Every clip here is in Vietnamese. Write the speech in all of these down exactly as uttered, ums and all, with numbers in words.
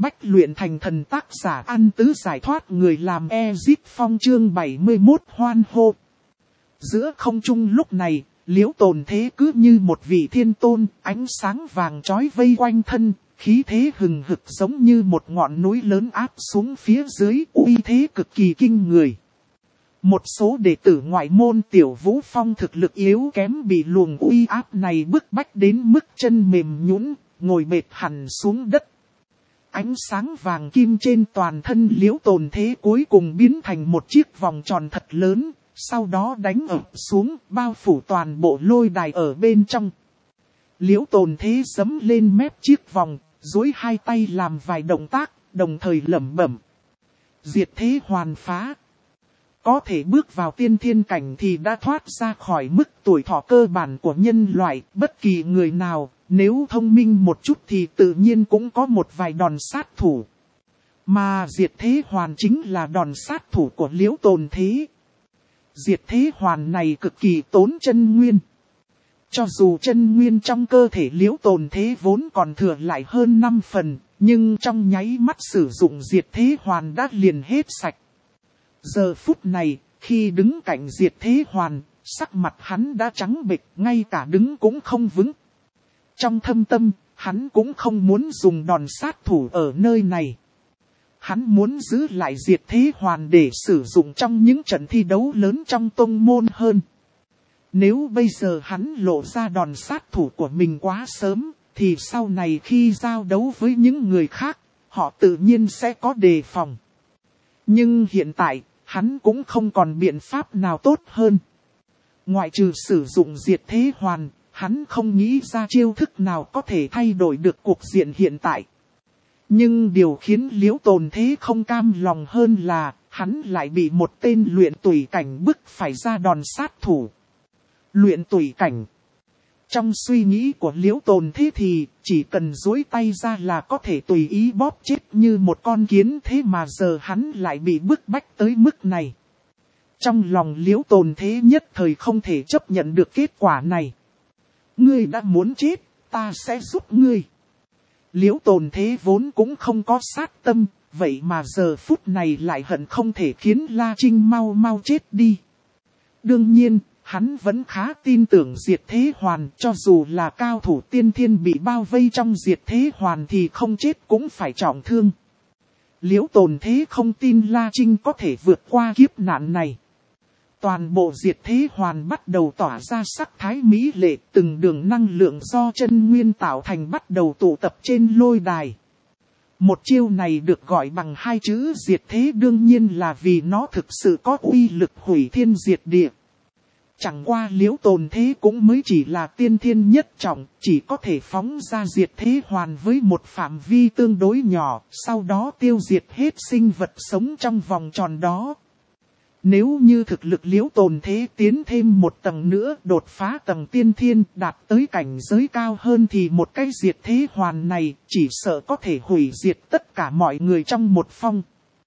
bách luyện thành thần tác giả An Tứ giải thoát người làm Ezit Phong chương bảy mươi mốt hoan hô. Giữa không trung lúc này, Liễu Tồn Thế cứ như một vị thiên tôn, ánh sáng vàng chói vây quanh thân, khí thế hừng hực giống như một ngọn núi lớn áp xuống phía dưới, uy thế cực kỳ kinh người. Một số đệ tử ngoại môn Tiểu Vũ Phong thực lực yếu kém bị luồng uy áp này bức bách đến mức chân mềm nhũn, ngồi bệt hẳn xuống đất. Ánh sáng vàng kim trên toàn thân Liễu Tồn Thế cuối cùng biến thành một chiếc vòng tròn thật lớn, sau đó đánh ập xuống, bao phủ toàn bộ lôi đài ở bên trong. Liễu Tồn Thế giẫm lên mép chiếc vòng, duỗi hai tay làm vài động tác, đồng thời lẩm bẩm: Diệt thế hoàn phá. Có thể bước vào tiên thiên cảnh thì đã thoát ra khỏi mức tuổi thọ cơ bản của nhân loại, bất kỳ người nào, nếu thông minh một chút thì tự nhiên cũng có một vài đòn sát thủ. Mà diệt thế hoàn chính là đòn sát thủ của Liễu Tồn Thế. Diệt thế hoàn này cực kỳ tốn chân nguyên. Cho dù chân nguyên trong cơ thể Liễu Tồn Thế vốn còn thừa lại hơn năm phần, nhưng trong nháy mắt sử dụng diệt thế hoàn đã liền hết sạch. Giờ phút này, khi đứng cạnh diệt thế hoàn, sắc mặt hắn đã trắng bệch, ngay cả đứng cũng không vững. Trong thâm tâm, hắn cũng không muốn dùng đòn sát thủ ở nơi này. Hắn muốn giữ lại diệt thế hoàn để sử dụng trong những trận thi đấu lớn trong tông môn hơn. Nếu bây giờ hắn lộ ra đòn sát thủ của mình quá sớm, thì sau này khi giao đấu với những người khác, họ tự nhiên sẽ có đề phòng. Nhưng hiện tại, hắn cũng không còn biện pháp nào tốt hơn. Ngoại trừ sử dụng diệt thế hoàn, hắn không nghĩ ra chiêu thức nào có thể thay đổi được cuộc diện hiện tại. Nhưng điều khiến Liễu Tồn Thế không cam lòng hơn là, hắn lại bị một tên luyện tùy cảnh bức phải ra đòn sát thủ. Luyện tùy cảnh. Trong suy nghĩ của Liễu Tồn Thế thì, chỉ cần duỗi tay ra là có thể tùy ý bóp chết như một con kiến, thế mà giờ hắn lại bị bức bách tới mức này. Trong lòng Liễu Tồn Thế nhất thời không thể chấp nhận được kết quả này. Ngươi đã muốn chết, ta sẽ giúp ngươi. Liễu Tồn Thế vốn cũng không có sát tâm, vậy mà giờ phút này lại hận không thể khiến La Trinh mau mau chết đi. Đương nhiên, hắn vẫn khá tin tưởng diệt thế hoàn, cho dù là cao thủ tiên thiên bị bao vây trong diệt thế hoàn thì không chết cũng phải trọng thương. Liễu Tồn Thế không tin La Trinh có thể vượt qua kiếp nạn này. Toàn bộ diệt thế hoàn bắt đầu tỏa ra sắc thái mỹ lệ, từng đường năng lượng do chân nguyên tạo thành bắt đầu tụ tập trên lôi đài. Một chiêu này được gọi bằng hai chữ diệt thế đương nhiên là vì nó thực sự có uy lực hủy thiên diệt địa. Chẳng qua Liễu Tồn Thế cũng mới chỉ là tiên thiên nhất trọng, chỉ có thể phóng ra diệt thế hoàn với một phạm vi tương đối nhỏ, sau đó tiêu diệt hết sinh vật sống trong vòng tròn đó. Nếu như thực lực Liễu Tồn Thế tiến thêm một tầng nữa, đột phá tầng tiên thiên, đạt tới cảnh giới cao hơn thì một cái diệt thế hoàn này chỉ sợ có thể hủy diệt tất cả mọi người trong một phong.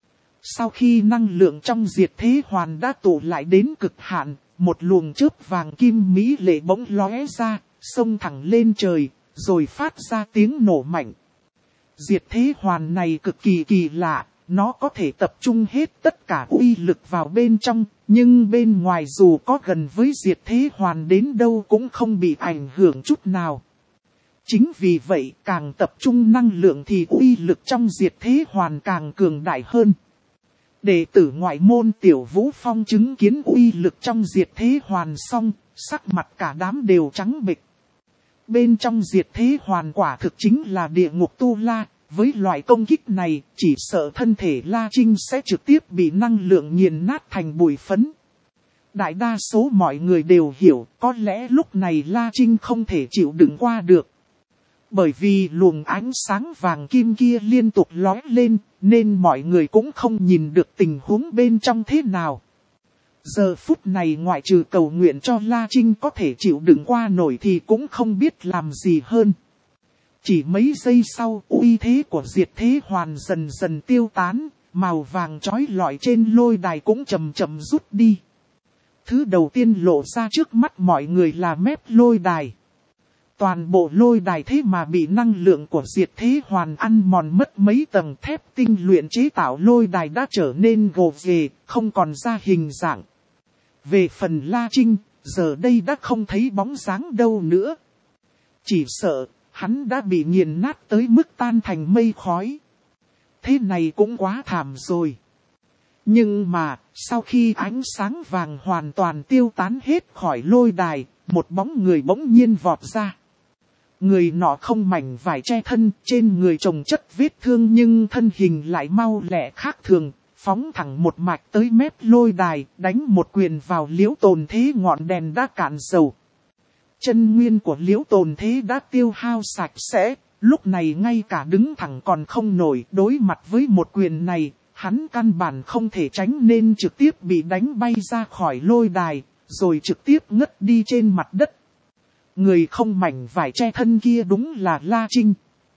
Sau khi năng lượng trong diệt thế hoàn đã tụ lại đến cực hạn, một luồng chớp vàng kim mỹ lệ bỗng lóe ra, xông thẳng lên trời, rồi phát ra tiếng nổ mạnh. Diệt thế hoàn này cực kỳ kỳ lạ. Nó có thể tập trung hết tất cả uy lực vào bên trong, nhưng bên ngoài dù có gần với diệt thế hoàn đến đâu cũng không bị ảnh hưởng chút nào. Chính vì vậy, càng tập trung năng lượng thì uy lực trong diệt thế hoàn càng cường đại hơn. Đệ tử ngoại môn Tiểu Vũ Phong chứng kiến uy lực trong diệt thế hoàn xong, sắc mặt cả đám đều trắng bệch. Bên trong diệt thế hoàn quả thực chính là địa ngục tu la. Với loại công kích này, chỉ sợ thân thể La Trinh sẽ trực tiếp bị năng lượng nghiền nát thành bụi phấn. Đại đa số mọi người đều hiểu, có lẽ lúc này La Trinh không thể chịu đựng qua được. Bởi vì luồng ánh sáng vàng kim kia liên tục lóe lên, nên mọi người cũng không nhìn được tình huống bên trong thế nào. Giờ phút này ngoại trừ cầu nguyện cho La Trinh có thể chịu đựng qua nổi thì cũng không biết làm gì hơn. Chỉ mấy giây sau, uy thế của diệt thế hoàn dần dần tiêu tán, màu vàng chói lọi trên lôi đài cũng chậm chậm rút đi. Thứ đầu tiên lộ ra trước mắt mọi người là mép lôi đài. Toàn bộ lôi đài thế mà bị năng lượng của diệt thế hoàn ăn mòn mất mấy tầng thép tinh luyện chế tạo lôi đài đã trở nên gồ ghề, không còn ra hình dạng. Về phần La Trinh, giờ đây đã không thấy bóng dáng đâu nữa. Chỉ sợ, hắn đã bị nghiền nát tới mức tan thành mây khói. Thế này cũng quá thảm rồi. Nhưng mà, sau khi ánh sáng vàng hoàn toàn tiêu tán hết khỏi lôi đài, một bóng người bỗng nhiên vọt ra. Người nọ không mảnh vải che thân, trên người chồng chất vết thương nhưng thân hình lại mau lẹ khác thường, phóng thẳng một mạch tới mép lôi đài, đánh một quyền vào Liễu Tồn Thế ngọn đèn đã cạn dầu. Chân nguyên của Liễu Tồn Thế đã tiêu hao sạch sẽ, lúc này ngay cả đứng thẳng còn không nổi. Đối mặt với một quyền này, hắn căn bản không thể tránh nên trực tiếp bị đánh bay ra khỏi lôi đài, rồi trực tiếp ngất đi trên mặt đất. Người không mảnh vải che thân kia đúng là La Trinh.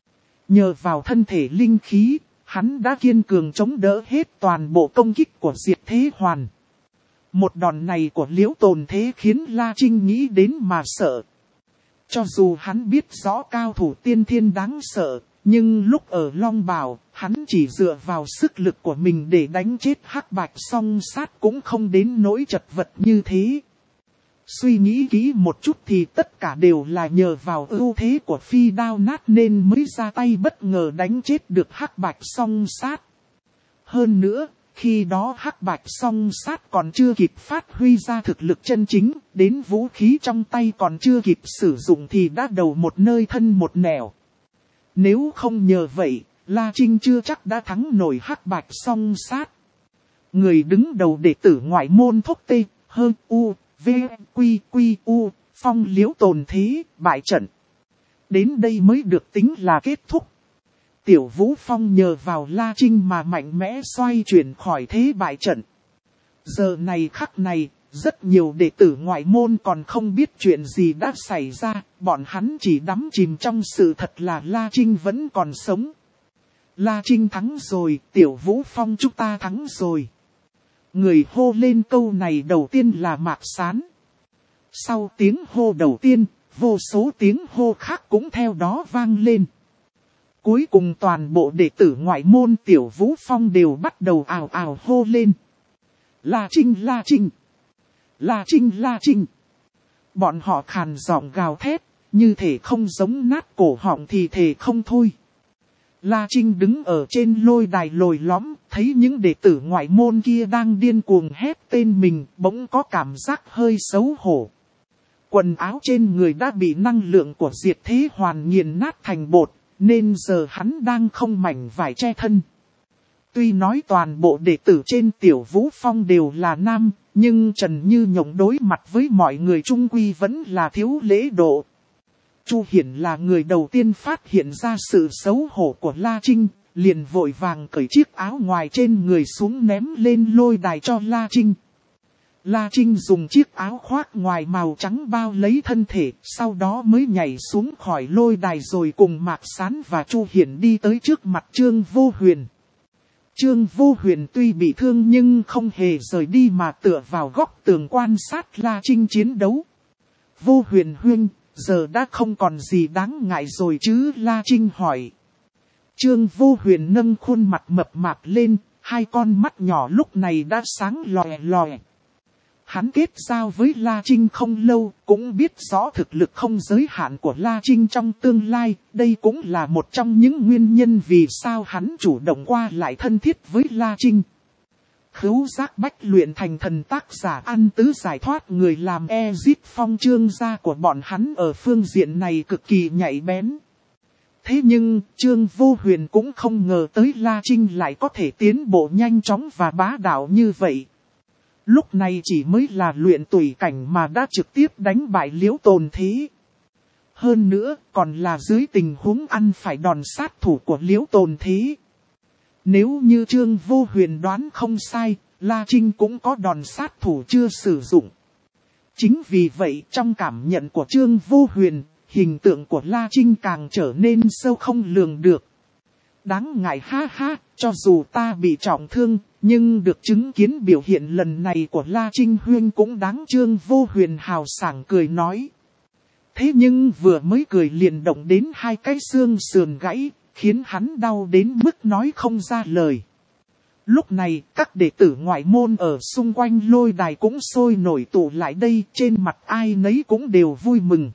Nhờ vào thân thể linh khí, hắn đã kiên cường chống đỡ hết toàn bộ công kích của diệt thế hoàn. Một đòn này của Liễu Tồn Thế khiến La Trinh nghĩ đến mà sợ. Cho dù hắn biết rõ cao thủ tiên thiên đáng sợ, nhưng lúc ở Long Bào, hắn chỉ dựa vào sức lực của mình để đánh chết Hắc Bạch Song Sát cũng không đến nỗi chật vật như thế. Suy nghĩ kỹ một chút thì tất cả đều là nhờ vào ưu thế của phi đao nát nên mới ra tay bất ngờ đánh chết được Hắc Bạch Song Sát. Hơn nữa, khi đó Hắc Bạch Song Sát còn chưa kịp phát huy ra thực lực chân chính, đến vũ khí trong tay còn chưa kịp sử dụng thì đã đầu một nơi thân một nẻo. Nếu không nhờ vậy, La Trinh chưa chắc đã thắng nổi Hắc Bạch Song Sát. Người đứng đầu đệ tử ngoại môn Thốc Tê, Hơn U, V, Quy, Quy, U, phong Liễu Tồn Thế, bại trận. Đến đây mới được tính là kết thúc. Tiểu Vũ Phong nhờ vào La Trinh mà mạnh mẽ xoay chuyển khỏi thế bại trận. Giờ này khắc này, rất nhiều đệ tử ngoại môn còn không biết chuyện gì đã xảy ra, bọn hắn chỉ đắm chìm trong sự thật là La Trinh vẫn còn sống. La Trinh thắng rồi, Tiểu Vũ Phong chúng ta thắng rồi. Người hô lên câu này đầu tiên là Mạc Sán. Sau tiếng hô đầu tiên, vô số tiếng hô khác cũng theo đó vang lên. Cuối cùng toàn bộ đệ tử ngoại môn Tiểu Vũ Phong đều bắt đầu ào ào hô lên. La Trinh, La Trinh, La Trinh, La Trinh. Bọn họ khàn giọng gào thét, như thể không giống nát cổ họng thì thể không thôi. La Trinh đứng ở trên lôi đài lồi lõm, thấy những đệ tử ngoại môn kia đang điên cuồng hét tên mình, bỗng có cảm giác hơi xấu hổ. Quần áo trên người đã bị năng lượng của diệt thế hoàn nghiền nát thành bột, nên giờ hắn đang không mảnh vải che thân. Tuy nói toàn bộ đệ tử trên Tiểu Vũ Phong đều là nam, nhưng Trần Như Nhộng đối mặt với mọi người chung quy vẫn là thiếu lễ độ. Chu Hiển là người đầu tiên phát hiện ra sự xấu hổ của La Trinh, liền vội vàng cởi chiếc áo ngoài trên người xuống ném lên lôi đài cho La Trinh. La Trinh dùng chiếc áo khoác ngoài màu trắng bao lấy thân thể, sau đó mới nhảy xuống khỏi lôi đài rồi cùng Mạc Sán và Chu Hiển đi tới trước mặt Trương Vô Huyền. Trương Vô Huyền tuy bị thương nhưng không hề rời đi mà tựa vào góc tường quan sát La Trinh chiến đấu. Vô Huyền huynh, giờ đã không còn gì đáng ngại rồi chứ? La Trinh hỏi. Trương Vô Huyền nâng khuôn mặt mập mạp lên, hai con mắt nhỏ lúc này đã sáng lòe lòe. Hắn kết giao với La Trinh không lâu, cũng biết rõ thực lực không giới hạn của La Trinh trong tương lai, đây cũng là một trong những nguyên nhân vì sao hắn chủ động qua lại thân thiết với La Trinh. Khứu giác bách luyện thành thần tác giả An Tứ giải thoát người làm Ezit Phong Trương gia của bọn hắn ở phương diện này cực kỳ nhạy bén. Thế nhưng, Trương Vô Huyền cũng không ngờ tới La Trinh lại có thể tiến bộ nhanh chóng và bá đạo như vậy. Lúc này chỉ mới là luyện tùy cảnh mà đã trực tiếp đánh bại Liễu Tồn Thế. Hơn nữa, còn là dưới tình huống ăn phải đòn sát thủ của Liễu Tồn Thế. Nếu như Trương Vô Huyền đoán không sai, La Trinh cũng có đòn sát thủ chưa sử dụng. Chính vì vậy, trong cảm nhận của Trương Vô Huyền, hình tượng của La Trinh càng trở nên sâu không lường được. Đáng ngại ha ha, cho dù ta bị trọng thương, nhưng được chứng kiến biểu hiện lần này của La Trinh huyên cũng đáng. Trương Vô Huyền hào sảng cười nói. Thế nhưng vừa mới cười liền động đến hai cái xương sườn gãy, khiến hắn đau đến mức nói không ra lời. Lúc này, các đệ tử ngoại môn ở xung quanh lôi đài cũng sôi nổi tụ lại đây, trên mặt ai nấy cũng đều vui mừng.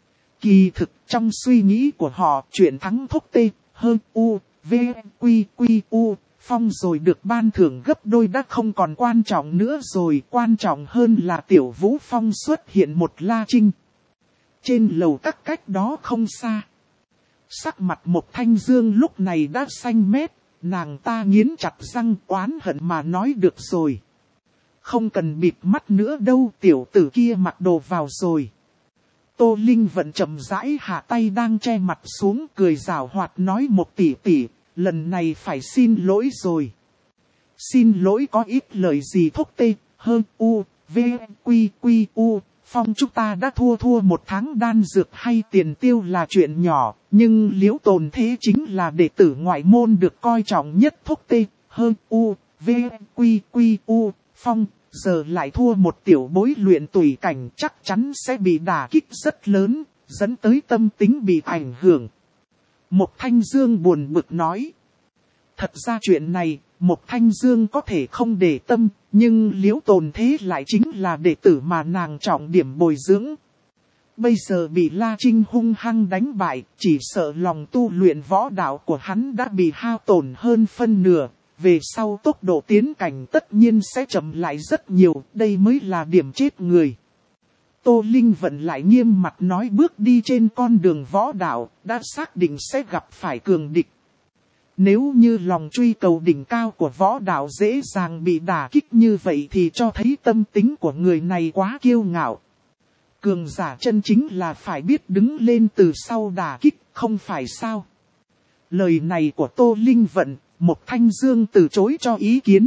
Kỳ thực, trong suy nghĩ của họ, chuyện thắng thúc tê, hơn u, v, quy, quy, u, phong rồi được ban thưởng gấp đôi đã không còn quan trọng nữa rồi. Quan trọng hơn là Tiểu Vũ Phong xuất hiện một La Trinh. Trên lầu các cách đó không xa. Sắc mặt Mộc Thanh Dương lúc này đã xanh mét. Nàng ta nghiến chặt răng oán hận mà nói được rồi. Không cần bịt mắt nữa đâu, tiểu tử kia mặc đồ vào rồi. Tô Linh vẫn chậm rãi hạ tay đang che mặt xuống, cười giảo hoạt nói một tỷ tỷ, lần này phải xin lỗi rồi. Xin lỗi có ít lời gì thúc tê, hơn u, v, quy, quy, u. Phong chúng ta đã thua thua một tháng đan dược hay tiền tiêu là chuyện nhỏ, nhưng Liễu Tồn Thế chính là đệ tử ngoại môn được coi trọng nhất thúc tê, hơn u, v, quy, quy, u, Phong, giờ lại thua một tiểu bối luyện tùy cảnh chắc chắn sẽ bị đả kích rất lớn, dẫn tới tâm tính bị ảnh hưởng. Mộc Thanh Dương buồn bực nói. Thật ra chuyện này, Mộc Thanh Dương có thể không để tâm, nhưng Liễu Tồn Thế lại chính là đệ tử mà nàng trọng điểm bồi dưỡng. Bây giờ bị La Trinh hung hăng đánh bại, chỉ sợ lòng tu luyện võ đạo của hắn đã bị hao tổn hơn phân nửa. Về sau tốc độ tiến cảnh tất nhiên sẽ chậm lại rất nhiều, đây mới là điểm chết người. Tô Linh vẫn lại nghiêm mặt nói bước đi trên con đường võ đạo, đã xác định sẽ gặp phải cường địch. Nếu như lòng truy cầu đỉnh cao của võ đạo dễ dàng bị đả kích như vậy thì cho thấy tâm tính của người này quá kiêu ngạo. Cường giả chân chính là phải biết đứng lên từ sau đả kích, không phải sao? Lời này của Tô Linh Vận, Mộc Thanh Dương từ chối cho ý kiến.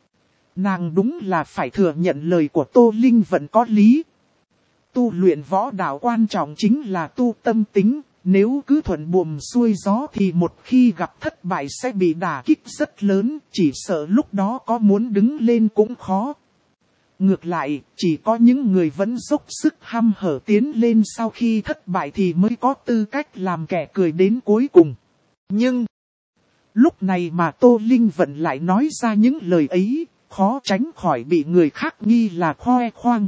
Nàng đúng là phải thừa nhận lời của Tô Linh Vận có lý. Tu luyện võ đạo quan trọng chính là tu tâm tính. Nếu cứ thuận buồm xuôi gió thì một khi gặp thất bại sẽ bị đả kích rất lớn, chỉ sợ lúc đó có muốn đứng lên cũng khó. Ngược lại, chỉ có những người vẫn dốc sức hăm hở tiến lên sau khi thất bại thì mới có tư cách làm kẻ cười đến cuối cùng. Nhưng, lúc này mà Tô Linh Vận lại nói ra những lời ấy, khó tránh khỏi bị người khác nghi là khoe khoang.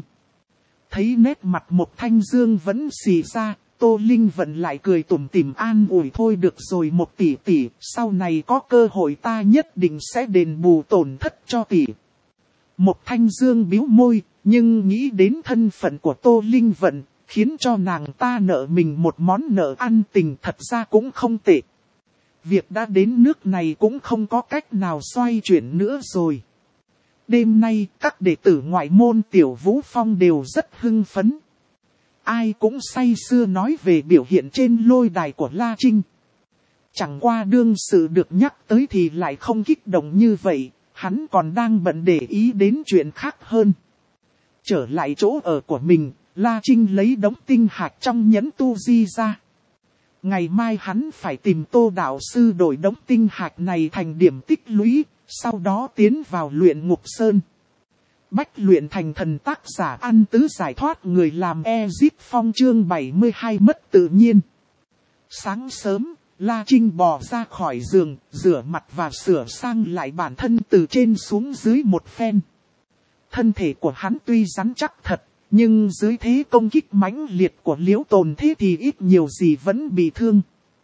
Thấy nét mặt Mộc Thanh Dương vẫn xì ra, Tô Linh Vận lại cười tủm tỉm an ủi thôi được rồi một tỷ tỷ, sau này có cơ hội ta nhất định sẽ đền bù tổn thất cho tỷ. Mộc Thanh Dương bĩu môi, nhưng nghĩ đến thân phận của Tô Linh Vận, khiến cho nàng ta nợ mình một món nợ ăn tình thật ra cũng không tệ. Việc đã đến nước này cũng không có cách nào xoay chuyển nữa rồi. Đêm nay, các đệ tử ngoại môn Tiểu Vũ Phong đều rất hưng phấn. Ai cũng say sưa nói về biểu hiện trên lôi đài của La Trinh. Chẳng qua đương sự được nhắc tới thì lại không kích động như vậy, hắn còn đang bận để ý đến chuyện khác hơn. Trở lại chỗ ở của mình, La Trinh lấy đống tinh hạt trong nhẫn tu di ra. Ngày mai hắn phải tìm Tô đạo sư đổi đống tinh hạt này thành điểm tích lũy, sau đó tiến vào luyện ngục sơn. Bách luyện thành thần tác giả ăn tứ giải thoát người làm Ezip Phong chương bảy mươi hai mất tự nhiên. Sáng sớm, La Trinh bò ra khỏi giường, rửa mặt và sửa sang lại bản thân từ trên xuống dưới một phen. Thân thể của hắn tuy rắn chắc thật, nhưng dưới thế công kích mãnh liệt của Liễu Tồn Thế thì ít nhiều gì vẫn bị thương.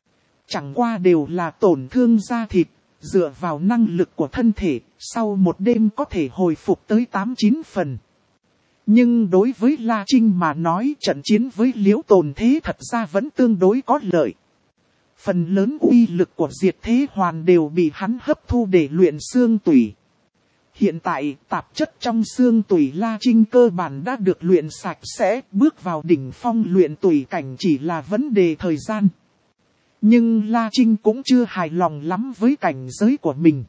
Chẳng qua đều là tổn thương da thịt. Dựa vào năng lực của thân thể, sau một đêm có thể hồi phục tới tám chín phần. Nhưng đối với La Trinh mà nói trận chiến với Liễu Tồn Thế thật ra vẫn tương đối có lợi. Phần lớn uy lực của Diệt Thế Hoàn đều bị hắn hấp thu để luyện xương tủy. Hiện tại tạp chất trong xương tủy La Trinh cơ bản đã được luyện sạch sẽ, bước vào đỉnh phong luyện tủy cảnh chỉ là vấn đề thời gian. Nhưng La Trinh cũng chưa hài lòng lắm với cảnh giới của mình.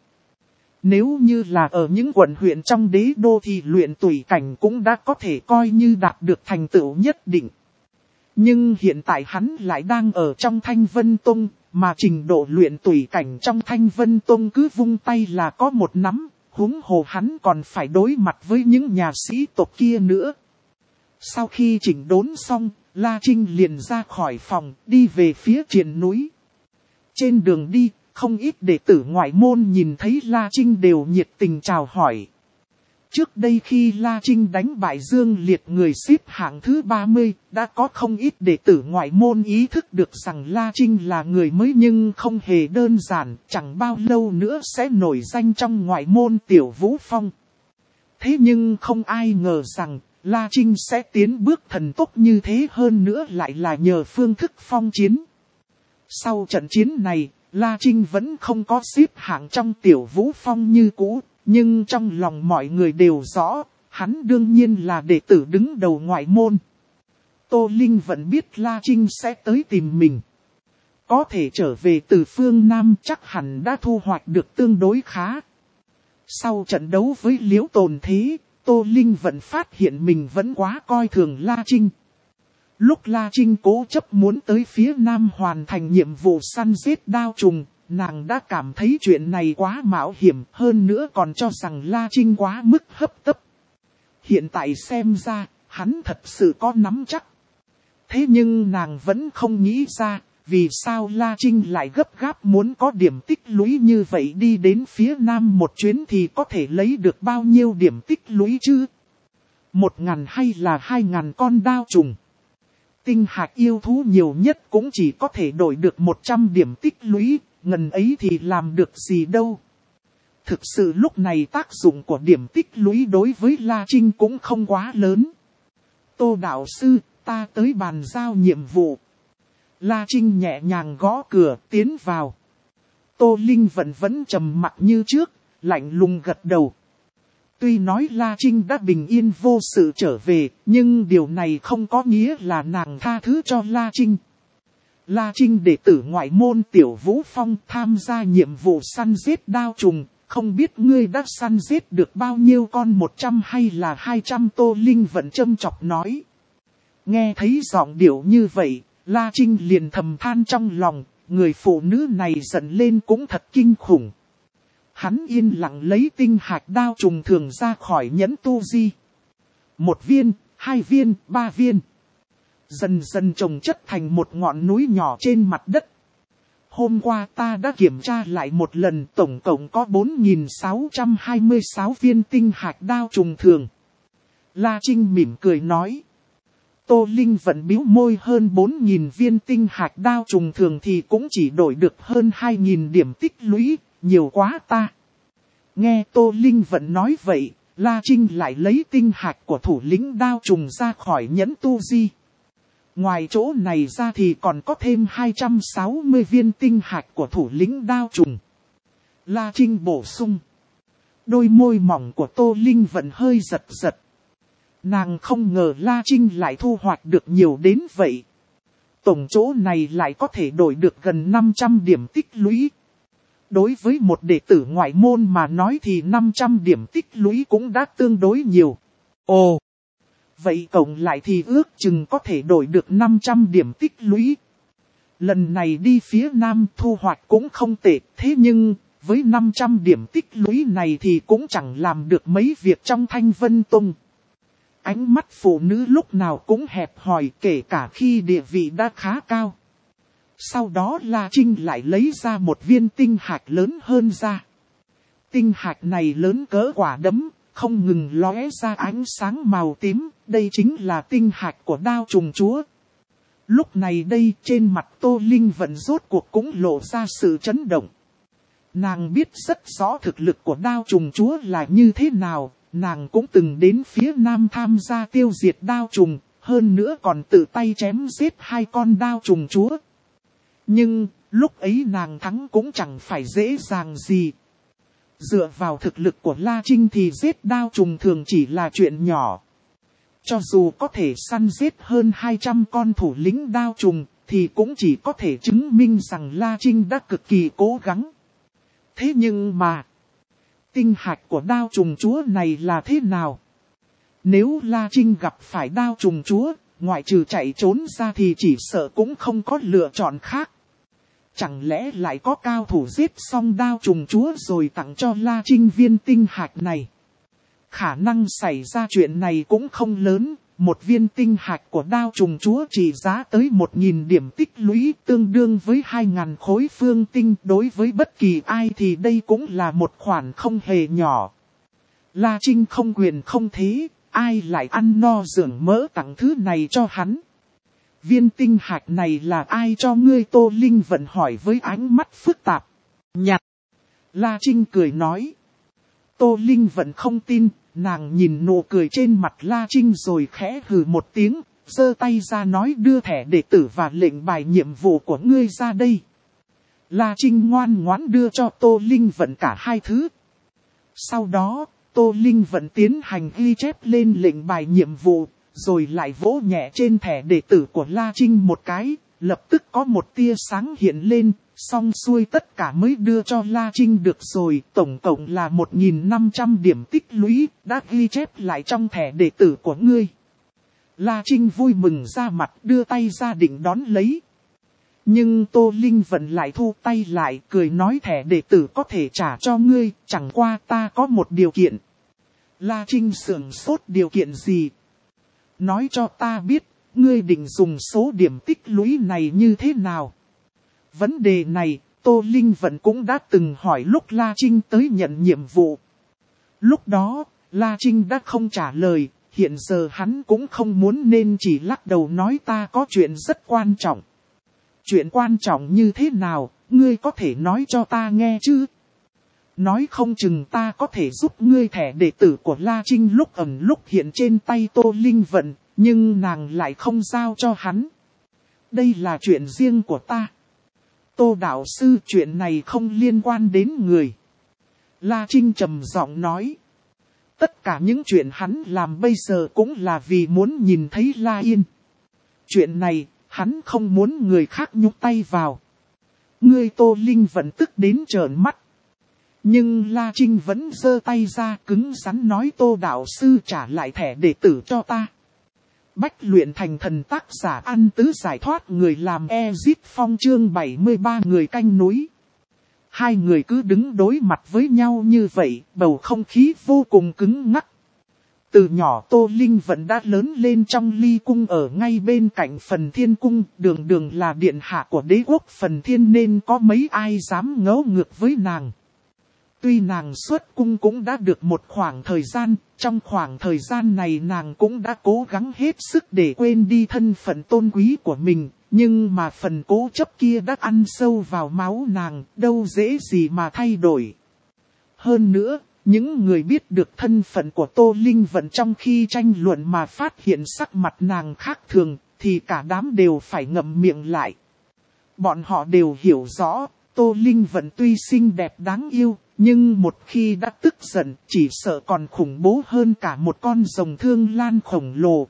Nếu như là ở những quận huyện trong đế đô thì luyện tùy cảnh cũng đã có thể coi như đạt được thành tựu nhất định. Nhưng hiện tại hắn lại đang ở trong Thanh Vân Tông, mà trình độ luyện tùy cảnh trong Thanh Vân Tông cứ vung tay là có một nắm, huống hồ hắn còn phải đối mặt với những nhà sĩ tộc kia nữa. Sau khi chỉnh đốn xong, La Trinh liền ra khỏi phòng, đi về phía triền núi. Trên đường đi, không ít đệ tử ngoại môn nhìn thấy La Trinh đều nhiệt tình chào hỏi. Trước đây khi La Trinh đánh bại Dương Liệt người xếp hạng thứ ba mươi, đã có không ít đệ tử ngoại môn ý thức được rằng La Trinh là người mới nhưng không hề đơn giản, chẳng bao lâu nữa sẽ nổi danh trong ngoại môn Tiểu Vũ Phong. Thế nhưng không ai ngờ rằng, La Trinh sẽ tiến bước thần tốc như thế, hơn nữa lại là nhờ phương thức phong chiến. Sau trận chiến này, La Trinh vẫn không có xếp hạng trong Tiểu Vũ Phong như cũ, nhưng trong lòng mọi người đều rõ, hắn đương nhiên là đệ tử đứng đầu ngoại môn. Tô Linh vẫn biết La Trinh sẽ tới tìm mình. Có thể trở về từ phương Nam chắc hẳn đã thu hoạch được tương đối khá. Sau trận đấu với Liễu Tồn Thế, Tô Linh vẫn phát hiện mình vẫn quá coi thường La Trinh. Lúc La Trinh cố chấp muốn tới phía Nam hoàn thành nhiệm vụ săn giết đao trùng, nàng đã cảm thấy chuyện này quá mạo hiểm, hơn nữa còn cho rằng La Trinh quá mức hấp tấp. Hiện tại xem ra, hắn thật sự có nắm chắc. Thế nhưng nàng vẫn không nghĩ ra, vì sao La Trinh lại gấp gáp muốn có điểm tích lũy như vậy, đi đến phía Nam một chuyến thì có thể lấy được bao nhiêu điểm tích lũy chứ? Một ngàn hay là hai ngàn con đao trùng? Tinh hạch yêu thú nhiều nhất cũng chỉ có thể đổi được một trăm điểm tích lũy, ngần ấy thì làm được gì đâu. Thực sự lúc này tác dụng của điểm tích lũy đối với La Trinh cũng không quá lớn. Tô đạo sư, ta tới bàn giao nhiệm vụ. La Trinh nhẹ nhàng gõ cửa, tiến vào. Tô Linh vẫn vẫn trầm mặc như trước, lạnh lùng gật đầu. Tuy nói La Trinh đã bình yên vô sự trở về, nhưng điều này không có nghĩa là nàng tha thứ cho La Trinh. La Trinh đệ tử ngoại môn Tiểu Vũ Phong tham gia nhiệm vụ săn giết đao trùng, không biết ngươi đã săn giết được bao nhiêu con, một trăm hay là hai trăm? Tô Linh vẫn châm chọc nói. Nghe thấy giọng điệu như vậy, La Trinh liền thầm than trong lòng, người phụ nữ này giận lên cũng thật kinh khủng. Hắn yên lặng lấy tinh hạch đao trùng thường ra khỏi nhẫn tu di. Một viên, hai viên, ba viên. Dần dần chồng chất thành một ngọn núi nhỏ trên mặt đất. Hôm qua ta đã kiểm tra lại một lần, tổng cộng có bốn nghìn sáu trăm hai mươi sáu viên tinh hạch đao trùng thường. La Trinh mỉm cười nói. Tô Linh vẫn bĩu môi, hơn bốn nghìn viên tinh hạch đao trùng thường thì cũng chỉ đổi được hơn hai nghìn điểm tích lũy, nhiều quá ta. Nghe Tô Linh vẫn nói vậy, La Trinh lại lấy tinh hạch của thủ lĩnh đao trùng ra khỏi nhẫn tu di. Ngoài chỗ này ra thì còn có thêm hai trăm sáu mươi viên tinh hạch của thủ lĩnh đao trùng. La Trinh bổ sung. Đôi môi mỏng của Tô Linh vẫn hơi giật giật. Nàng không ngờ La Trinh lại thu hoạch được nhiều đến vậy. Tổng chỗ này lại có thể đổi được gần năm trăm điểm tích lũy. Đối với một đệ tử ngoại môn mà nói thì năm trăm điểm tích lũy cũng đã tương đối nhiều. Ồ! Vậy cộng lại thì ước chừng có thể đổi được năm trăm điểm tích lũy. Lần này đi phía Nam thu hoạch cũng không tệ, thế nhưng với năm trăm điểm tích lũy này thì cũng chẳng làm được mấy việc trong Thanh Vân Tông. Ánh mắt phụ nữ lúc nào cũng hẹp hòi, kể cả khi địa vị đã khá cao. Sau đó La Trinh lại lấy ra một viên tinh hạch lớn hơn ra. Tinh hạch này lớn cỡ quả đấm, không ngừng lóe ra ánh sáng màu tím, đây chính là tinh hạch của đao trùng chúa. Lúc này đây trên mặt Tô Linh vẫn rốt cuộc cũng lộ ra sự chấn động. Nàng biết rất rõ thực lực của đao trùng chúa là như thế nào, nàng cũng từng đến phía Nam tham gia tiêu diệt đao trùng, hơn nữa còn tự tay chém giết hai con đao trùng chúa. Nhưng, lúc ấy nàng thắng cũng chẳng phải dễ dàng gì. Dựa vào thực lực của La Trinh thì giết đao trùng thường chỉ là chuyện nhỏ. Cho dù có thể săn giết hơn hai trăm con thủ lĩnh đao trùng, thì cũng chỉ có thể chứng minh rằng La Trinh đã cực kỳ cố gắng. Thế nhưng mà, tinh hạch của đao trùng chúa này là thế nào? Nếu La Trinh gặp phải đao trùng chúa, ngoại trừ chạy trốn ra thì chỉ sợ cũng không có lựa chọn khác. Chẳng lẽ lại có cao thủ giết xong đao trùng chúa rồi tặng cho La Trinh viên tinh hạch này? Khả năng xảy ra chuyện này cũng không lớn, một viên tinh hạch của đao trùng chúa trị giá tới một nghìn điểm tích lũy tương đương với hai nghìn khối phương tinh. Đối với bất kỳ ai thì đây cũng là một khoản không hề nhỏ. La Trinh không quyền không thế, ai lại ăn no dưỡng mỡ tặng thứ này cho hắn. Viên tinh hạch này là ai cho ngươi? Tô Linh Vận hỏi với ánh mắt phức tạp. Nhặt. La Trinh cười nói. Tô Linh Vận không tin, nàng nhìn nụ cười trên mặt La Trinh rồi khẽ hừ một tiếng, giơ tay ra nói đưa thẻ đệ tử và lệnh bài nhiệm vụ của ngươi ra đây. La Trinh ngoan ngoãn đưa cho Tô Linh Vận cả hai thứ. Sau đó, Tô Linh Vận tiến hành ghi chép lên lệnh bài nhiệm vụ, rồi lại vỗ nhẹ trên thẻ đệ tử của La Trinh một cái, lập tức có một tia sáng hiện lên, xong xuôi tất cả mới đưa cho La Trinh được rồi. Tổng cộng là một nghìn năm trăm điểm tích lũy, đã ghi chép lại trong thẻ đệ tử của ngươi. La Trinh vui mừng ra mặt đưa tay ra định đón lấy. Nhưng Tô Linh Vận lại thu tay lại, cười nói thẻ đệ tử có thể trả cho ngươi, chẳng qua ta có một điều kiện. La Trinh sửng sốt, điều kiện gì? Nói cho ta biết, ngươi định dùng số điểm tích lũy này như thế nào? Vấn đề này, Tô Linh Vận cũng đã từng hỏi lúc La Trinh tới nhận nhiệm vụ. Lúc đó, La Trinh đã không trả lời, hiện giờ hắn cũng không muốn nên chỉ lắc đầu nói ta có chuyện rất quan trọng. Chuyện quan trọng như thế nào, ngươi có thể nói cho ta nghe chứ? Nói không chừng ta có thể giúp ngươi. Thẻ đệ tử của La Trinh lúc ẩn lúc hiện trên tay Tô Linh Vận, nhưng nàng lại không giao cho hắn. Đây là chuyện riêng của ta. Tô đạo sư, chuyện này không liên quan đến người. La Trinh trầm giọng nói. Tất cả những chuyện hắn làm bây giờ cũng là vì muốn nhìn thấy La Yên. Chuyện này, hắn không muốn người khác nhúc tay vào. Ngươi Tô Linh Vận tức đến trợn mắt. Nhưng La Trinh vẫn giơ tay ra cứng rắn nói Tô đạo sư trả lại thẻ đệ tử cho ta. Bách luyện thành thần, tác giả Ăn Tứ giải thoát, người làm Ezit Phong chương bảy mươi ba, người canh núi. Hai người cứ đứng đối mặt với nhau như vậy, bầu không khí vô cùng cứng ngắc. Từ nhỏ Tô Linh Vận đã lớn lên trong ly cung ở ngay bên cạnh Phần Thiên Cung, đường đường là điện hạ của đế quốc Phần Thiên nên có mấy ai dám ngấu ngược với nàng. Tuy nàng xuất cung cũng đã được một khoảng thời gian, trong khoảng thời gian này nàng cũng đã cố gắng hết sức để quên đi thân phận tôn quý của mình, nhưng mà phần cố chấp kia đã ăn sâu vào máu nàng, đâu dễ gì mà thay đổi. Hơn nữa, những người biết được thân phận của Tô Linh Vận trong khi tranh luận mà phát hiện sắc mặt nàng khác thường, thì cả đám đều phải ngậm miệng lại. Bọn họ đều hiểu rõ, Tô Linh Vận tuy xinh đẹp đáng yêu, nhưng một khi đã tức giận, chỉ sợ còn khủng bố hơn cả một con rồng thương lan khổng lồ.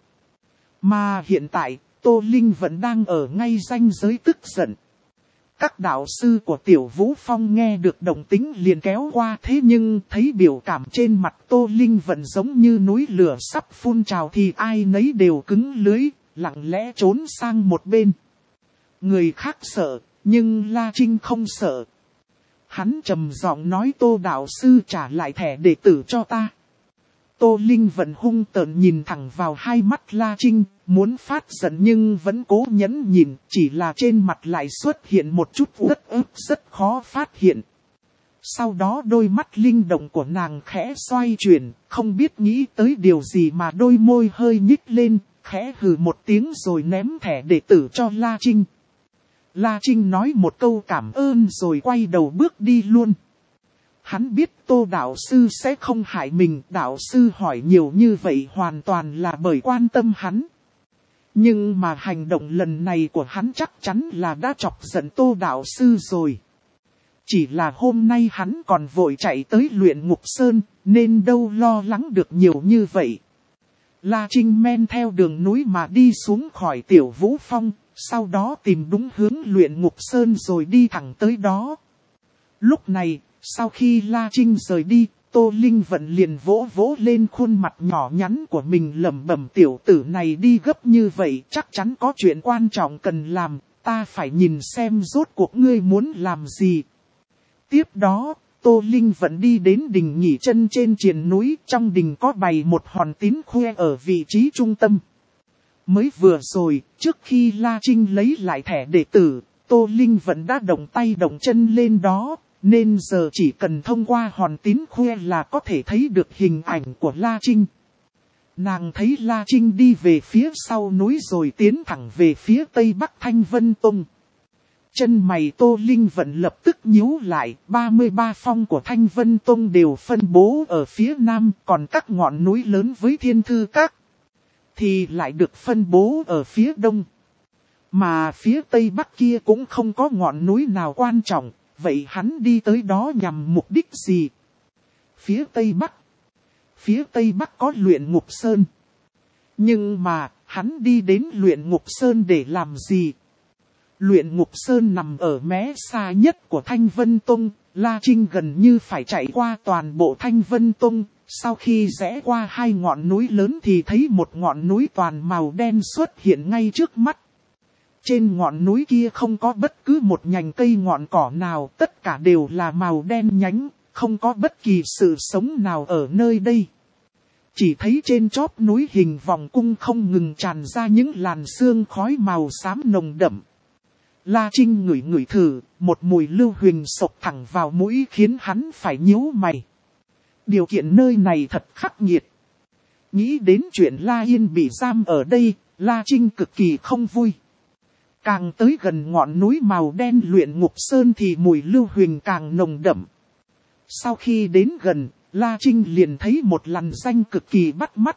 Mà hiện tại, Tô Linh Vận đang ở ngay ranh giới tức giận. Các đạo sư của Tiểu Vũ Phong nghe được động tĩnh liền kéo qua, thế nhưng thấy biểu cảm trên mặt Tô Linh Vận giống như núi lửa sắp phun trào thì ai nấy đều cứng lưới, lặng lẽ trốn sang một bên. Người khác sợ, nhưng La Trinh không sợ. Hắn trầm giọng nói Tô đạo sư trả lại thẻ đệ tử cho ta. Tô Linh Vận hung tợn nhìn thẳng vào hai mắt La Trinh, muốn phát giận nhưng vẫn cố nhẫn nhịn, chỉ là trên mặt lại xuất hiện một chút uất ức rất khó phát hiện. Sau đó đôi mắt linh động của nàng khẽ xoay chuyển, không biết nghĩ tới điều gì mà đôi môi hơi nhích lên, khẽ hừ một tiếng rồi ném thẻ đệ tử cho La Trinh. La Trinh nói một câu cảm ơn rồi quay đầu bước đi luôn. Hắn biết Tô đạo sư sẽ không hại mình, đạo sư hỏi nhiều như vậy hoàn toàn là bởi quan tâm hắn. Nhưng mà hành động lần này của hắn chắc chắn là đã chọc giận Tô đạo sư rồi. Chỉ là hôm nay hắn còn vội chạy tới Luyện Ngục Sơn, nên đâu lo lắng được nhiều như vậy. La Trinh men theo đường núi mà đi xuống khỏi Tiểu Vũ Phong, sau đó tìm đúng hướng Luyện Ngục Sơn rồi đi thẳng tới đó. Lúc này, sau khi La Trinh rời đi, Tô Linh Vận liền vỗ vỗ lên khuôn mặt nhỏ nhắn của mình lẩm bẩm tiểu tử này đi gấp như vậy chắc chắn có chuyện quan trọng cần làm, ta phải nhìn xem rốt cuộc ngươi muốn làm gì. Tiếp đó, Tô Linh Vận đi đến đình nghỉ chân trên triền núi, trong đình có bày một hòn tín khoe ở vị trí trung tâm. Mới vừa rồi, trước khi La Trinh lấy lại thẻ đệ tử, Tô Linh vẫn đã động tay động chân lên đó, nên giờ chỉ cần thông qua hòn tín khoe là có thể thấy được hình ảnh của La Trinh. Nàng thấy La Trinh đi về phía sau núi rồi tiến thẳng về phía tây bắc Thanh Vân Tông. Chân mày Tô Linh vẫn lập tức nhíu lại, ba mươi ba phong của Thanh Vân Tông đều phân bố ở phía nam, còn các ngọn núi lớn với Thiên Thư Các thì lại được phân bố ở phía đông. Mà phía tây bắc kia cũng không có ngọn núi nào quan trọng, vậy hắn đi tới đó nhằm mục đích gì? Phía tây bắc. Phía tây bắc có Luyện Ngục Sơn. Nhưng mà, hắn đi đến Luyện Ngục Sơn để làm gì? Luyện Ngục Sơn nằm ở mé xa nhất của Thanh Vân Tông, La Trinh gần như phải chạy qua toàn bộ Thanh Vân Tông. Sau khi rẽ qua hai ngọn núi lớn thì thấy một ngọn núi toàn màu đen xuất hiện ngay trước mắt. Trên ngọn núi kia không có bất cứ một nhành cây ngọn cỏ nào, tất cả đều là màu đen nhánh, không có bất kỳ sự sống nào ở nơi đây. Chỉ thấy trên chóp núi hình vòng cung không ngừng tràn ra những làn sương khói màu xám nồng đậm. La Trinh ngửi ngửi thử, một mùi lưu huỳnh sộc thẳng vào mũi khiến hắn phải nhíu mày. Điều kiện nơi này thật khắc nghiệt. Nghĩ đến chuyện La Yên bị giam ở đây, La Trinh cực kỳ không vui. Càng tới gần ngọn núi màu đen Luyện Ngục Sơn thì mùi lưu huỳnh càng nồng đậm. Sau khi đến gần, La Trinh liền thấy một lằn ranh cực kỳ bắt mắt.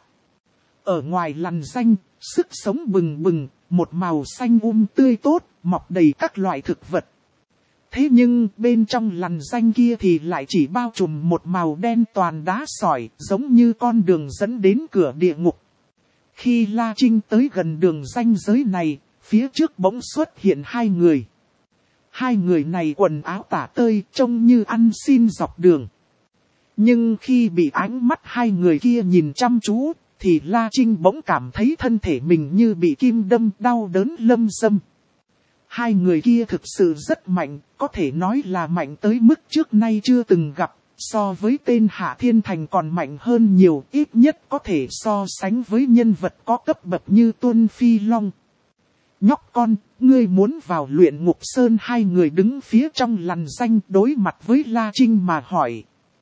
Ở ngoài lằn ranh, sức sống bừng bừng, một màu xanh um tươi tốt, mọc đầy các loại thực vật. Thế nhưng bên trong lằn ranh kia thì lại chỉ bao trùm một màu đen toàn đá sỏi, giống như con đường dẫn đến cửa địa ngục. Khi La Trinh tới gần đường ranh giới này, phía trước bỗng xuất hiện hai người. Hai người này quần áo tả tơi, trông như ăn xin dọc đường. Nhưng khi bị ánh mắt hai người kia nhìn chăm chú, thì La Trinh bỗng cảm thấy thân thể mình như bị kim đâm, đau đớn lâm dâm. Hai người kia thực sự rất mạnh, có thể nói là mạnh tới mức trước nay chưa từng gặp, so với tên Hạ Thiên Thành còn mạnh hơn nhiều, ít nhất có thể so sánh với nhân vật có cấp bậc như Tuân Phi Long. Nhóc con, ngươi muốn vào Luyện Ngục Sơn? Hai người đứng phía trong lằn ranh đối mặt với La Trinh mà hỏi.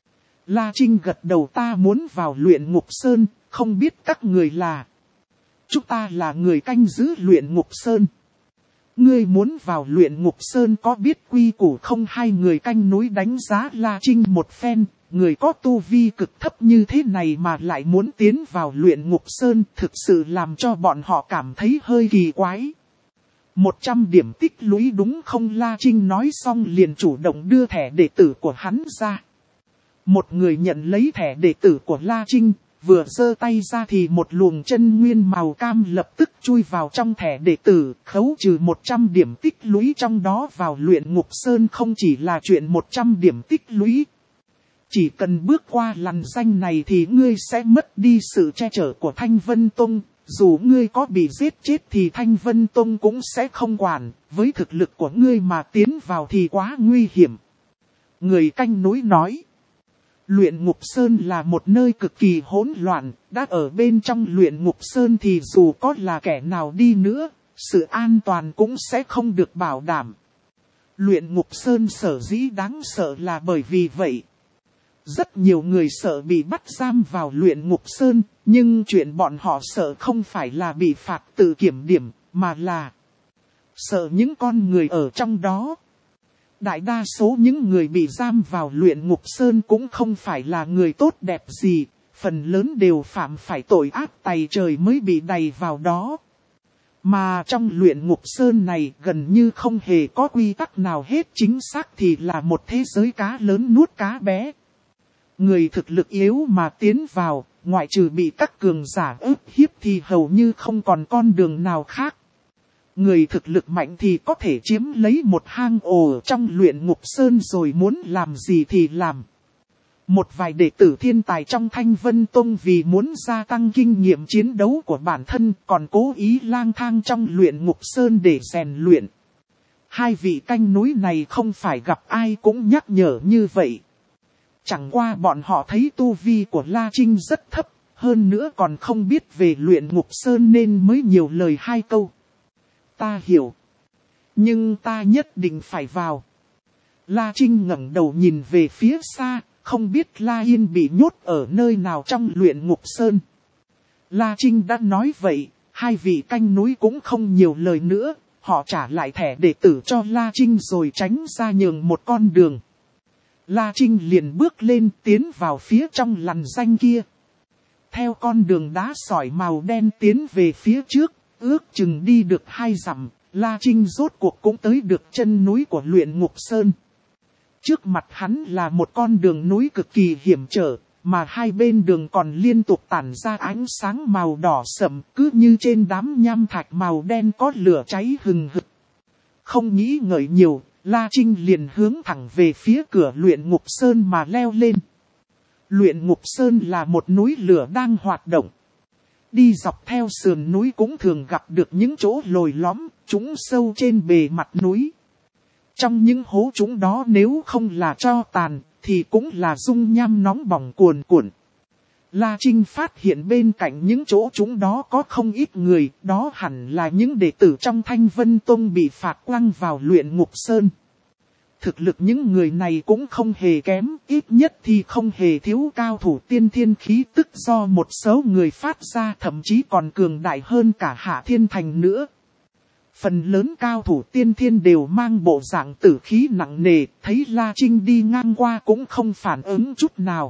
La Trinh gật đầu, ta muốn vào Luyện Ngục Sơn, không biết các người là. Chúng ta là người canh giữ Luyện Ngục Sơn. Ngươi muốn vào Luyện Ngục Sơn có biết quy củ không? Hai người canh núi đánh giá La Trinh một phen, người có tu vi cực thấp như thế này mà lại muốn tiến vào Luyện Ngục Sơn, thực sự làm cho bọn họ cảm thấy hơi kỳ quái. Một trăm điểm tích lũy đúng không? La Trinh nói xong liền chủ động đưa thẻ đệ tử của hắn ra. Một người nhận lấy thẻ đệ tử của La Trinh, vừa giơ tay ra thì một luồng chân nguyên màu cam lập tức chui vào trong thẻ đệ tử, khấu trừ một trăm điểm tích lũy trong đó. Vào Luyện Ngục Sơn không chỉ là chuyện một trăm điểm tích lũy. Chỉ cần bước qua lằn ranh này thì ngươi sẽ mất đi sự che chở của Thanh Vân Tông. Dù ngươi có bị giết chết thì Thanh Vân Tông cũng sẽ không quản, với thực lực của ngươi mà tiến vào thì quá nguy hiểm. Người canh núi nói. Luyện Ngục Sơn là một nơi cực kỳ hỗn loạn, đã ở bên trong Luyện Ngục Sơn thì dù có là kẻ nào đi nữa, sự an toàn cũng sẽ không được bảo đảm. Luyện Ngục Sơn sở dĩ đáng sợ là bởi vì vậy. Rất nhiều người sợ bị bắt giam vào Luyện Ngục Sơn, nhưng chuyện bọn họ sợ không phải là bị phạt tự kiểm điểm, mà là sợ những con người ở trong đó. Đại đa số những người bị giam vào Luyện Ngục Sơn cũng không phải là người tốt đẹp gì, phần lớn đều phạm phải tội ác tày trời mới bị đày vào đó. Mà trong Luyện Ngục Sơn này gần như không hề có quy tắc nào hết, chính xác thì là một thế giới cá lớn nuốt cá bé. Người thực lực yếu mà tiến vào, ngoại trừ bị các cường giả ức hiếp thì hầu như không còn con đường nào khác. Người thực lực mạnh thì có thể chiếm lấy một hang ổ trong Luyện Ngục Sơn rồi muốn làm gì thì làm. Một vài đệ tử thiên tài trong Thanh Vân Tông vì muốn gia tăng kinh nghiệm chiến đấu của bản thân còn cố ý lang thang trong Luyện Ngục Sơn để rèn luyện. Hai vị canh núi này không phải gặp ai cũng nhắc nhở như vậy. Chẳng qua bọn họ thấy tu vi của La Trinh rất thấp, hơn nữa còn không biết về Luyện Ngục Sơn nên mới nhiều lời hai câu. Ta hiểu. Nhưng ta nhất định phải vào. La Trinh ngẩng đầu nhìn về phía xa, không biết La Yên bị nhốt ở nơi nào trong Luyện Ngục Sơn. La Trinh đã nói vậy, hai vị canh núi cũng không nhiều lời nữa, họ trả lại thẻ đệ tử cho La Trinh rồi tránh ra nhường một con đường. La Trinh liền bước lên tiến vào phía trong lằn ranh kia. Theo con đường đá sỏi màu đen tiến về phía trước, ước chừng đi được hai dặm, La Trinh rốt cuộc cũng tới được chân núi của Luyện Ngục Sơn. Trước mặt hắn là một con đường núi cực kỳ hiểm trở, mà hai bên đường còn liên tục tản ra ánh sáng màu đỏ sẫm, cứ như trên đám nham thạch màu đen có lửa cháy hừng hực. Không nghĩ ngợi nhiều, La Trinh liền hướng thẳng về phía cửa Luyện Ngục Sơn mà leo lên. Luyện Ngục Sơn là một núi lửa đang hoạt động. Đi dọc theo sườn núi cũng thường gặp được những chỗ lồi lõm, trũng sâu trên bề mặt núi. Trong những hố trũng đó nếu không là tro tàn, thì cũng là dung nham nóng bỏng cuồn cuộn. La Trinh phát hiện bên cạnh những chỗ trũng đó có không ít người, đó hẳn là những đệ tử trong Thanh Vân Tông bị phạt quăng vào Luyện Ngục Sơn. Thực lực những người này cũng không hề kém, ít nhất thì không hề thiếu cao thủ tiên thiên khí tức do một số người phát ra, thậm chí còn cường đại hơn cả Hạ Thiên Thành nữa. Phần lớn cao thủ tiên thiên đều mang bộ dạng tử khí nặng nề, thấy La Trinh đi ngang qua cũng không phản ứng chút nào.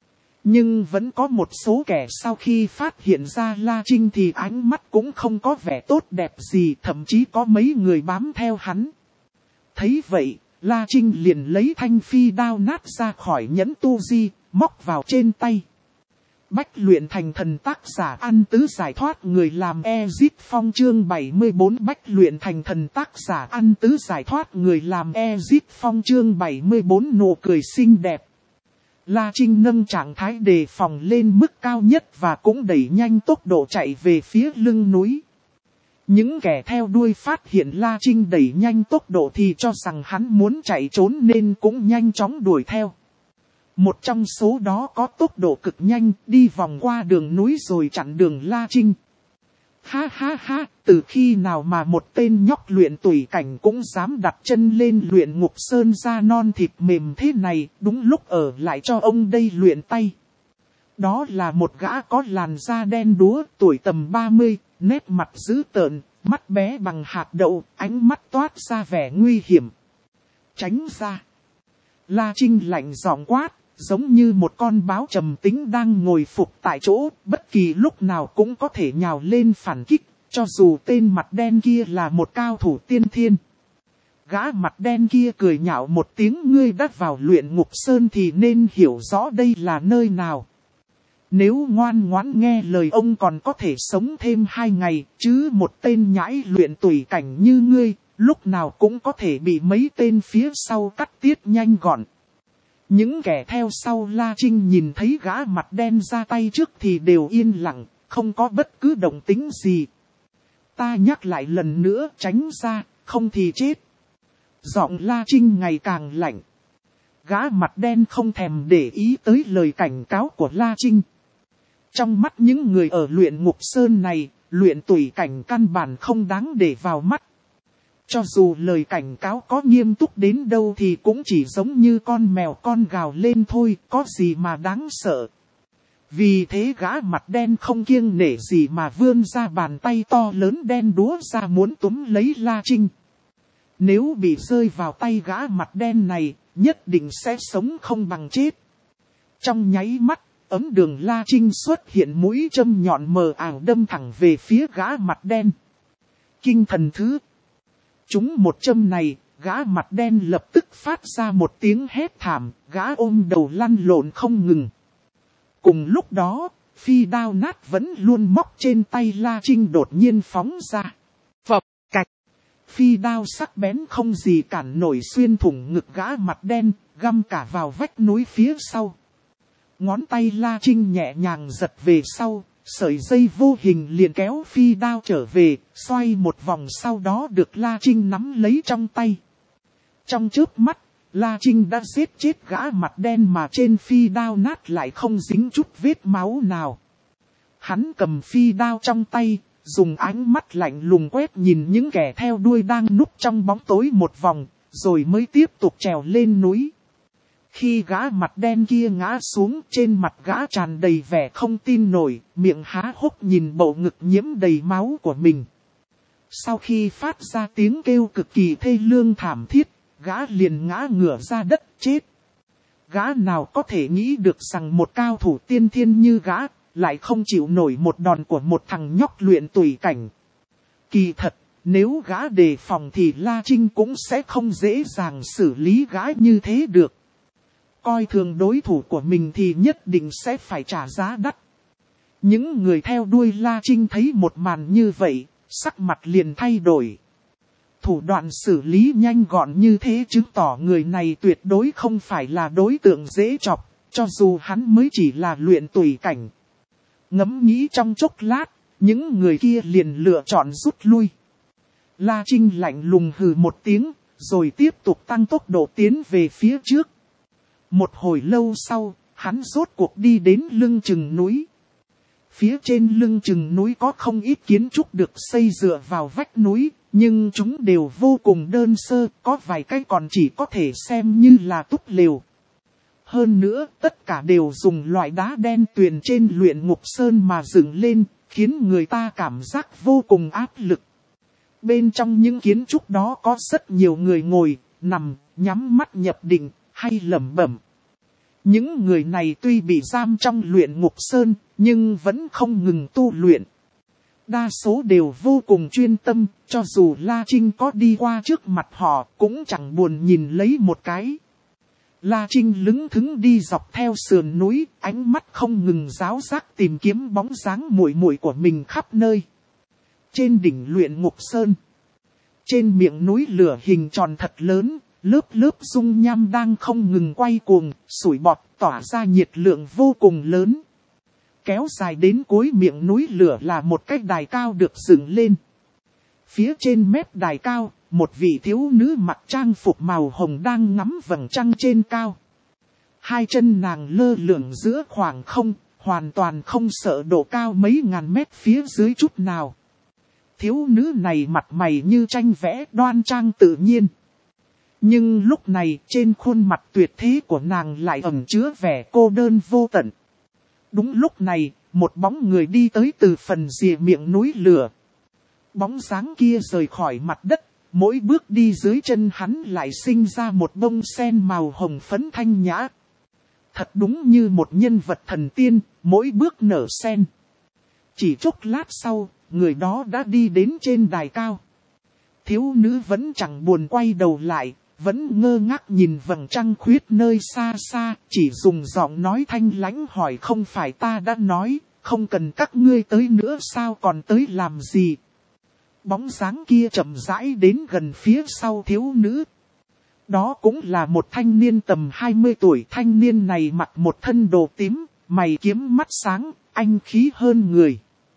Nhưng vẫn có một số kẻ sau khi phát hiện ra La Trinh thì ánh mắt cũng không có vẻ tốt đẹp gì, thậm chí có mấy người bám theo hắn. Thấy vậy, La Trinh liền lấy thanh phi đao nát ra khỏi nhẫn tu di, móc vào trên tay. Bách luyện thành thần tác giả An Tứ giải thoát người làm Ezip Phong chương bảy mươi bốn. Bách luyện thành thần tác giả An Tứ giải thoát người làm Ezip Phong chương bảy mươi bốn. Nụ cười xinh đẹp. La Trinh nâng trạng thái đề phòng lên mức cao nhất và cũng đẩy nhanh tốc độ chạy về phía lưng núi. Những kẻ theo đuôi phát hiện La Trinh đẩy nhanh tốc độ thì cho rằng hắn muốn chạy trốn nên cũng nhanh chóng đuổi theo. Một trong số đó có tốc độ cực nhanh, đi vòng qua đường núi rồi chặn đường La Trinh. Ha ha ha, từ khi nào mà một tên nhóc luyện tùy cảnh cũng dám đặt chân lên Luyện Ngục Sơn da non thịt mềm thế này, đúng lúc ở lại cho ông đây luyện tay. Đó là một gã có làn da đen đúa, tuổi tầm ba mươi, nét mặt dữ tợn, mắt bé bằng hạt đậu, ánh mắt toát ra vẻ nguy hiểm. Tránh ra. La Trinh lạnh giọng quát, giống như một con báo trầm tính đang ngồi phục tại chỗ, bất kỳ lúc nào cũng có thể nhào lên phản kích, cho dù tên mặt đen kia là một cao thủ tiên thiên. Gã mặt đen kia cười nhạo một tiếng, ngươi đã vào Luyện Ngục Sơn thì nên hiểu rõ đây là nơi nào. Nếu ngoan ngoãn nghe lời ông còn có thể sống thêm hai ngày, chứ một tên nhãi luyện tùy cảnh như ngươi, lúc nào cũng có thể bị mấy tên phía sau cắt tiết nhanh gọn. Những kẻ theo sau La Trinh nhìn thấy gã mặt đen ra tay trước thì đều yên lặng, không có bất cứ động tĩnh gì. Ta nhắc lại lần nữa, tránh ra, không thì chết. Giọng La Trinh ngày càng lạnh. Gã mặt đen không thèm để ý tới lời cảnh cáo của La Trinh. Trong mắt những người ở Luyện Ngục Sơn này, luyện tùy cảnh căn bản không đáng để vào mắt. Cho dù lời cảnh cáo có nghiêm túc đến đâu thì cũng chỉ giống như con mèo con gào lên thôi, có gì mà đáng sợ. Vì thế gã mặt đen không kiêng nể gì mà vươn ra bàn tay to lớn đen đúa ra muốn túm lấy La Trinh. Nếu bị rơi vào tay gã mặt đen này, nhất định sẽ sống không bằng chết. Trong nháy mắt, ấm đường La Trinh xuất hiện mũi châm nhọn mờ ảo đâm thẳng về phía gã mặt đen. Kinh thần thứ. Trúng một châm này, gã mặt đen lập tức phát ra một tiếng hét thảm, gã ôm đầu lăn lộn không ngừng. Cùng lúc đó, phi đao nát vẫn luôn móc trên tay La Trinh đột nhiên phóng ra. Phập, cạch. Phi đao sắc bén không gì cản nổi xuyên thủng ngực gã mặt đen, găm cả vào vách núi phía sau. Ngón tay La Trinh nhẹ nhàng giật về sau, sợi dây vô hình liền kéo phi đao trở về, xoay một vòng sau đó được La Trinh nắm lấy trong tay. Trong chớp mắt, La Trinh đã giết chết gã mặt đen mà trên phi đao nát lại không dính chút vết máu nào. Hắn cầm phi đao trong tay, dùng ánh mắt lạnh lùng quét nhìn những kẻ theo đuôi đang núp trong bóng tối một vòng, rồi mới tiếp tục trèo lên núi. Khi gã mặt đen kia ngã xuống, trên mặt gã tràn đầy vẻ không tin nổi, miệng há hốc nhìn bầu ngực nhiễm đầy máu của mình. Sau khi phát ra tiếng kêu cực kỳ thê lương thảm thiết, gã liền ngã ngửa ra đất chết. Gã nào có thể nghĩ được rằng một cao thủ tiên thiên như gã, lại không chịu nổi một đòn của một thằng nhóc luyện tùy cảnh. Kỳ thật, nếu gã đề phòng thì La Trinh cũng sẽ không dễ dàng xử lý gã như thế được. Coi thường đối thủ của mình thì nhất định sẽ phải trả giá đắt. Những người theo đuôi La Trinh thấy một màn như vậy, sắc mặt liền thay đổi. Thủ đoạn xử lý nhanh gọn như thế chứng tỏ người này tuyệt đối không phải là đối tượng dễ chọc, cho dù hắn mới chỉ là luyện tùy cảnh. Ngẫm nghĩ trong chốc lát, những người kia liền lựa chọn rút lui. La Trinh lạnh lùng hừ một tiếng, rồi tiếp tục tăng tốc độ tiến về phía trước. Một hồi lâu sau, hắn rốt cuộc đi đến lưng chừng núi. Phía trên lưng chừng núi có không ít kiến trúc được xây dựa vào vách núi, nhưng chúng đều vô cùng đơn sơ, có vài cái còn chỉ có thể xem như là túp lều. Hơn nữa, tất cả đều dùng loại đá đen tuyền trên luyện ngục sơn mà dựng lên, khiến người ta cảm giác vô cùng áp lực. Bên trong những kiến trúc đó có rất nhiều người ngồi, nằm, nhắm mắt nhập định, hay lẩm bẩm. Những người này tuy bị giam trong luyện ngục sơn, nhưng vẫn không ngừng tu luyện. Đa số đều vô cùng chuyên tâm, cho dù La Trinh có đi qua trước mặt họ, cũng chẳng buồn nhìn lấy một cái. La Trinh lững thững đi dọc theo sườn núi, ánh mắt không ngừng ráo rác tìm kiếm bóng dáng muội muội của mình khắp nơi. Trên đỉnh luyện ngục sơn, trên miệng núi lửa hình tròn thật lớn, lớp lớp dung nham đang không ngừng quay cuồng, sủi bọt tỏa ra nhiệt lượng vô cùng lớn. Kéo dài đến cuối miệng núi lửa là một cái đài cao được dựng lên. Phía trên mép đài cao, một vị thiếu nữ mặc trang phục màu hồng đang ngắm vầng trăng trên cao. Hai chân nàng lơ lửng giữa khoảng không, hoàn toàn không sợ độ cao mấy ngàn mét phía dưới chút nào. Thiếu nữ này mặt mày như tranh vẽ đoan trang tự nhiên. Nhưng lúc này trên khuôn mặt tuyệt thế của nàng lại ẩn chứa vẻ cô đơn vô tận. Đúng lúc này, một bóng người đi tới từ phần rìa miệng núi lửa. Bóng dáng kia rời khỏi mặt đất, mỗi bước đi dưới chân hắn lại sinh ra một bông sen màu hồng phấn thanh nhã. Thật đúng như một nhân vật thần tiên, mỗi bước nở sen. Chỉ chốc lát sau, người đó đã đi đến trên đài cao. Thiếu nữ vẫn chẳng buồn quay đầu lại, vẫn ngơ ngác nhìn vầng trăng khuyết nơi xa xa, chỉ dùng giọng nói thanh lãnh hỏi không phải ta đã nói, không cần các ngươi tới nữa sao còn tới làm gì. Bóng dáng kia chậm rãi đến gần phía sau thiếu nữ. Đó cũng là một thanh niên tầm hai mươi tuổi, thanh niên này mặc một thân đồ tím, mày kiếm mắt sáng, anh khí hơn người.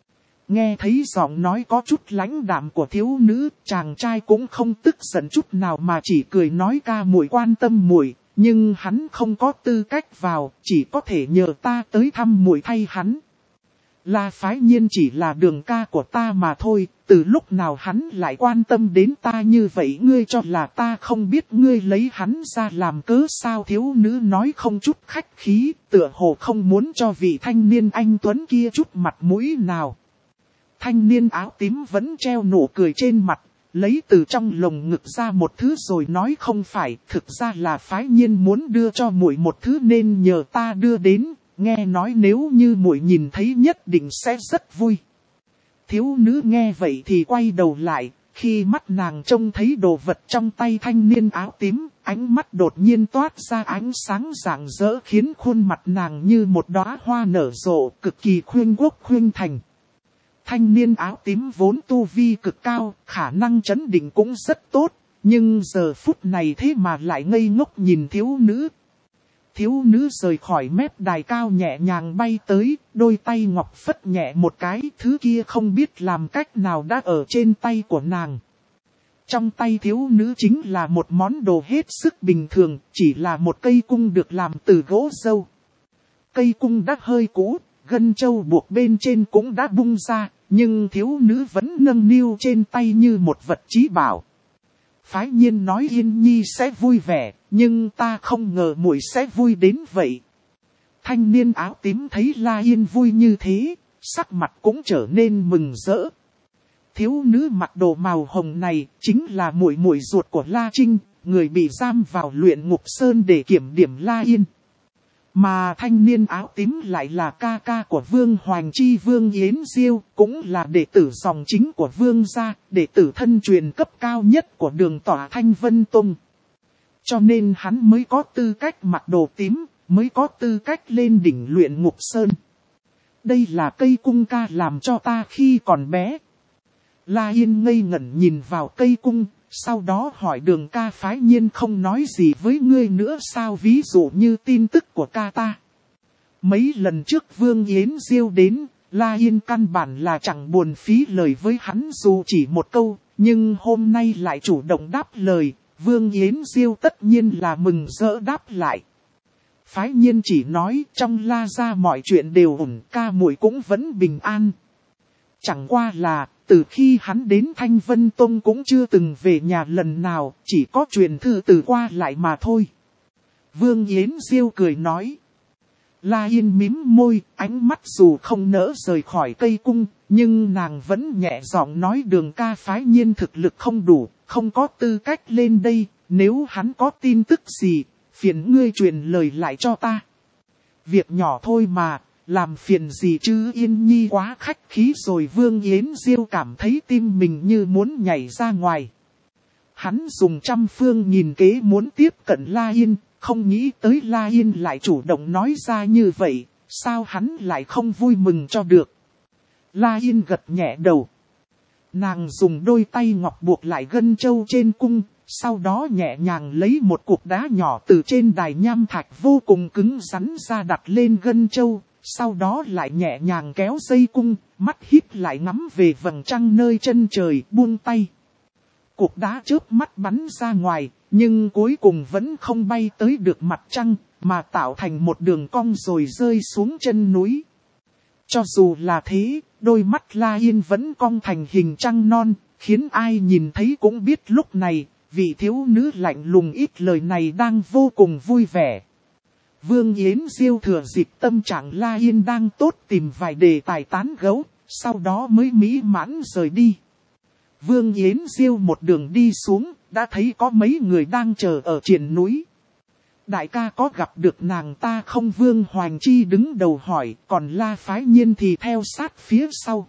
Nghe thấy giọng nói có chút lãnh đạm của thiếu nữ, chàng trai cũng không tức giận chút nào mà chỉ cười nói ca muội quan tâm muội, nhưng hắn không có tư cách vào, chỉ có thể nhờ ta tới thăm muội thay hắn. La Phái Nhiên chỉ là đường ca của ta mà thôi, từ lúc nào hắn lại quan tâm đến ta như vậy, ngươi cho là ta không biết ngươi lấy hắn ra làm cớ sao? Thiếu nữ nói không chút khách khí, tựa hồ không muốn cho vị thanh niên anh tuấn kia chút mặt mũi nào. Thanh niên áo tím vẫn treo nụ cười trên mặt, lấy từ trong lồng ngực ra một thứ rồi nói không phải, thực ra là Phái Nhiên muốn đưa cho muội một thứ nên nhờ ta đưa đến, nghe nói nếu như muội nhìn thấy nhất định sẽ rất vui. Thiếu nữ nghe vậy thì quay đầu lại, khi mắt nàng trông thấy đồ vật trong tay thanh niên áo tím, ánh mắt đột nhiên toát ra ánh sáng rạng rỡ khiến khuôn mặt nàng như một đóa hoa nở rộ, cực kỳ khuynh quốc khuynh thành. Thanh niên áo tím vốn tu vi cực cao, khả năng chấn định cũng rất tốt, nhưng giờ phút này thế mà lại ngây ngốc nhìn thiếu nữ. Thiếu nữ rời khỏi mép đài cao nhẹ nhàng bay tới, đôi tay ngọc phất nhẹ một cái, thứ kia không biết làm cách nào đã ở trên tay của nàng. Trong tay thiếu nữ chính là một món đồ hết sức bình thường, chỉ là một cây cung được làm từ gỗ dâu. Cây cung đã hơi cũ, gân châu buộc bên trên cũng đã bung ra, nhưng thiếu nữ vẫn nâng niu trên tay như một vật chí bảo. Phái Nhiên nói Yên Nhi sẽ vui vẻ, nhưng ta không ngờ muội sẽ vui đến vậy. Thanh niên áo tím thấy La Yên vui như thế, sắc mặt cũng trở nên mừng rỡ. Thiếu nữ mặc đồ màu hồng này chính là muội muội ruột của La Trinh, người bị giam vào luyện ngục sơn để kiểm điểm La Yên. Mà thanh niên áo tím lại là ca ca của Vương Hoành Chi Vương Yến Diêu, cũng là đệ tử dòng chính của Vương gia, đệ tử thân truyền cấp cao nhất của đường tỏa Thanh Vân Tông. Cho nên hắn mới có tư cách mặc đồ tím, mới có tư cách lên đỉnh luyện ngục sơn. Đây là cây cung ca làm cho ta khi còn bé. La Yên ngây ngẩn nhìn vào cây cung, sau đó hỏi đường ca Phái Nhiên không nói gì với ngươi nữa sao, ví dụ như tin tức của ca ta. Mấy lần trước Vương Yến Diêu đến, La Yên căn bản là chẳng buồn phí lời với hắn dù chỉ một câu, nhưng hôm nay lại chủ động đáp lời, Vương Yến Diêu tất nhiên là mừng rỡ đáp lại. Phái Nhiên chỉ nói trong La gia mọi chuyện đều ổn, ca muội cũng vẫn bình an. Chẳng qua là, từ khi hắn đến Thanh Vân Tông cũng chưa từng về nhà lần nào, chỉ có truyền thư từ qua lại mà thôi. Vương Yến Diêu cười nói. La Yên mím môi, ánh mắt dù không nỡ rời khỏi cây cung, nhưng nàng vẫn nhẹ giọng nói đường ca Phái Nhiên thực lực không đủ, không có tư cách lên đây, nếu hắn có tin tức gì, phiền ngươi truyền lời lại cho ta. Việc nhỏ thôi mà. Làm phiền gì chứ, Yên Nhi quá khách khí rồi. Vương Yến Diêu cảm thấy tim mình như muốn nhảy ra ngoài. Hắn dùng trăm phương nghìn kế muốn tiếp cận La Yên, không nghĩ tới La Yên lại chủ động nói ra như vậy, sao hắn lại không vui mừng cho được. La Yên gật nhẹ đầu. Nàng dùng đôi tay ngọc buộc lại gân châu trên cung, sau đó nhẹ nhàng lấy một cục đá nhỏ từ trên đài nham thạch vô cùng cứng rắn ra đặt lên gân châu. Sau đó lại nhẹ nhàng kéo dây cung, mắt híp lại ngắm về vầng trăng nơi chân trời, buông tay. Cục đá chớp mắt bắn ra ngoài, nhưng cuối cùng vẫn không bay tới được mặt trăng, mà tạo thành một đường cong rồi rơi xuống chân núi. Cho dù là thế, đôi mắt La Yên vẫn cong thành hình trăng non, khiến ai nhìn thấy cũng biết lúc này, vị thiếu nữ lạnh lùng ít lời này đang vô cùng vui vẻ. Vương Yến Diêu thừa dịp tâm trạng La Yên đang tốt tìm vài đề tài tán gẫu, sau đó mới mỹ mãn rời đi. Vương Yến Diêu một đường đi xuống, đã thấy có mấy người đang chờ ở triền núi. Đại ca có gặp được nàng ta không? Vương Hoành Chi đứng đầu hỏi, còn La Phái Nhiên thì theo sát phía sau.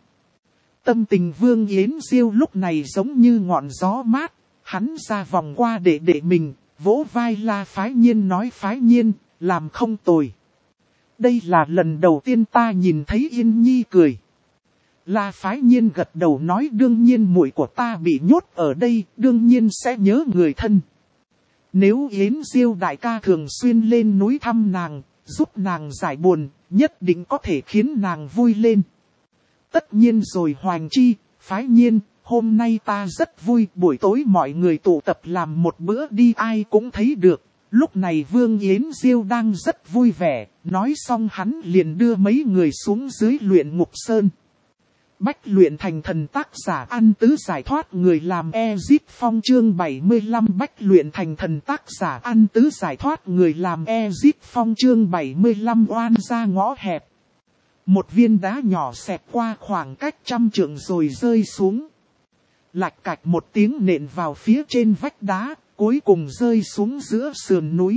Tâm tình Vương Yến Diêu lúc này giống như ngọn gió mát, hắn ra vòng qua để để mình, vỗ vai La Phái Nhiên nói Phái Nhiên. Làm không tồi. Đây là lần đầu tiên ta nhìn thấy Yên Nhi cười. La Phái Nhiên gật đầu nói đương nhiên muội của ta bị nhốt ở đây, đương nhiên sẽ nhớ người thân. Nếu Yến Diêu đại ca thường xuyên lên núi thăm nàng, giúp nàng giải buồn, nhất định có thể khiến nàng vui lên. Tất nhiên rồi Hoành Chi, Phái Nhiên, hôm nay ta rất vui, buổi tối mọi người tụ tập làm một bữa đi ai cũng thấy được. Lúc này Vương Yến Diêu đang rất vui vẻ, nói xong hắn liền đưa mấy người xuống dưới luyện ngục sơn. Bách luyện thành thần, tác giả An Tứ giải thoát, người làm Ezip Phong chương bảy mươi lăm. Bách luyện thành thần, tác giả An Tứ giải thoát, người làm Ezip Phong chương bảy mươi lăm. Oan ra ngõ hẹp. Một viên đá nhỏ xẹt qua khoảng cách trăm trượng rồi rơi xuống. Lạch cạch một tiếng nện vào phía trên vách đá. Cuối cùng rơi xuống giữa sườn núi.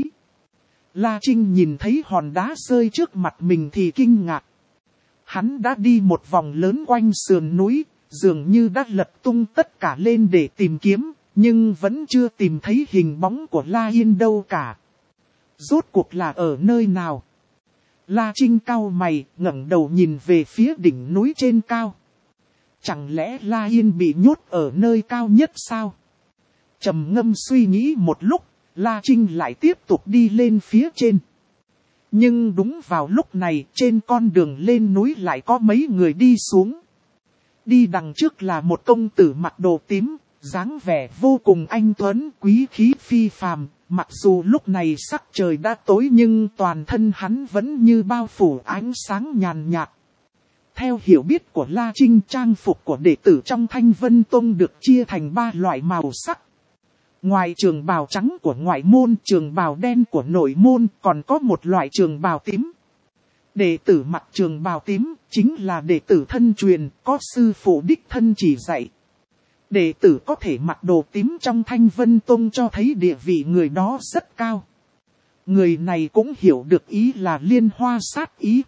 La Trinh nhìn thấy hòn đá rơi trước mặt mình thì kinh ngạc. Hắn đã đi một vòng lớn quanh sườn núi, dường như đã lật tung tất cả lên để tìm kiếm, nhưng vẫn chưa tìm thấy hình bóng của La Yên đâu cả. Rốt cuộc là ở nơi nào? La Trinh cau mày, ngẩng đầu nhìn về phía đỉnh núi trên cao. Chẳng lẽ La Yên bị nhốt ở nơi cao nhất sao? Trầm ngâm suy nghĩ một lúc, La Trinh lại tiếp tục đi lên phía trên. Nhưng đúng vào lúc này, trên con đường lên núi lại có mấy người đi xuống. Đi đằng trước là một công tử mặc đồ tím, dáng vẻ vô cùng anh tuấn, quý khí phi phàm, mặc dù lúc này sắc trời đã tối nhưng toàn thân hắn vẫn như bao phủ ánh sáng nhàn nhạt. Theo hiểu biết của La Trinh, trang phục của đệ tử trong Thanh Vân Tông được chia thành ba loại màu sắc. Ngoài trường bào trắng của ngoại môn, trường bào đen của nội môn, còn có một loại trường bào tím. Đệ tử mặc trường bào tím chính là đệ tử thân truyền, có sư phụ đích thân chỉ dạy. Đệ tử có thể mặc đồ tím trong Thanh Vân Tông cho thấy địa vị người đó rất cao. Người này cũng hiểu được ý là liên hoa sát ý.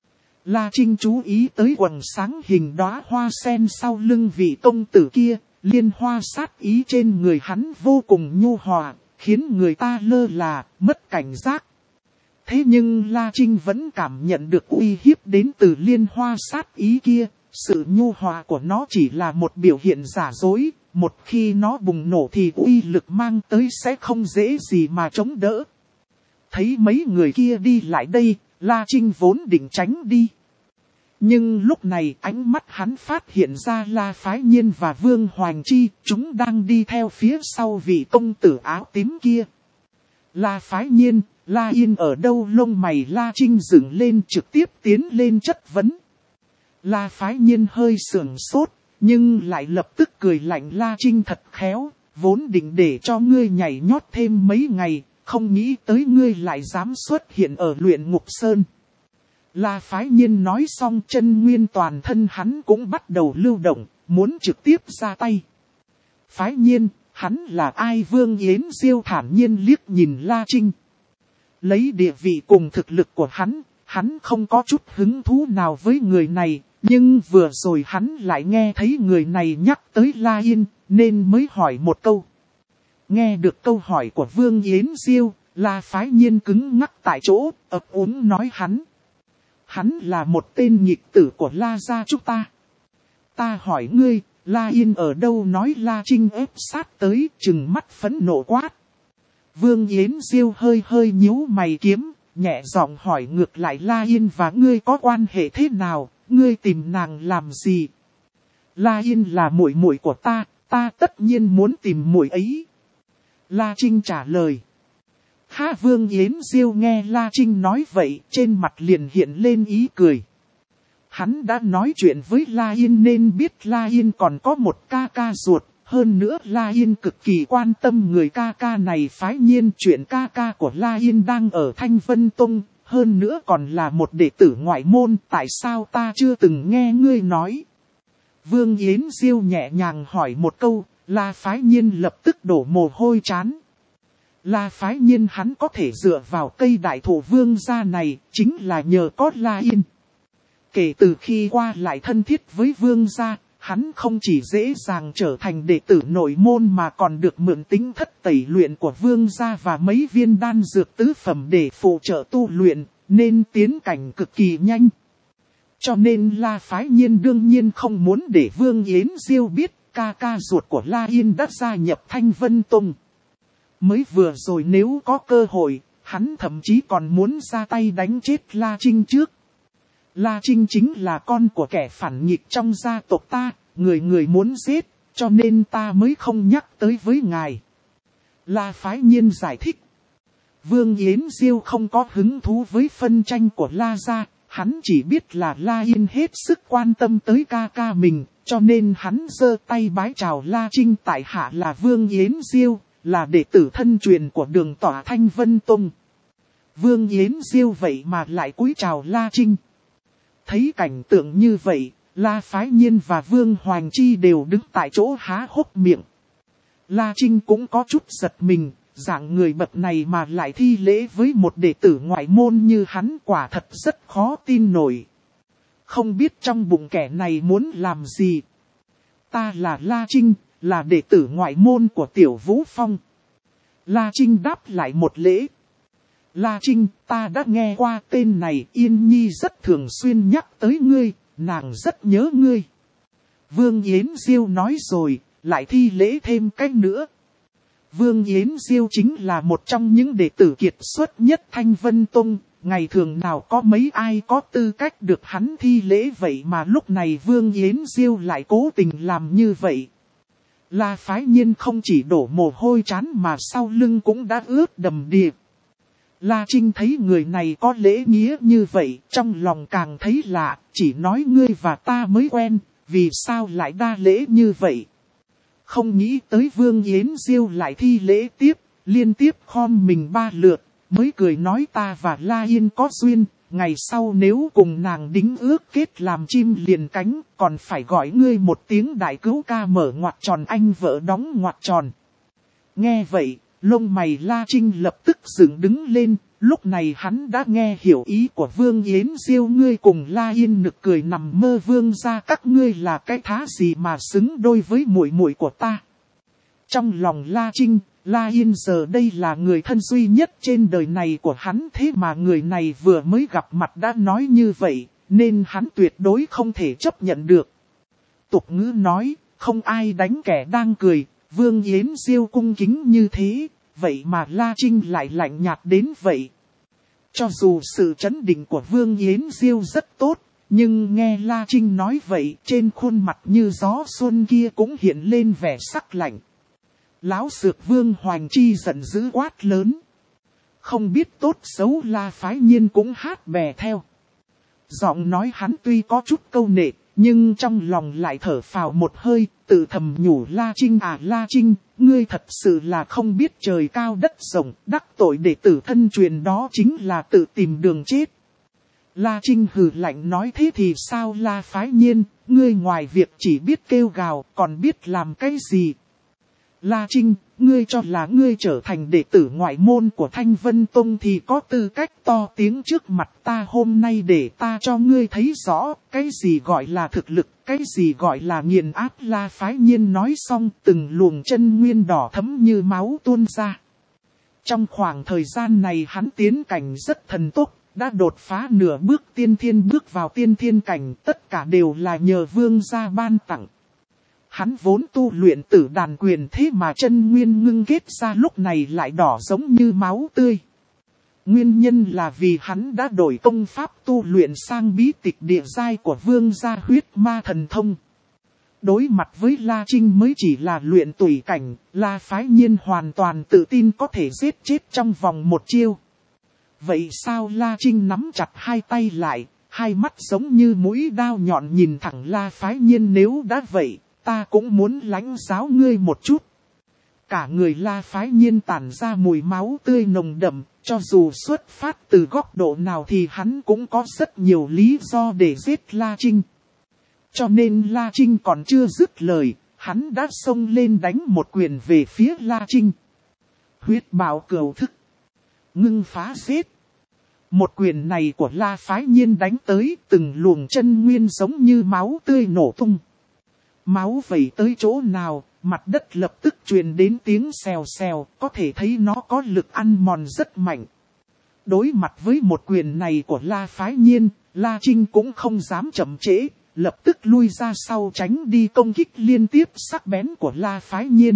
La Trinh chú ý tới quầng sáng hình đóa hoa sen sau lưng vị công tử kia, liên hoa sát ý trên người hắn vô cùng nhu hòa, khiến người ta lơ là, mất cảnh giác. Thế nhưng La Trinh vẫn cảm nhận được uy hiếp đến từ liên hoa sát ý kia, sự nhu hòa của nó chỉ là một biểu hiện giả dối, một khi nó bùng nổ thì uy lực mang tới sẽ không dễ gì mà chống đỡ. Thấy mấy người kia đi lại đây, La Trinh vốn định tránh đi. Nhưng lúc này ánh mắt hắn phát hiện ra La Phái Nhiên và Vương Hoành Chi, chúng đang đi theo phía sau vị công tử áo tím kia. La Phái Nhiên, La Yên ở đâu? Lông mày La Trinh dựng lên trực tiếp tiến lên chất vấn. La Phái Nhiên hơi sưởng sốt, nhưng lại lập tức cười lạnh. La Trinh thật khéo, vốn định để cho ngươi nhảy nhót thêm mấy ngày, không nghĩ tới ngươi lại dám xuất hiện ở Luyện Ngục Sơn. La Phái Nhiên nói xong, chân nguyên toàn thân hắn cũng bắt đầu lưu động, muốn trực tiếp ra tay. Phái Nhiên, hắn là ai? Vương Yến Diêu thản nhiên liếc nhìn La Trinh. Lấy địa vị cùng thực lực của hắn, hắn không có chút hứng thú nào với người này, nhưng vừa rồi hắn lại nghe thấy người này nhắc tới La Yên, nên mới hỏi một câu. Nghe được câu hỏi của Vương Yến Diêu, La Phái Nhiên cứng ngắc tại chỗ, ấp úng nói hắn. Hắn là một tên nhịch tử của La gia chúng ta. Ta hỏi ngươi, La Yên ở đâu? Nói La Trinh ép sát tới, trừng mắt phẫn nộ quát. Vương Yến Diêu hơi hơi nhíu mày kiếm, nhẹ giọng hỏi ngược lại, La Yên và ngươi có quan hệ thế nào? Ngươi tìm nàng làm gì? La Yên là muội muội của ta, ta tất nhiên muốn tìm muội ấy. La Trinh trả lời. Ha! Vương Yến Diêu nghe La Trinh nói vậy, trên mặt liền hiện lên ý cười. Hắn đã nói chuyện với La Yên nên biết La Yên còn có một ca ca ruột. Hơn nữa La Yên cực kỳ quan tâm người ca ca này. Phái Nhiên, chuyện ca ca của La Yên đang ở Thanh Vân Tông, hơn nữa còn là một đệ tử ngoại môn, tại sao ta chưa từng nghe ngươi nói? Vương Yến Diêu nhẹ nhàng hỏi một câu, La Phái Nhiên lập tức đổ mồ hôi trán. La Phái Nhiên hắn có thể dựa vào cây đại thụ Vương gia này, chính là nhờ có La Yên. Kể từ khi qua lại thân thiết với Vương gia, hắn không chỉ dễ dàng trở thành đệ tử nội môn mà còn được mượn tính thất tẩy luyện của Vương gia và mấy viên đan dược tứ phẩm để phụ trợ tu luyện, nên tiến cảnh cực kỳ nhanh. Cho nên La Phái Nhiên đương nhiên không muốn để Vương Yến Diêu biết ca ca ruột của La Yên đã gia nhập Thanh Vân Tông. Mới vừa rồi nếu có cơ hội, hắn thậm chí còn muốn ra tay đánh chết La Trinh trước. La Trinh chính là con của kẻ phản nghịch trong gia tộc ta, người người muốn giết, cho nên ta mới không nhắc tới với ngài. La Phái Nhiên giải thích. Vương Yến Diêu không có hứng thú với phân tranh của La gia, hắn chỉ biết là La Yên hết sức quan tâm tới ca ca mình, cho nên hắn giơ tay bái chào La Trinh. Tại hạ là Vương Yến Diêu, là đệ tử thân truyền của Đường Tỏa Thanh Vân Tông. Vương Yến Diêu vậy mà lại cúi chào La Trinh. Thấy cảnh tượng như vậy, La Phái Nhiên và Vương Hoành Chi đều đứng tại chỗ há hốc miệng. La Trinh cũng có chút giật mình, dạng người bậc này mà lại thi lễ với một đệ tử ngoại môn như hắn quả thật rất khó tin nổi. Không biết trong bụng kẻ này muốn làm gì. Ta là La Trinh, là đệ tử ngoại môn của Tiểu Vũ Phong. La Trinh đáp lại một lễ. La Trinh, ta đã nghe qua tên này, Yên Nhi rất thường xuyên nhắc tới ngươi, nàng rất nhớ ngươi. Vương Yến Diêu nói rồi, lại thi lễ thêm cách nữa. Vương Yến Diêu chính là một trong những đệ tử kiệt xuất nhất Thanh Vân Tông, ngày thường nào có mấy ai có tư cách được hắn thi lễ vậy mà lúc này Vương Yến Diêu lại cố tình làm như vậy. La Phái Nhiên không chỉ đổ mồ hôi trán mà sau lưng cũng đã ướt đầm đìa. La Trinh thấy người này có lễ nghĩa như vậy, trong lòng càng thấy lạ, chỉ nói ngươi và ta mới quen, vì sao lại đa lễ như vậy. Không nghĩ tới Vương Yến Diêu lại thi lễ tiếp, liên tiếp khom mình ba lượt, mới cười nói ta và La Yên có duyên, ngày sau nếu cùng nàng đính ước kết làm chim liền cánh, còn phải gọi ngươi một tiếng đại cứu ca mở ngoặc tròn anh vợ đóng ngoặc tròn. Nghe vậy, lông mày La Trinh lập tức dựng đứng lên, lúc này hắn đã nghe hiểu ý của Vương Yến Diêu, ngươi cùng La Yên nực cười nằm mơ vương ra các ngươi là cái thá gì mà xứng đôi với muội muội của ta. Trong lòng La Trinh, La Yên giờ đây là người thân duy nhất trên đời này của hắn, thế mà người này vừa mới gặp mặt đã nói như vậy, nên hắn tuyệt đối không thể chấp nhận được. Tục ngữ nói, không ai đánh kẻ đang cười, Vương Yến Diêu cung kính như thế, vậy mà La Trinh lại lạnh nhạt đến vậy. Cho dù sự trấn định của Vương Yến Diêu rất tốt, nhưng nghe La Trinh nói vậy, trên khuôn mặt như gió xuân kia cũng hiện lên vẻ sắc lạnh. Lão Sược Vương Hoành Chi giận dữ quát lớn. Không biết tốt xấu La Phái Nhiên cũng hát bè theo. Giọng nói hắn tuy có chút câu nệ, nhưng trong lòng lại thở phào một hơi, tự thầm nhủ La Trinh à La Trinh, ngươi thật sự là không biết trời cao đất rộng, đắc tội đệ tử thân truyền đó chính là tự tìm đường chết. La Trinh hừ lạnh nói thế thì sao La Phái Nhiên, ngươi ngoài việc chỉ biết kêu gào, còn biết làm cái gì? La Trinh, ngươi cho là ngươi trở thành đệ tử ngoại môn của Thanh Vân Tông thì có tư cách to tiếng trước mặt ta hôm nay để ta cho ngươi thấy rõ cái gì gọi là thực lực, cái gì gọi là nghiền áp. La Phái Nhiên nói xong từng luồng chân nguyên đỏ thẫm như máu tuôn ra. Trong khoảng thời gian này hắn tiến cảnh rất thần tốc, đã đột phá nửa bước tiên thiên bước vào tiên thiên cảnh, tất cả đều là nhờ vương gia ban tặng. Hắn vốn tu luyện tử đàn quyền thế mà chân nguyên ngưng kết ra lúc này lại đỏ giống như máu tươi. Nguyên nhân là vì hắn đã đổi công pháp tu luyện sang bí tịch địa giai của vương gia huyết ma thần thông. Đối mặt với La Trinh mới chỉ là luyện tùy cảnh, La Phái Nhiên hoàn toàn tự tin có thể giết chết trong vòng một chiêu. Vậy sao La Trinh nắm chặt hai tay lại, hai mắt giống như mũi đao nhọn nhìn thẳng La Phái Nhiên nếu đã vậy. Ta cũng muốn lãnh giáo ngươi một chút. Cả người La Phái Nhiên tản ra mùi máu tươi nồng đậm, cho dù xuất phát từ góc độ nào thì hắn cũng có rất nhiều lý do để giết La Trinh. Cho nên La Trinh còn chưa dứt lời, hắn đã xông lên đánh một quyền về phía La Trinh. Huyết bạo cửu thức. Ngưng phá giết. Một quyền này của La Phái Nhiên đánh tới từng luồng chân nguyên giống như máu tươi nổ tung. Máu vẩy tới chỗ nào, mặt đất lập tức truyền đến tiếng xèo xèo, có thể thấy nó có lực ăn mòn rất mạnh. Đối mặt với một quyền này của La Phái Nhiên, La Trinh cũng không dám chậm trễ, lập tức lui ra sau tránh đi công kích liên tiếp sắc bén của La Phái Nhiên.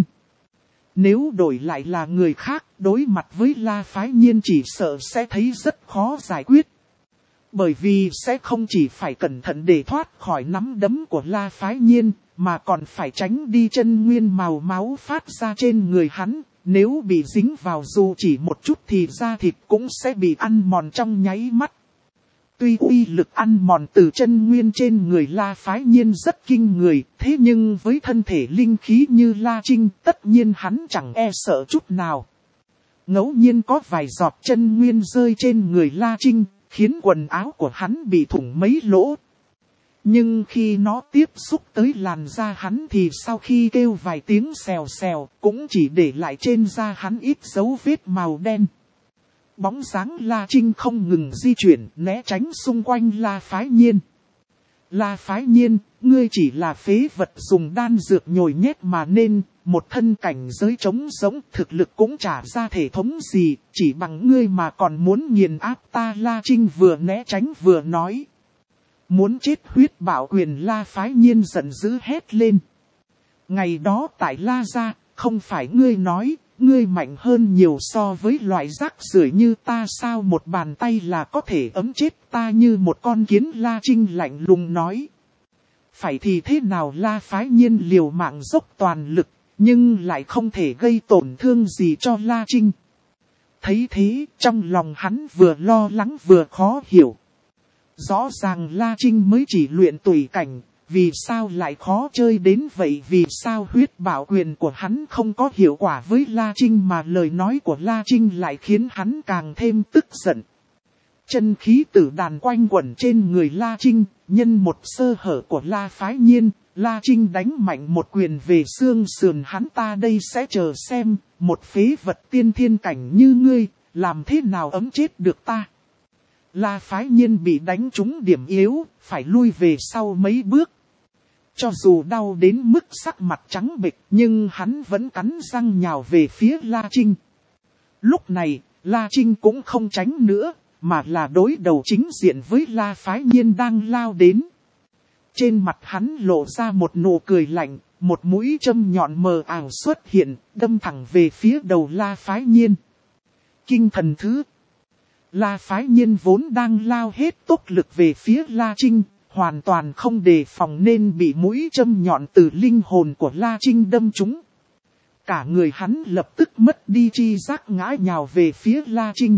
Nếu đổi lại là người khác, đối mặt với La Phái Nhiên chỉ sợ sẽ thấy rất khó giải quyết. Bởi vì sẽ không chỉ phải cẩn thận để thoát khỏi nắm đấm của La Phái Nhiên, mà còn phải tránh đi chân nguyên màu máu phát ra trên người hắn. Nếu bị dính vào dù chỉ một chút thì da thịt cũng sẽ bị ăn mòn trong nháy mắt. Tuy uy lực ăn mòn từ chân nguyên trên người La Phái Nhiên rất kinh người, thế nhưng với thân thể linh khí như La Trinh tất nhiên hắn chẳng e sợ chút nào. Ngẫu nhiên có vài giọt chân nguyên rơi trên người La Trinh, khiến quần áo của hắn bị thủng mấy lỗ. Nhưng khi nó tiếp xúc tới làn da hắn thì sau khi kêu vài tiếng xèo xèo cũng chỉ để lại trên da hắn ít dấu vết màu đen. Bóng dáng La Trinh không ngừng di chuyển né tránh xung quanh La Phái Nhiên. La Phái Nhiên, ngươi chỉ là phế vật dùng đan dược nhồi nhét mà nên, một thân cảnh giới trống rỗng thực lực cũng chả ra thể thống gì, chỉ bằng ngươi mà còn muốn nghiền áp ta. La Trinh vừa né tránh vừa nói. Muốn chết huyết bạo quyền. La Phái Nhiên giận dữ hét lên. Ngày đó tại La Gia, không phải ngươi nói, ngươi mạnh hơn nhiều so với loại rác rưởi như ta sao, một bàn tay là có thể ấm chết ta như một con kiến. La Trinh lạnh lùng nói. Phải thì thế nào? La Phái Nhiên liều mạng dốc toàn lực, nhưng lại không thể gây tổn thương gì cho La Trinh. Thấy thế, trong lòng hắn vừa lo lắng vừa khó hiểu. Rõ ràng La Trinh mới chỉ luyện tùy cảnh, vì sao lại khó chơi đến vậy? Vì sao huyết bảo quyền của hắn không có hiệu quả với La Trinh mà lời nói của La Trinh lại khiến hắn càng thêm tức giận. Chân khí tử đàn quanh quẩn trên người La Trinh, nhân một sơ hở của La Phái Nhiên, La Trinh đánh mạnh một quyền về xương sườn hắn. Ta đây sẽ chờ xem, một phế vật tiên thiên cảnh như ngươi, làm thế nào ấm chết được ta. La Phái Nhiên bị đánh trúng điểm yếu, phải lui về sau mấy bước. Cho dù đau đến mức sắc mặt trắng bệch, nhưng hắn vẫn cắn răng nhào về phía La Trinh. Lúc này, La Trinh cũng không tránh nữa, mà là đối đầu chính diện với La Phái Nhiên đang lao đến. Trên mặt hắn lộ ra một nụ cười lạnh, một mũi châm nhọn mờ ảo xuất hiện, đâm thẳng về phía đầu La Phái Nhiên. Kinh thần thứ. La Phái Nhiên vốn đang lao hết tốc lực về phía La Trinh, hoàn toàn không đề phòng nên bị mũi châm nhọn từ linh hồn của La Trinh đâm trúng. Cả người hắn lập tức mất đi tri giác ngã nhào về phía La Trinh.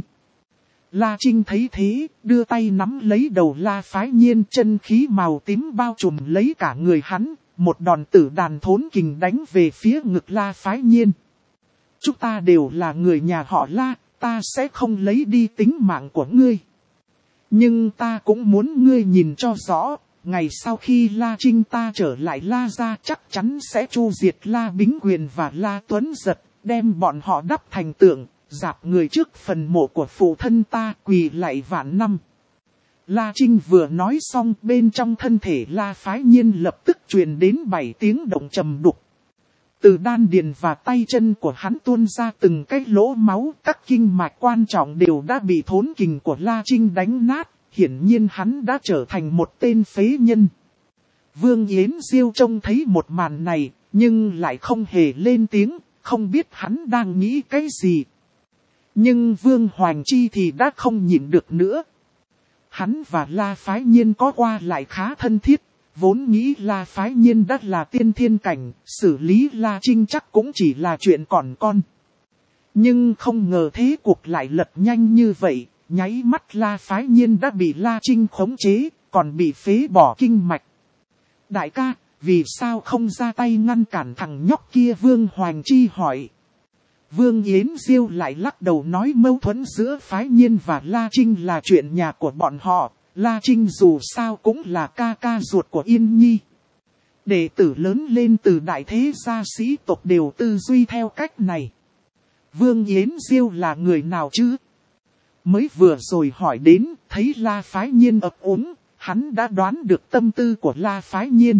La Trinh thấy thế, đưa tay nắm lấy đầu La Phái Nhiên, chân khí màu tím bao trùm lấy cả người hắn, một đòn tử đàn thốn kình đánh về phía ngực La Phái Nhiên. Chúng ta đều là người nhà họ La, ta sẽ không lấy đi tính mạng của ngươi. Nhưng ta cũng muốn ngươi nhìn cho rõ, ngày sau khi La Trinh ta trở lại La gia chắc chắn sẽ chu diệt La Bính Quyền và La Tuấn Giật, đem bọn họ đắp thành tượng, dạp người trước phần mộ của phụ thân ta quỳ lạy vạn năm. La Trinh vừa nói xong, bên trong thân thể La Phái Nhiên lập tức truyền đến bảy tiếng động trầm đục. Từ đan điền và tay chân của hắn tuôn ra từng cái lỗ máu, các kinh mạch quan trọng đều đã bị thốn kình của La Trinh đánh nát, hiển nhiên hắn đã trở thành một tên phế nhân. Vương Yến Diêu trông thấy một màn này, nhưng lại không hề lên tiếng, không biết hắn đang nghĩ cái gì. Nhưng Vương Hoành Chi thì đã không nhịn được nữa. Hắn và La Phái Nhiên có qua lại khá thân thiết, vốn nghĩ La Phái Nhiên đã là tiên thiên cảnh, xử lý La Trinh chắc cũng chỉ là chuyện còn con. Nhưng không ngờ thế cuộc lại lật nhanh như vậy, nháy mắt La Phái Nhiên đã bị La Trinh khống chế, còn bị phế bỏ kinh mạch. Đại ca, vì sao không ra tay ngăn cản thằng nhóc kia? Vương Hoành Chi hỏi. Vương Yến Diêu lại lắc đầu nói mâu thuẫn giữa Phái Nhiên và La Trinh là chuyện nhà của bọn họ. La Trinh dù sao cũng là ca ca ruột của Yên Nhi. Đệ tử lớn lên từ đại thế gia sĩ tộc đều tư duy theo cách này. Vương Yến Diêu là người nào chứ? Mới vừa rồi hỏi đến, thấy La Phái Nhiên ấp úng, hắn đã đoán được tâm tư của La Phái Nhiên.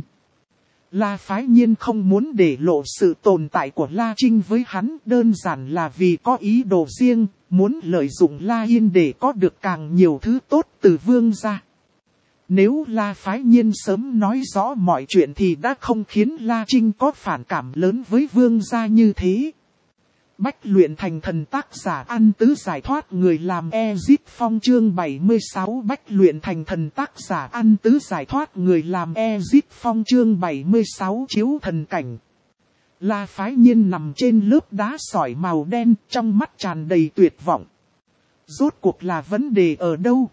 La Phái Nhiên không muốn để lộ sự tồn tại của La Trinh với hắn, đơn giản là vì có ý đồ riêng, muốn lợi dụng La Yên để có được càng nhiều thứ tốt từ Vương gia. Nếu La Phái Nhiên sớm nói rõ mọi chuyện thì đã không khiến La Trinh có phản cảm lớn với Vương gia như thế. Bách luyện thành thần, tác giả An Tứ giải thoát, người làm Ezit Phong chương bảy mươi sáu. Bách luyện thành thần, tác giả An Tứ giải thoát, người làm Ezit Phong chương bảy mươi sáu. Chiếu thần cảnh. La Phái Nhiên nằm trên lớp đá sỏi màu đen, trong mắt tràn đầy tuyệt vọng. Rốt cuộc là vấn đề ở đâu?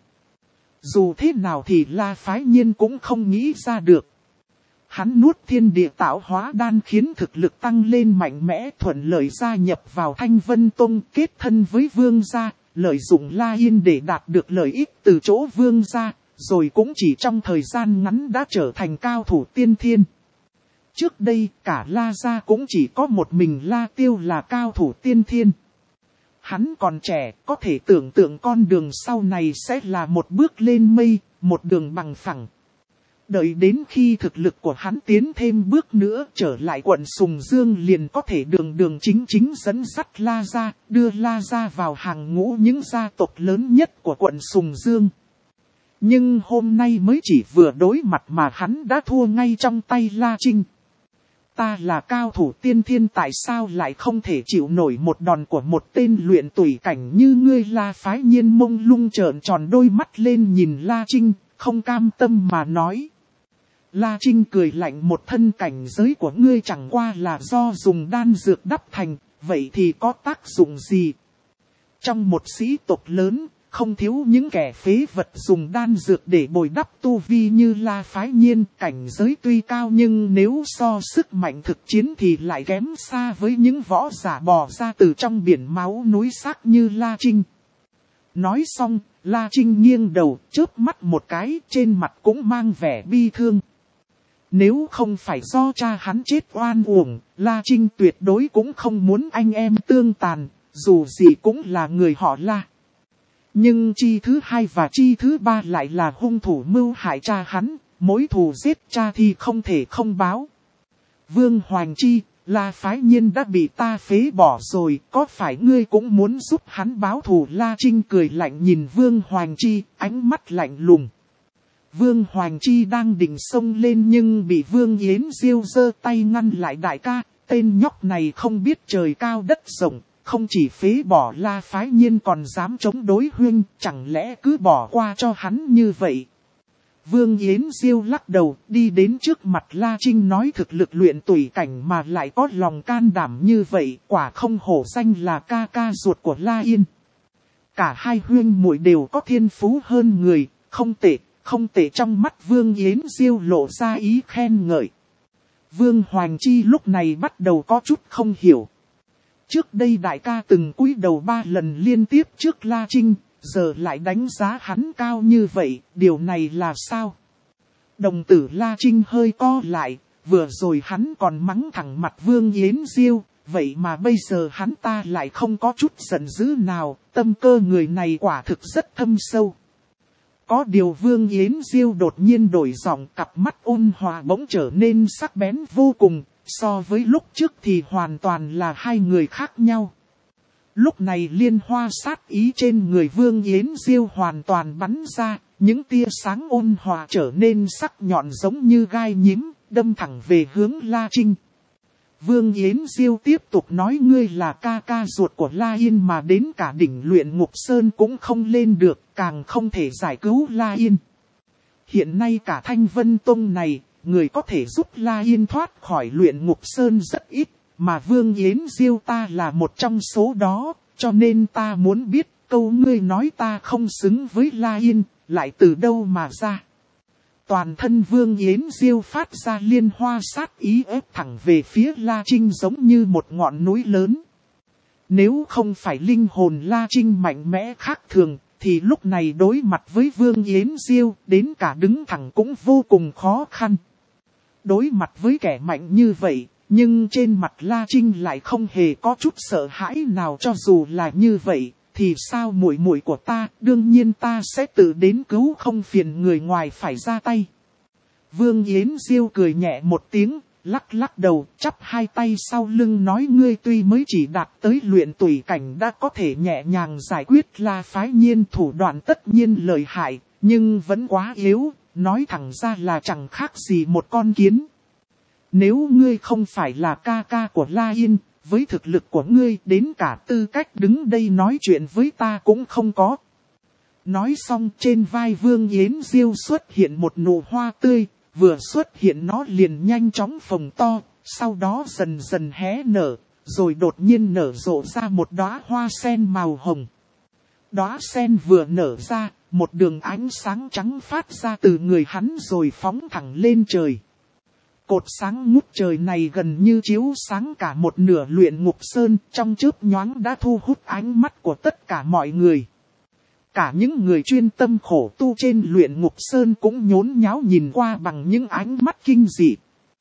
Dù thế nào thì La Phái Nhiên cũng không nghĩ ra được. Hắn nuốt thiên địa tạo hóa đan khiến thực lực tăng lên mạnh mẽ, thuận lợi gia nhập vào Thanh Vân Tông, kết thân với Vương gia, lợi dụng La Yên để đạt được lợi ích từ chỗ Vương gia, rồi cũng chỉ trong thời gian ngắn đã trở thành cao thủ tiên thiên. Trước đây cả La gia cũng chỉ có một mình La Tiêu là cao thủ tiên thiên. Hắn còn trẻ, có thể tưởng tượng con đường sau này sẽ là một bước lên mây, một đường bằng phẳng. Đợi đến khi thực lực của hắn tiến thêm bước nữa, trở lại quận Sùng Dương liền có thể đường đường chính chính dẫn dắt La gia, đưa La gia vào hàng ngũ những gia tộc lớn nhất của quận Sùng Dương. Nhưng hôm nay mới chỉ vừa đối mặt mà hắn đã thua ngay trong tay La Trinh. Ta là cao thủ tiên thiên, tại sao lại không thể chịu nổi một đòn của một tên luyện tùy cảnh như ngươi? La Phái Nhiên mông lung trợn tròn đôi mắt lên nhìn La Trinh, không cam tâm mà nói. La Trinh cười lạnh, một thân cảnh giới của ngươi chẳng qua là do dùng đan dược đắp thành, vậy thì có tác dụng gì? Trong một sĩ tộc lớn, không thiếu những kẻ phế vật dùng đan dược để bồi đắp tu vi như La Phái Nhiên, cảnh giới tuy cao nhưng nếu so sức mạnh thực chiến thì lại kém xa với những võ giả bò ra từ trong biển máu núi xác như La Trinh. Nói xong, La Trinh nghiêng đầu, chớp mắt một cái, trên mặt cũng mang vẻ bi thương. Nếu không phải do cha hắn chết oan uổng, La Trinh tuyệt đối cũng không muốn anh em tương tàn, dù gì cũng là người họ La. Nhưng chi thứ hai và chi thứ ba lại là hung thủ mưu hại cha hắn, mối thù giết cha thì không thể không báo. Vương Hoành Chi, La Phái Nhiên đã bị ta phế bỏ rồi, có phải ngươi cũng muốn giúp hắn báo thù? La Trinh cười lạnh nhìn Vương Hoành Chi, ánh mắt lạnh lùng. Vương Hoành Chi đang định xông lên nhưng bị Vương Yến Diêu giơ tay ngăn lại. Đại ca, tên nhóc này không biết trời cao đất rộng, không chỉ phế bỏ La Phái Nhiên còn dám chống đối huynh, chẳng lẽ cứ bỏ qua cho hắn như vậy? Vương Yến Diêu lắc đầu, đi đến trước mặt La Trinh nói, thực lực luyện tùy cảnh mà lại có lòng can đảm như vậy, quả không hổ danh là ca ca ruột của La Yên. Cả hai huynh muội đều có thiên phú hơn người, không tệ, không tệ. Trong mắt Vương Yến Diêu lộ ra ý khen ngợi. Vương Hoành Chi lúc này bắt đầu có chút không hiểu. Trước đây đại ca từng cúi đầu ba lần liên tiếp trước La Trinh, giờ lại đánh giá hắn cao như vậy, điều này là sao? Đồng tử La Trinh hơi co lại, vừa rồi hắn còn mắng thẳng mặt Vương Yến Diêu, vậy mà bây giờ hắn ta lại không có chút giận dữ nào, tâm cơ người này quả thực rất thâm sâu. Có điều Vương Yến Diêu đột nhiên đổi giọng, cặp mắt ôn hòa bỗng trở nên sắc bén vô cùng, so với lúc trước thì hoàn toàn là hai người khác nhau. Lúc này liên hoa sát ý trên người Vương Yến Diêu hoàn toàn bắn ra, những tia sáng ôn hòa trở nên sắc nhọn giống như gai nhím, đâm thẳng về hướng La Trinh. Vương Yến Diêu tiếp tục nói, ngươi là ca ca ruột của La Yên mà đến cả đỉnh luyện ngục sơn cũng không lên được, càng không thể giải cứu La Yên. Hiện nay cả Thanh Vân Tông này, người có thể giúp La Yên thoát khỏi luyện ngục sơn rất ít, mà Vương Yến Diêu ta là một trong số đó, cho nên ta muốn biết câu ngươi nói ta không xứng với La Yên, lại từ đâu mà ra. Toàn thân Vương Yến Diêu phát ra liên hoa sát ý ép thẳng về phía La Trinh giống như một ngọn núi lớn. Nếu không phải linh hồn La Trinh mạnh mẽ khác thường, thì lúc này đối mặt với Vương Yến Diêu, đến cả đứng thẳng cũng vô cùng khó khăn. Đối mặt với kẻ mạnh như vậy, nhưng trên mặt La Trinh lại không hề có chút sợ hãi nào. Cho dù là như vậy, thì sao muội muội của ta, đương nhiên ta sẽ tự đến cứu, không phiền người ngoài phải ra tay. Vương Yến Diêu cười nhẹ một tiếng, lắc lắc đầu, chắp hai tay sau lưng nói, ngươi tuy mới chỉ đạt tới luyện tùy cảnh đã có thể nhẹ nhàng giải quyết La Phái Nhiên, thủ đoạn tất nhiên lợi hại, nhưng vẫn quá yếu, nói thẳng ra là chẳng khác gì một con kiến. Nếu ngươi không phải là ca ca của La Yên, với thực lực của ngươi đến cả tư cách đứng đây nói chuyện với ta cũng không có. Nói xong trên vai Vương Yến Diêu xuất hiện một nụ hoa tươi, vừa xuất hiện nó liền nhanh chóng phồng to, sau đó dần dần hé nở, rồi đột nhiên nở rộ ra một đóa hoa sen màu hồng. Đóa sen vừa nở ra, một đường ánh sáng trắng phát ra từ người hắn rồi phóng thẳng lên trời. Cột sáng ngút trời này gần như chiếu sáng cả một nửa luyện ngục sơn, trong chớp nhoáng đã thu hút ánh mắt của tất cả mọi người. Cả những người chuyên tâm khổ tu trên luyện ngục sơn cũng nhốn nháo nhìn qua bằng những ánh mắt kinh dị.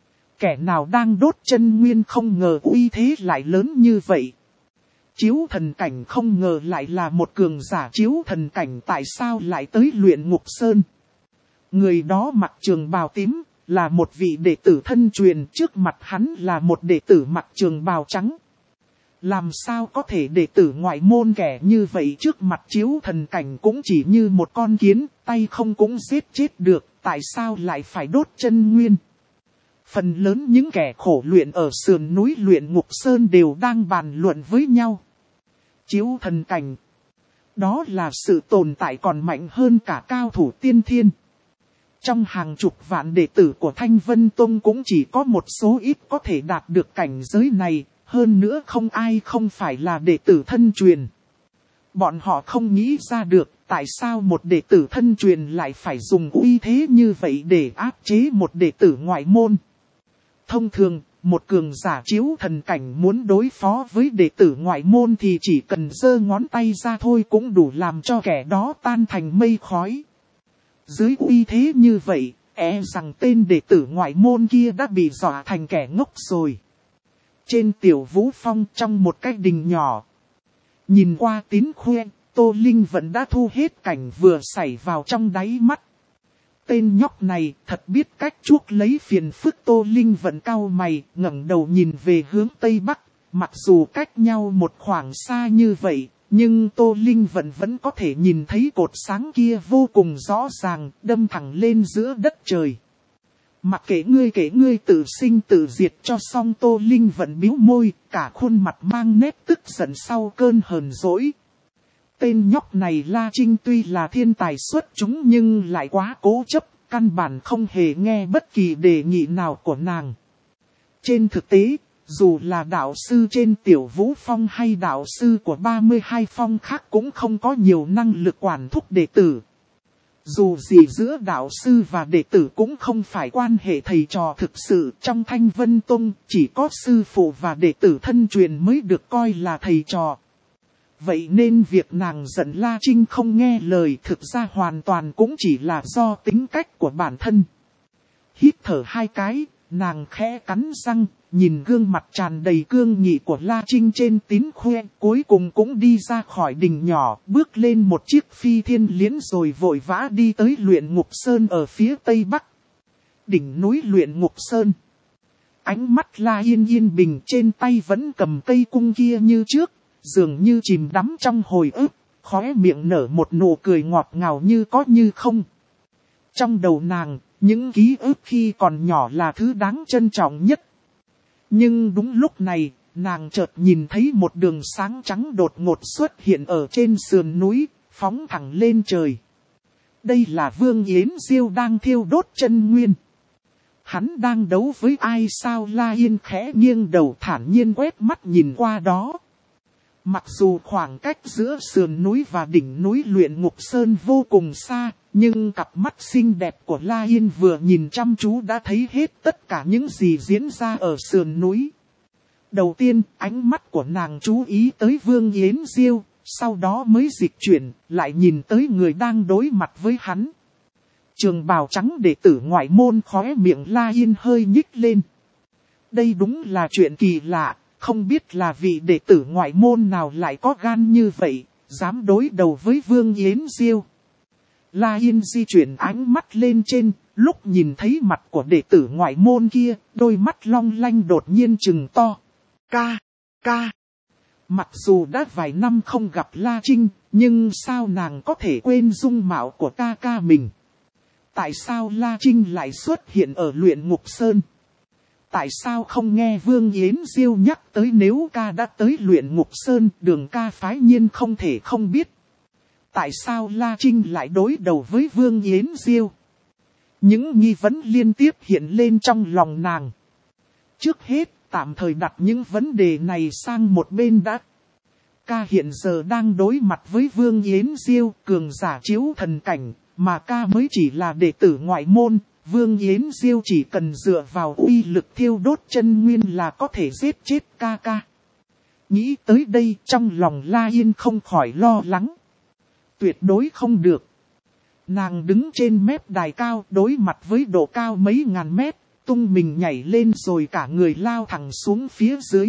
Kẻ nào đang đốt chân nguyên không ngờ uy thế lại lớn như vậy. Chiếu thần cảnh không ngờ lại là một cường giả chiếu thần cảnh, tại sao lại tới luyện ngục sơn. Người đó mặc trường bào tím, là một vị đệ tử thân truyền, trước mặt hắn là một đệ tử mặc trường bào trắng. Làm sao có thể đệ tử ngoại môn kẻ như vậy trước mặt chiếu thần cảnh cũng chỉ như một con kiến, tay không cũng giết chết được, tại sao lại phải đốt chân nguyên. Phần lớn những kẻ khổ luyện ở sườn núi luyện ngục sơn đều đang bàn luận với nhau. Chiếu thần cảnh, đó là sự tồn tại còn mạnh hơn cả cao thủ tiên thiên. Trong hàng chục vạn đệ tử của Thanh Vân Tông cũng chỉ có một số ít có thể đạt được cảnh giới này, hơn nữa không ai không phải là đệ tử thân truyền. Bọn họ không nghĩ ra được tại sao một đệ tử thân truyền lại phải dùng uy thế như vậy để áp chế một đệ tử ngoại môn. Thông thường, một cường giả chiếu thần cảnh muốn đối phó với đệ tử ngoại môn thì chỉ cần giơ ngón tay ra thôi cũng đủ làm cho kẻ đó tan thành mây khói. Dưới uy thế như vậy, e rằng tên đệ tử ngoại môn kia đã bị dọa thành kẻ ngốc rồi. Trên Tiểu Vũ Phong trong một cái đình nhỏ, nhìn qua Tín Khuê, Tô Linh vẫn đã thu hết cảnh vừa xảy vào trong đáy mắt. Tên nhóc này thật biết cách chuốc lấy phiền phức. Tô Linh vẫn cau mày, ngẩng đầu nhìn về hướng Tây Bắc. Mặc dù cách nhau một khoảng xa như vậy, nhưng Tô Linh vẫn vẫn có thể nhìn thấy cột sáng kia vô cùng rõ ràng, đâm thẳng lên giữa đất trời. Mặc kệ ngươi kể ngươi tự sinh tự diệt cho xong. Tô Linh vẫn bĩu môi, cả khuôn mặt mang nét tức giận sau cơn hờn dỗi. Tên nhóc này La Trinh tuy là thiên tài xuất chúng nhưng lại quá cố chấp, căn bản không hề nghe bất kỳ đề nghị nào của nàng. Trên thực tế, dù là đạo sư trên Tiểu Vũ Phong hay đạo sư của ba mươi hai phong khác cũng không có nhiều năng lực quản thúc đệ tử. Dù gì giữa đạo sư và đệ tử cũng không phải quan hệ thầy trò thực sự. Trong Thanh Vân Tông chỉ có sư phụ và đệ tử thân truyền mới được coi là thầy trò. Vậy nên việc nàng giận La Trinh không nghe lời thực ra hoàn toàn cũng chỉ là do tính cách của bản thân. Hít thở hai cái, nàng khẽ cắn răng, nhìn gương mặt tràn đầy cương nghị của La Trinh trên Tín Khuê, cuối cùng cũng đi ra khỏi đình nhỏ, bước lên một chiếc phi thiên liễn rồi vội vã đi tới Luyện Ngục Sơn ở phía Tây Bắc. Đỉnh núi Luyện Ngục Sơn. Ánh mắt La Yên yên bình, trên tay vẫn cầm cây cung kia như trước, dường như chìm đắm trong hồi ức, khóe miệng nở một nụ cười ngọt ngào như có như không. Trong đầu nàng, những ký ức khi còn nhỏ là thứ đáng trân trọng nhất. Nhưng đúng lúc này, nàng chợt nhìn thấy một đường sáng trắng đột ngột xuất hiện ở trên sườn núi, phóng thẳng lên trời. Đây là Vương Yến Diêu đang thiêu đốt chân nguyên. Hắn đang đấu với ai sao? La Yên khẽ nghiêng đầu thản nhiên quét mắt nhìn qua đó. Mặc dù khoảng cách giữa sườn núi và đỉnh núi Luyện Ngục Sơn vô cùng xa, nhưng cặp mắt xinh đẹp của La Yên vừa nhìn chăm chú đã thấy hết tất cả những gì diễn ra ở sườn núi. Đầu tiên, ánh mắt của nàng chú ý tới Vương Yến Diêu, sau đó mới dịch chuyển, lại nhìn tới người đang đối mặt với hắn. Trường bào trắng đệ tử ngoại môn, khóe miệng La Yên hơi nhích lên. Đây đúng là chuyện kỳ lạ. Không biết là vị đệ tử ngoại môn nào lại có gan như vậy, dám đối đầu với Vương Yến Diêu. La Yên di chuyển ánh mắt lên trên, lúc nhìn thấy mặt của đệ tử ngoại môn kia, đôi mắt long lanh đột nhiên trừng to. Ca, ca. Mặc dù đã vài năm không gặp La Trinh, nhưng sao nàng có thể quên dung mạo của ca ca mình? Tại sao La Trinh lại xuất hiện ở Luyện Ngục Sơn? Tại sao không nghe Vương Yến Diêu nhắc tới nếu ca đã tới Luyện Ngục Sơn, Đường ca phái nhiên không thể không biết. Tại sao La Trinh lại đối đầu với Vương Yến Diêu? Những nghi vấn liên tiếp hiện lên trong lòng nàng. Trước hết, tạm thời đặt những vấn đề này sang một bên đã. Ca hiện giờ đang đối mặt với Vương Yến Diêu, cường giả chiếu thần cảnh, mà ca mới chỉ là đệ tử ngoại môn. Vương Yến Diêu chỉ cần dựa vào uy lực thiêu đốt chân nguyên là có thể giết chết ca ca. Nghĩ tới đây trong lòng La Yên không khỏi lo lắng. Tuyệt đối không được. Nàng đứng trên mép đài cao đối mặt với độ cao mấy ngàn mét, tung mình nhảy lên rồi cả người lao thẳng xuống phía dưới.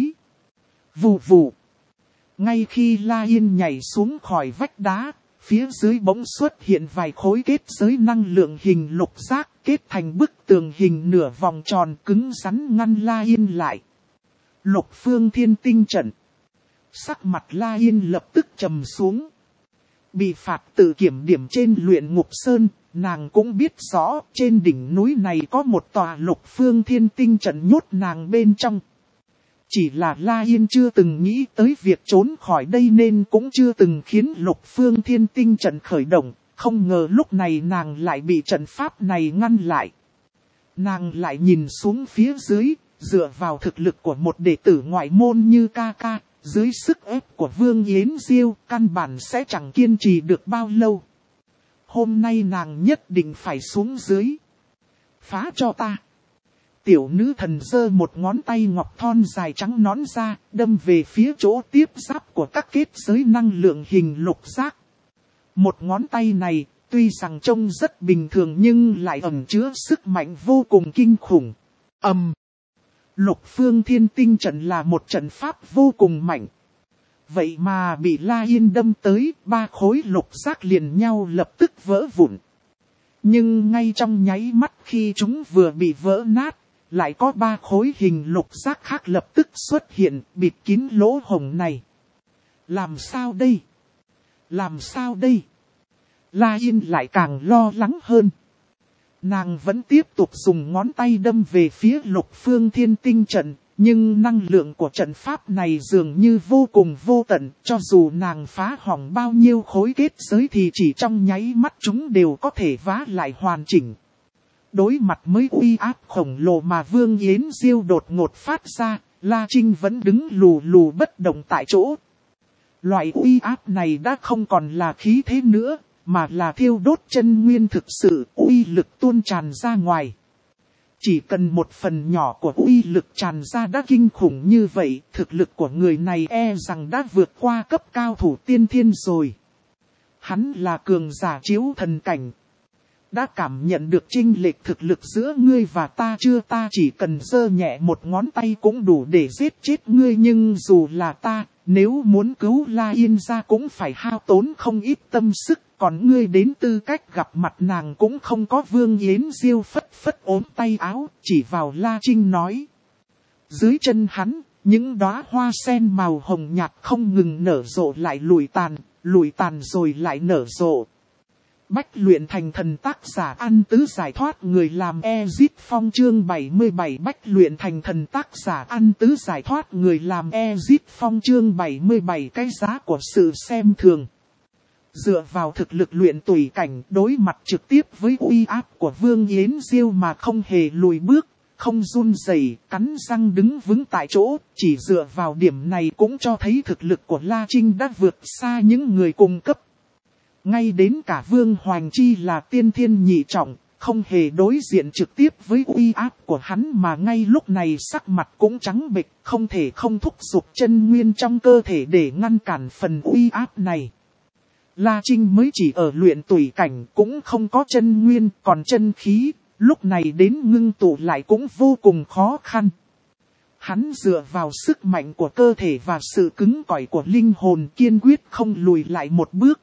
Vù vù. Ngay khi La Yên nhảy xuống khỏi vách đá, phía dưới bỗng xuất hiện vài khối kết giới năng lượng hình lục giác kết thành bức tường hình nửa vòng tròn cứng rắn ngăn La Yên lại. Lục phương thiên tinh trận. Sắc mặt La Yên lập tức trầm xuống. Bị phạt tự kiểm điểm trên Luyện Ngục Sơn, nàng cũng biết rõ trên đỉnh núi này có một tòa lục phương thiên tinh trận nhốt nàng bên trong. Chỉ là La Yên chưa từng nghĩ tới việc trốn khỏi đây nên cũng chưa từng khiến lục phương thiên tinh trận khởi động, Không ngờ lúc này nàng lại bị trận pháp này ngăn lại. Nàng lại nhìn xuống phía dưới, dựa vào thực lực của một đệ tử ngoại môn như ca ca, dưới sức ép của Vương Yến Diêu, căn bản sẽ chẳng kiên trì được bao lâu. Hôm nay nàng nhất định phải xuống dưới. Phá cho ta. Tiểu nữ thần giơ một ngón tay ngọc thon dài trắng nõn ra, đâm về phía chỗ tiếp giáp của các kết giới năng lượng hình lục giác. Một ngón tay này, tuy rằng trông rất bình thường nhưng lại ẩn chứa sức mạnh vô cùng kinh khủng. Ầm. Lục phương thiên tinh trận là một trận pháp vô cùng mạnh. Vậy mà bị La Yên đâm tới, ba khối lục giác liền nhau lập tức vỡ vụn. Nhưng ngay trong nháy mắt khi chúng vừa bị vỡ nát, lại có ba khối hình lục giác khác lập tức xuất hiện, bịt kín lỗ hổng này. Làm sao đây? Làm sao đây? La Yên lại càng lo lắng hơn. Nàng vẫn tiếp tục dùng ngón tay đâm về phía lục phương thiên tinh trận, nhưng năng lượng của trận pháp này dường như vô cùng vô tận, cho dù nàng phá hỏng bao nhiêu khối kết giới thì chỉ trong nháy mắt chúng đều có thể vá lại hoàn chỉnh. Đối mặt với uy áp khổng lồ mà Vương Yến Diêu đột ngột phát ra, La Trinh vẫn đứng lù lù bất động tại chỗ. Loại uy áp này đã không còn là khí thế nữa, mà là thiêu đốt chân nguyên thực sự, uy lực tuôn tràn ra ngoài. Chỉ cần một phần nhỏ của uy lực tràn ra đã kinh khủng như vậy, thực lực của người này e rằng đã vượt qua cấp cao thủ tiên thiên rồi. Hắn là cường giả chiếu thần cảnh. Đã cảm nhận được chênh lệch thực lực giữa ngươi và ta chưa? Ta chỉ cần giơ nhẹ một ngón tay cũng đủ để giết chết ngươi, nhưng dù là ta, nếu muốn cứu La Yên ra cũng phải hao tốn không ít tâm sức, còn ngươi đến tư cách gặp mặt nàng cũng không có. Vương Yến Diêu phất phất ốm tay áo, chỉ vào La Trinh nói. Dưới chân hắn, những đóa hoa sen màu hồng nhạt không ngừng nở rộ lại lùi tàn, lùi tàn rồi lại nở rộ. Bách luyện thành thần, tác giả An Tứ giải thoát người làm Ezit Phong chương bảy mươi bảy. Bách luyện thành thần, tác giả An Tứ giải thoát người làm Ezit Phong chương bảy mươi bảy. Cái giá của sự xem thường. Dựa vào thực lực luyện tùy cảnh, đối mặt trực tiếp với uy áp của Vương Yến Diêu mà không hề lùi bước, không run rẩy, cắn răng đứng vững tại chỗ, chỉ dựa vào điểm này cũng cho thấy thực lực của La Trinh đã vượt xa những người cùng cấp. Ngay đến cả Vương Hoành Chi là tiên thiên nhị trọng, không hề đối diện trực tiếp với uy áp của hắn mà ngay lúc này sắc mặt cũng trắng bệch, không thể không thúc giục chân nguyên trong cơ thể để ngăn cản phần uy áp này. La Trinh mới chỉ ở luyện tùy cảnh, cũng không có chân nguyên, còn chân khí, lúc này đến ngưng tụ lại cũng vô cùng khó khăn. Hắn dựa vào sức mạnh của cơ thể và sự cứng cỏi của linh hồn, kiên quyết không lùi lại một bước.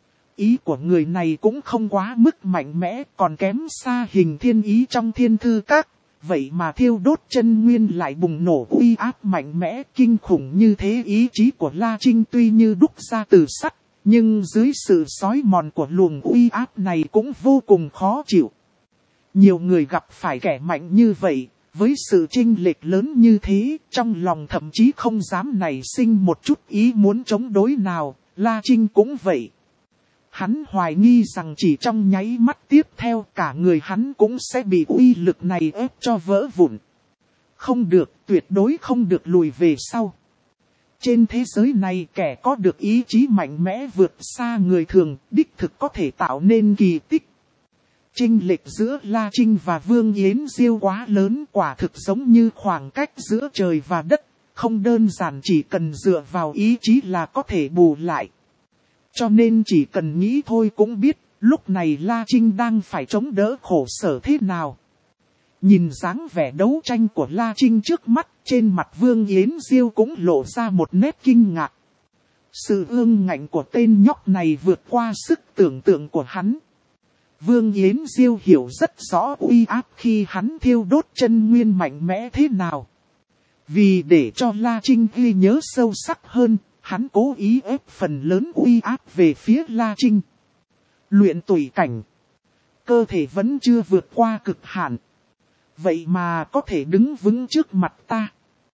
Ý của người này cũng không quá mức mạnh mẽ, còn kém xa hình thiên ý trong thiên thư các. Vậy mà thiêu đốt chân nguyên lại bùng nổ uy áp mạnh mẽ kinh khủng như thế. Ý chí của La Trinh tuy như đúc ra từ sắt, nhưng dưới sự xói mòn của luồng uy áp này cũng vô cùng khó chịu. Nhiều người gặp phải kẻ mạnh như vậy, với sự chênh lệch lớn như thế, trong lòng thậm chí không dám nảy sinh một chút ý muốn chống đối nào. La Trinh cũng vậy. Hắn hoài nghi rằng chỉ trong nháy mắt tiếp theo cả người hắn cũng sẽ bị uy lực này ép cho vỡ vụn. Không được, tuyệt đối không được lùi về sau. Trên thế giới này kẻ có được ý chí mạnh mẽ vượt xa người thường, đích thực có thể tạo nên kỳ tích. Chênh lệch giữa La Trinh và Vương Yến Diêu quá lớn, quả thực giống như khoảng cách giữa trời và đất, không đơn giản chỉ cần dựa vào ý chí là có thể bù lại. Cho nên chỉ cần nghĩ thôi cũng biết, lúc này La Trinh đang phải chống đỡ khổ sở thế nào. Nhìn dáng vẻ đấu tranh của La Trinh trước mắt, trên mặt Vương Yến Diêu cũng lộ ra một nét kinh ngạc. Sự ương ngạnh của tên nhóc này vượt qua sức tưởng tượng của hắn. Vương Yến Diêu hiểu rất rõ uy áp khi hắn thiêu đốt chân nguyên mạnh mẽ thế nào. Vì để cho La Trinh ghi nhớ sâu sắc hơn, hắn cố ý ép phần lớn uy áp về phía La Trinh. Luyện tùy cảnh. Cơ thể vẫn chưa vượt qua cực hạn. Vậy mà có thể đứng vững trước mặt ta.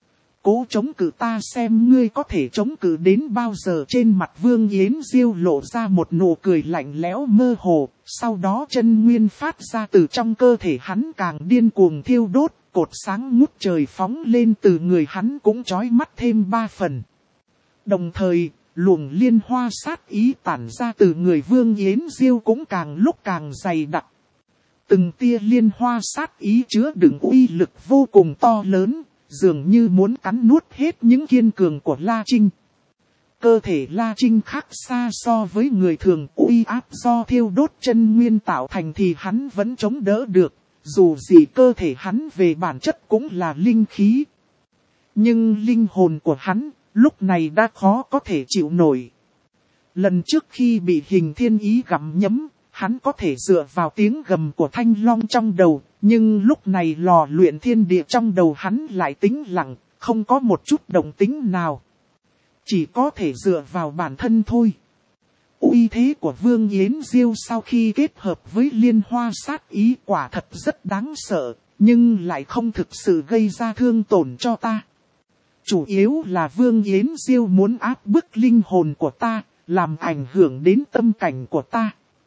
cố chống cự ta xem ngươi có thể chống cự đến bao giờ. Trên mặt Vương Yến Diêu lộ ra một nụ cười lạnh lẽo mơ hồ, sau đó chân nguyên phát ra từ trong cơ thể hắn càng điên cuồng thiêu đốt, cột sáng ngút trời phóng lên từ người hắn cũng chói mắt thêm ba phần. Đồng thời, luồng liên hoa sát ý tản ra từ người Vương Yến Diêu cũng càng lúc càng dày đặc. Từng tia liên hoa sát ý chứa đựng uy lực vô cùng to lớn, dường như muốn cắn nuốt hết những kiên cường của La Trinh. Cơ thể La Trinh khác xa so với người thường, uy áp do thiêu đốt chân nguyên tạo thành thì hắn vẫn chống đỡ được, dù gì cơ thể hắn về bản chất cũng là linh khí. Nhưng linh hồn của hắn, lúc này đã khó có thể chịu nổi. Lần trước khi bị hình thiên ý gặm nhấm, hắn có thể dựa vào tiếng gầm của thanh long trong đầu, nhưng lúc này lò luyện thiên địa trong đầu hắn lại tĩnh lặng, không có một chút động tĩnh nào. Chỉ có thể dựa vào bản thân thôi. Uy thế của Vương Yến Diêu sau khi kết hợp với liên hoa sát ý quả thật rất đáng sợ, nhưng lại không thực sự gây ra thương tổn cho ta. Chủ yếu là Vương Yến Diêu muốn áp bức linh hồn của ta, làm ảnh hưởng đến tâm cảnh của ta.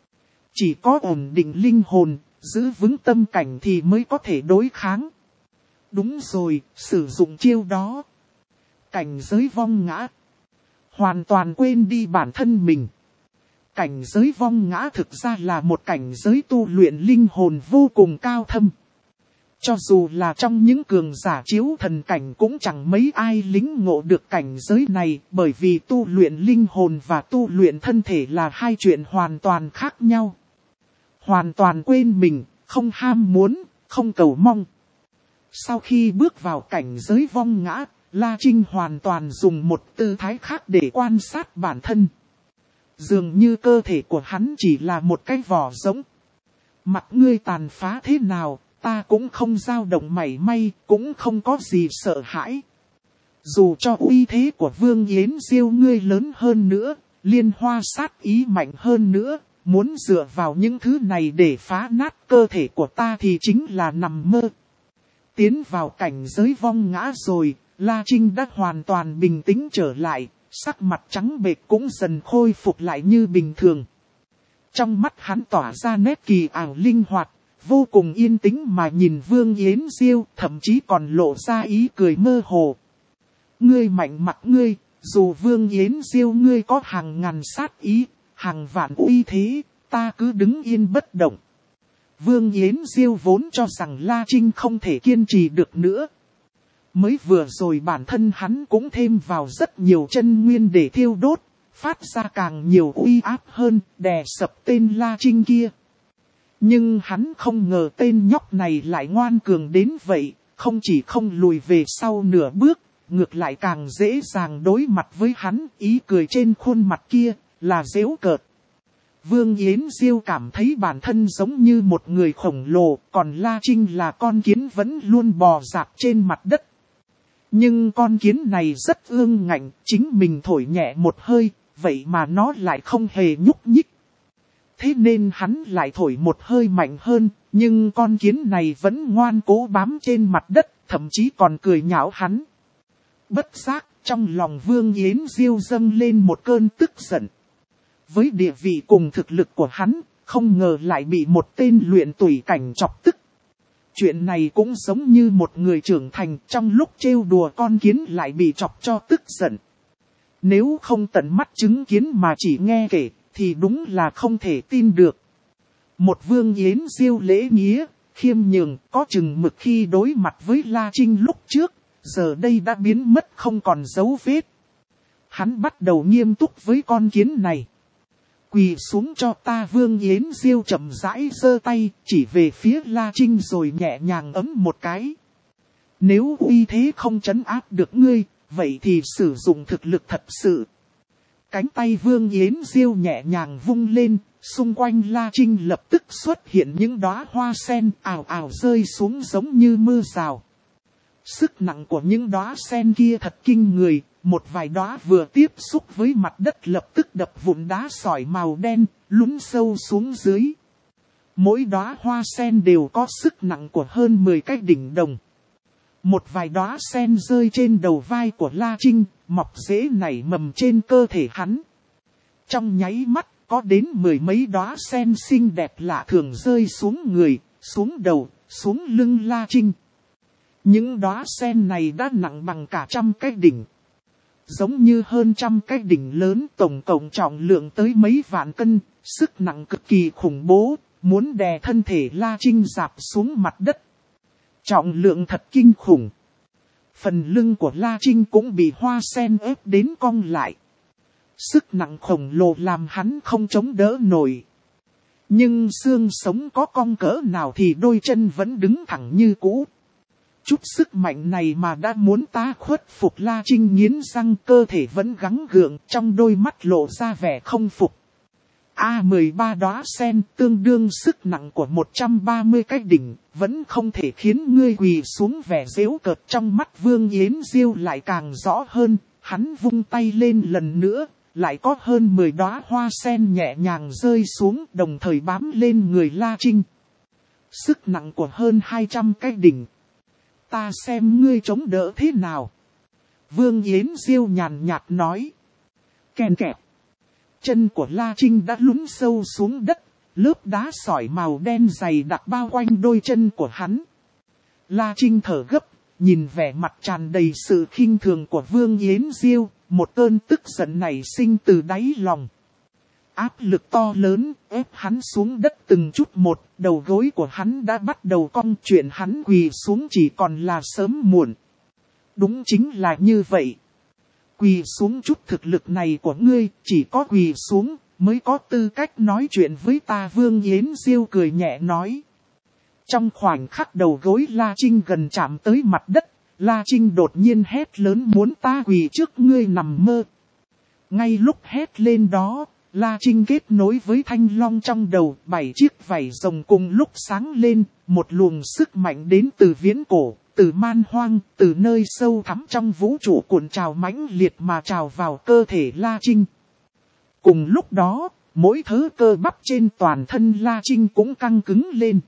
Chỉ có ổn định linh hồn, giữ vững tâm cảnh thì mới có thể đối kháng. Đúng rồi, sử dụng chiêu đó. Cảnh giới vong ngã. Hoàn toàn quên đi bản thân mình. Cảnh giới vong ngã thực ra là một cảnh giới tu luyện linh hồn vô cùng cao thâm. Cho dù là trong những cường giả chiếu thần cảnh cũng chẳng mấy ai lĩnh ngộ được cảnh giới này, bởi vì tu luyện linh hồn và tu luyện thân thể là hai chuyện hoàn toàn khác nhau. Hoàn toàn quên mình, không ham muốn, không cầu mong. Sau khi bước vào cảnh giới vong ngã, La Trinh hoàn toàn dùng một tư thái khác để quan sát bản thân. Dường như cơ thể của hắn chỉ là một cái vỏ rỗng. Mặc ngươi tàn phá thế nào, ta cũng không dao động mảy may, cũng không có gì sợ hãi. Dù cho uy thế của Vương Yến Diêu ngươi lớn hơn nữa, liên hoa sát ý mạnh hơn nữa, muốn dựa vào những thứ này để phá nát cơ thể của ta thì chính là nằm mơ. Tiến vào cảnh giới vong ngã rồi, La Trinh đã hoàn toàn bình tĩnh trở lại, sắc mặt trắng bệch cũng dần khôi phục lại như bình thường. Trong mắt hắn tỏa ra nét kỳ ảo linh hoạt, vô cùng yên tĩnh mà nhìn Vương Yến Diêu, thậm chí còn lộ ra ý cười mơ hồ. Ngươi mạnh mặt ngươi, dù Vương Yến Diêu ngươi có hàng ngàn sát ý, hàng vạn uy thế, ta cứ đứng yên bất động. Vương Yến Diêu vốn cho rằng La Trinh không thể kiên trì được nữa. Mới vừa rồi bản thân hắn cũng thêm vào rất nhiều chân nguyên để thiêu đốt, phát ra càng nhiều uy áp hơn, đè sập tên La Trinh kia. Nhưng hắn không ngờ tên nhóc này lại ngoan cường đến vậy, không chỉ không lùi về sau nửa bước, ngược lại càng dễ dàng đối mặt với hắn, ý cười trên khuôn mặt kia là giễu cợt. Vương Yến Diêu cảm thấy bản thân giống như một người khổng lồ, còn La Trinh là con kiến vẫn luôn bò dạp trên mặt đất. Nhưng con kiến này rất ương ngạnh, chính mình thổi nhẹ một hơi, vậy mà nó lại không hề nhúc nhích. Thế nên hắn lại thổi một hơi mạnh hơn, nhưng con kiến này vẫn ngoan cố bám trên mặt đất, thậm chí còn cười nhạo hắn. Bất giác, trong lòng Vương Yến Diêu dâng lên một cơn tức giận. Với địa vị cùng thực lực của hắn, không ngờ lại bị một tên luyện tùy cảnh chọc tức. Chuyện này cũng giống như một người trưởng thành trong lúc trêu đùa con kiến lại bị chọc cho tức giận. Nếu không tận mắt chứng kiến mà chỉ nghe kể, thì đúng là không thể tin được. Một Vương Yến Diêu lễ nghĩa, khiêm nhường, có chừng mực khi đối mặt với La Trinh lúc trước, giờ đây đã biến mất không còn dấu vết. Hắn bắt đầu nghiêm túc với con kiến này. Quỳ xuống cho ta. Vương Yến Diêu chậm rãi giơ tay, chỉ về phía La Trinh rồi nhẹ nhàng ấm một cái. Nếu uy thế không trấn áp được ngươi, vậy thì sử dụng thực lực thật sự. Cánh tay Vương Yến Diêu nhẹ nhàng vung lên, xung quanh La Trinh lập tức xuất hiện những đóa hoa sen ào ào rơi xuống giống như mưa rào. Sức nặng của những đóa sen kia thật kinh người, một vài đóa vừa tiếp xúc với mặt đất lập tức đập vụn đá sỏi màu đen, lún sâu xuống dưới. Mỗi đóa hoa sen đều có sức nặng của hơn mười cái đỉnh đồng. Một vài đóa sen rơi trên đầu vai của La Trinh, mọc rễ nảy mầm trên cơ thể hắn. Trong nháy mắt, có đến mười mấy đóa sen xinh đẹp lạ thường rơi xuống người, xuống đầu, xuống lưng La Trinh. Những đóa sen này đã nặng bằng cả trăm cái đỉnh. Giống như hơn trăm cái đỉnh lớn, tổng cộng trọng lượng tới mấy vạn cân, sức nặng cực kỳ khủng bố, muốn đè thân thể La Trinh rạp xuống mặt đất. Trọng lượng thật kinh khủng. Phần lưng của La Trinh cũng bị hoa sen ép đến cong lại. Sức nặng khổng lồ làm hắn không chống đỡ nổi. Nhưng xương sống có cong cỡ nào thì đôi chân vẫn đứng thẳng như cũ. Chút sức mạnh này mà đã muốn tá khuất phục, La Trinh nghiến răng, cơ thể vẫn gắng gượng, trong đôi mắt lộ ra vẻ không phục. A mười ba đóa sen tương đương sức nặng của một trăm ba mươi cái đỉnh, vẫn không thể khiến ngươi quỳ xuống. Vẻ giễu cợt trong mắt Vương Yến Diêu lại càng rõ hơn, hắn vung tay lên lần nữa, lại có hơn mười đóa hoa sen nhẹ nhàng rơi xuống, đồng thời bám lên người La Trinh. Sức nặng của hơn hai trăm cái đỉnh. Ta xem ngươi chống đỡ thế nào. Vương Yến Diêu nhàn nhạt nói. Kèn kẹp. Chân của La Trinh đã lún sâu xuống đất, lớp đá sỏi màu đen dày đặc bao quanh đôi chân của hắn. La Trinh thở gấp, nhìn vẻ mặt tràn đầy sự khinh thường của Vương Yến Diêu, một cơn tức giận nảy sinh từ đáy lòng. Áp lực to lớn ép hắn xuống đất từng chút một, đầu gối của hắn đã bắt đầu cong, chuyện hắn quỳ xuống chỉ còn là sớm muộn. Đúng chính là như vậy. Quỳ xuống, chút thực lực này của ngươi, chỉ có quỳ xuống mới có tư cách nói chuyện với ta. Vương Yến Diêu cười nhẹ nói. Trong khoảnh khắc đầu gối La Trinh gần chạm tới mặt đất, La Trinh đột nhiên hét lớn, muốn ta quỳ trước ngươi nằm mơ. Ngay lúc hét lên đó, La Trinh kết nối với thanh long trong đầu, bảy chiếc vảy rồng cùng lúc sáng lên, một luồng sức mạnh đến từ viễn cổ, từ man hoang, từ nơi sâu thẳm trong vũ trụ cuộn trào mãnh liệt mà trào vào cơ thể La Trinh. Cùng lúc đó, mỗi thớ cơ bắp trên toàn thân La Trinh cũng căng cứng lên.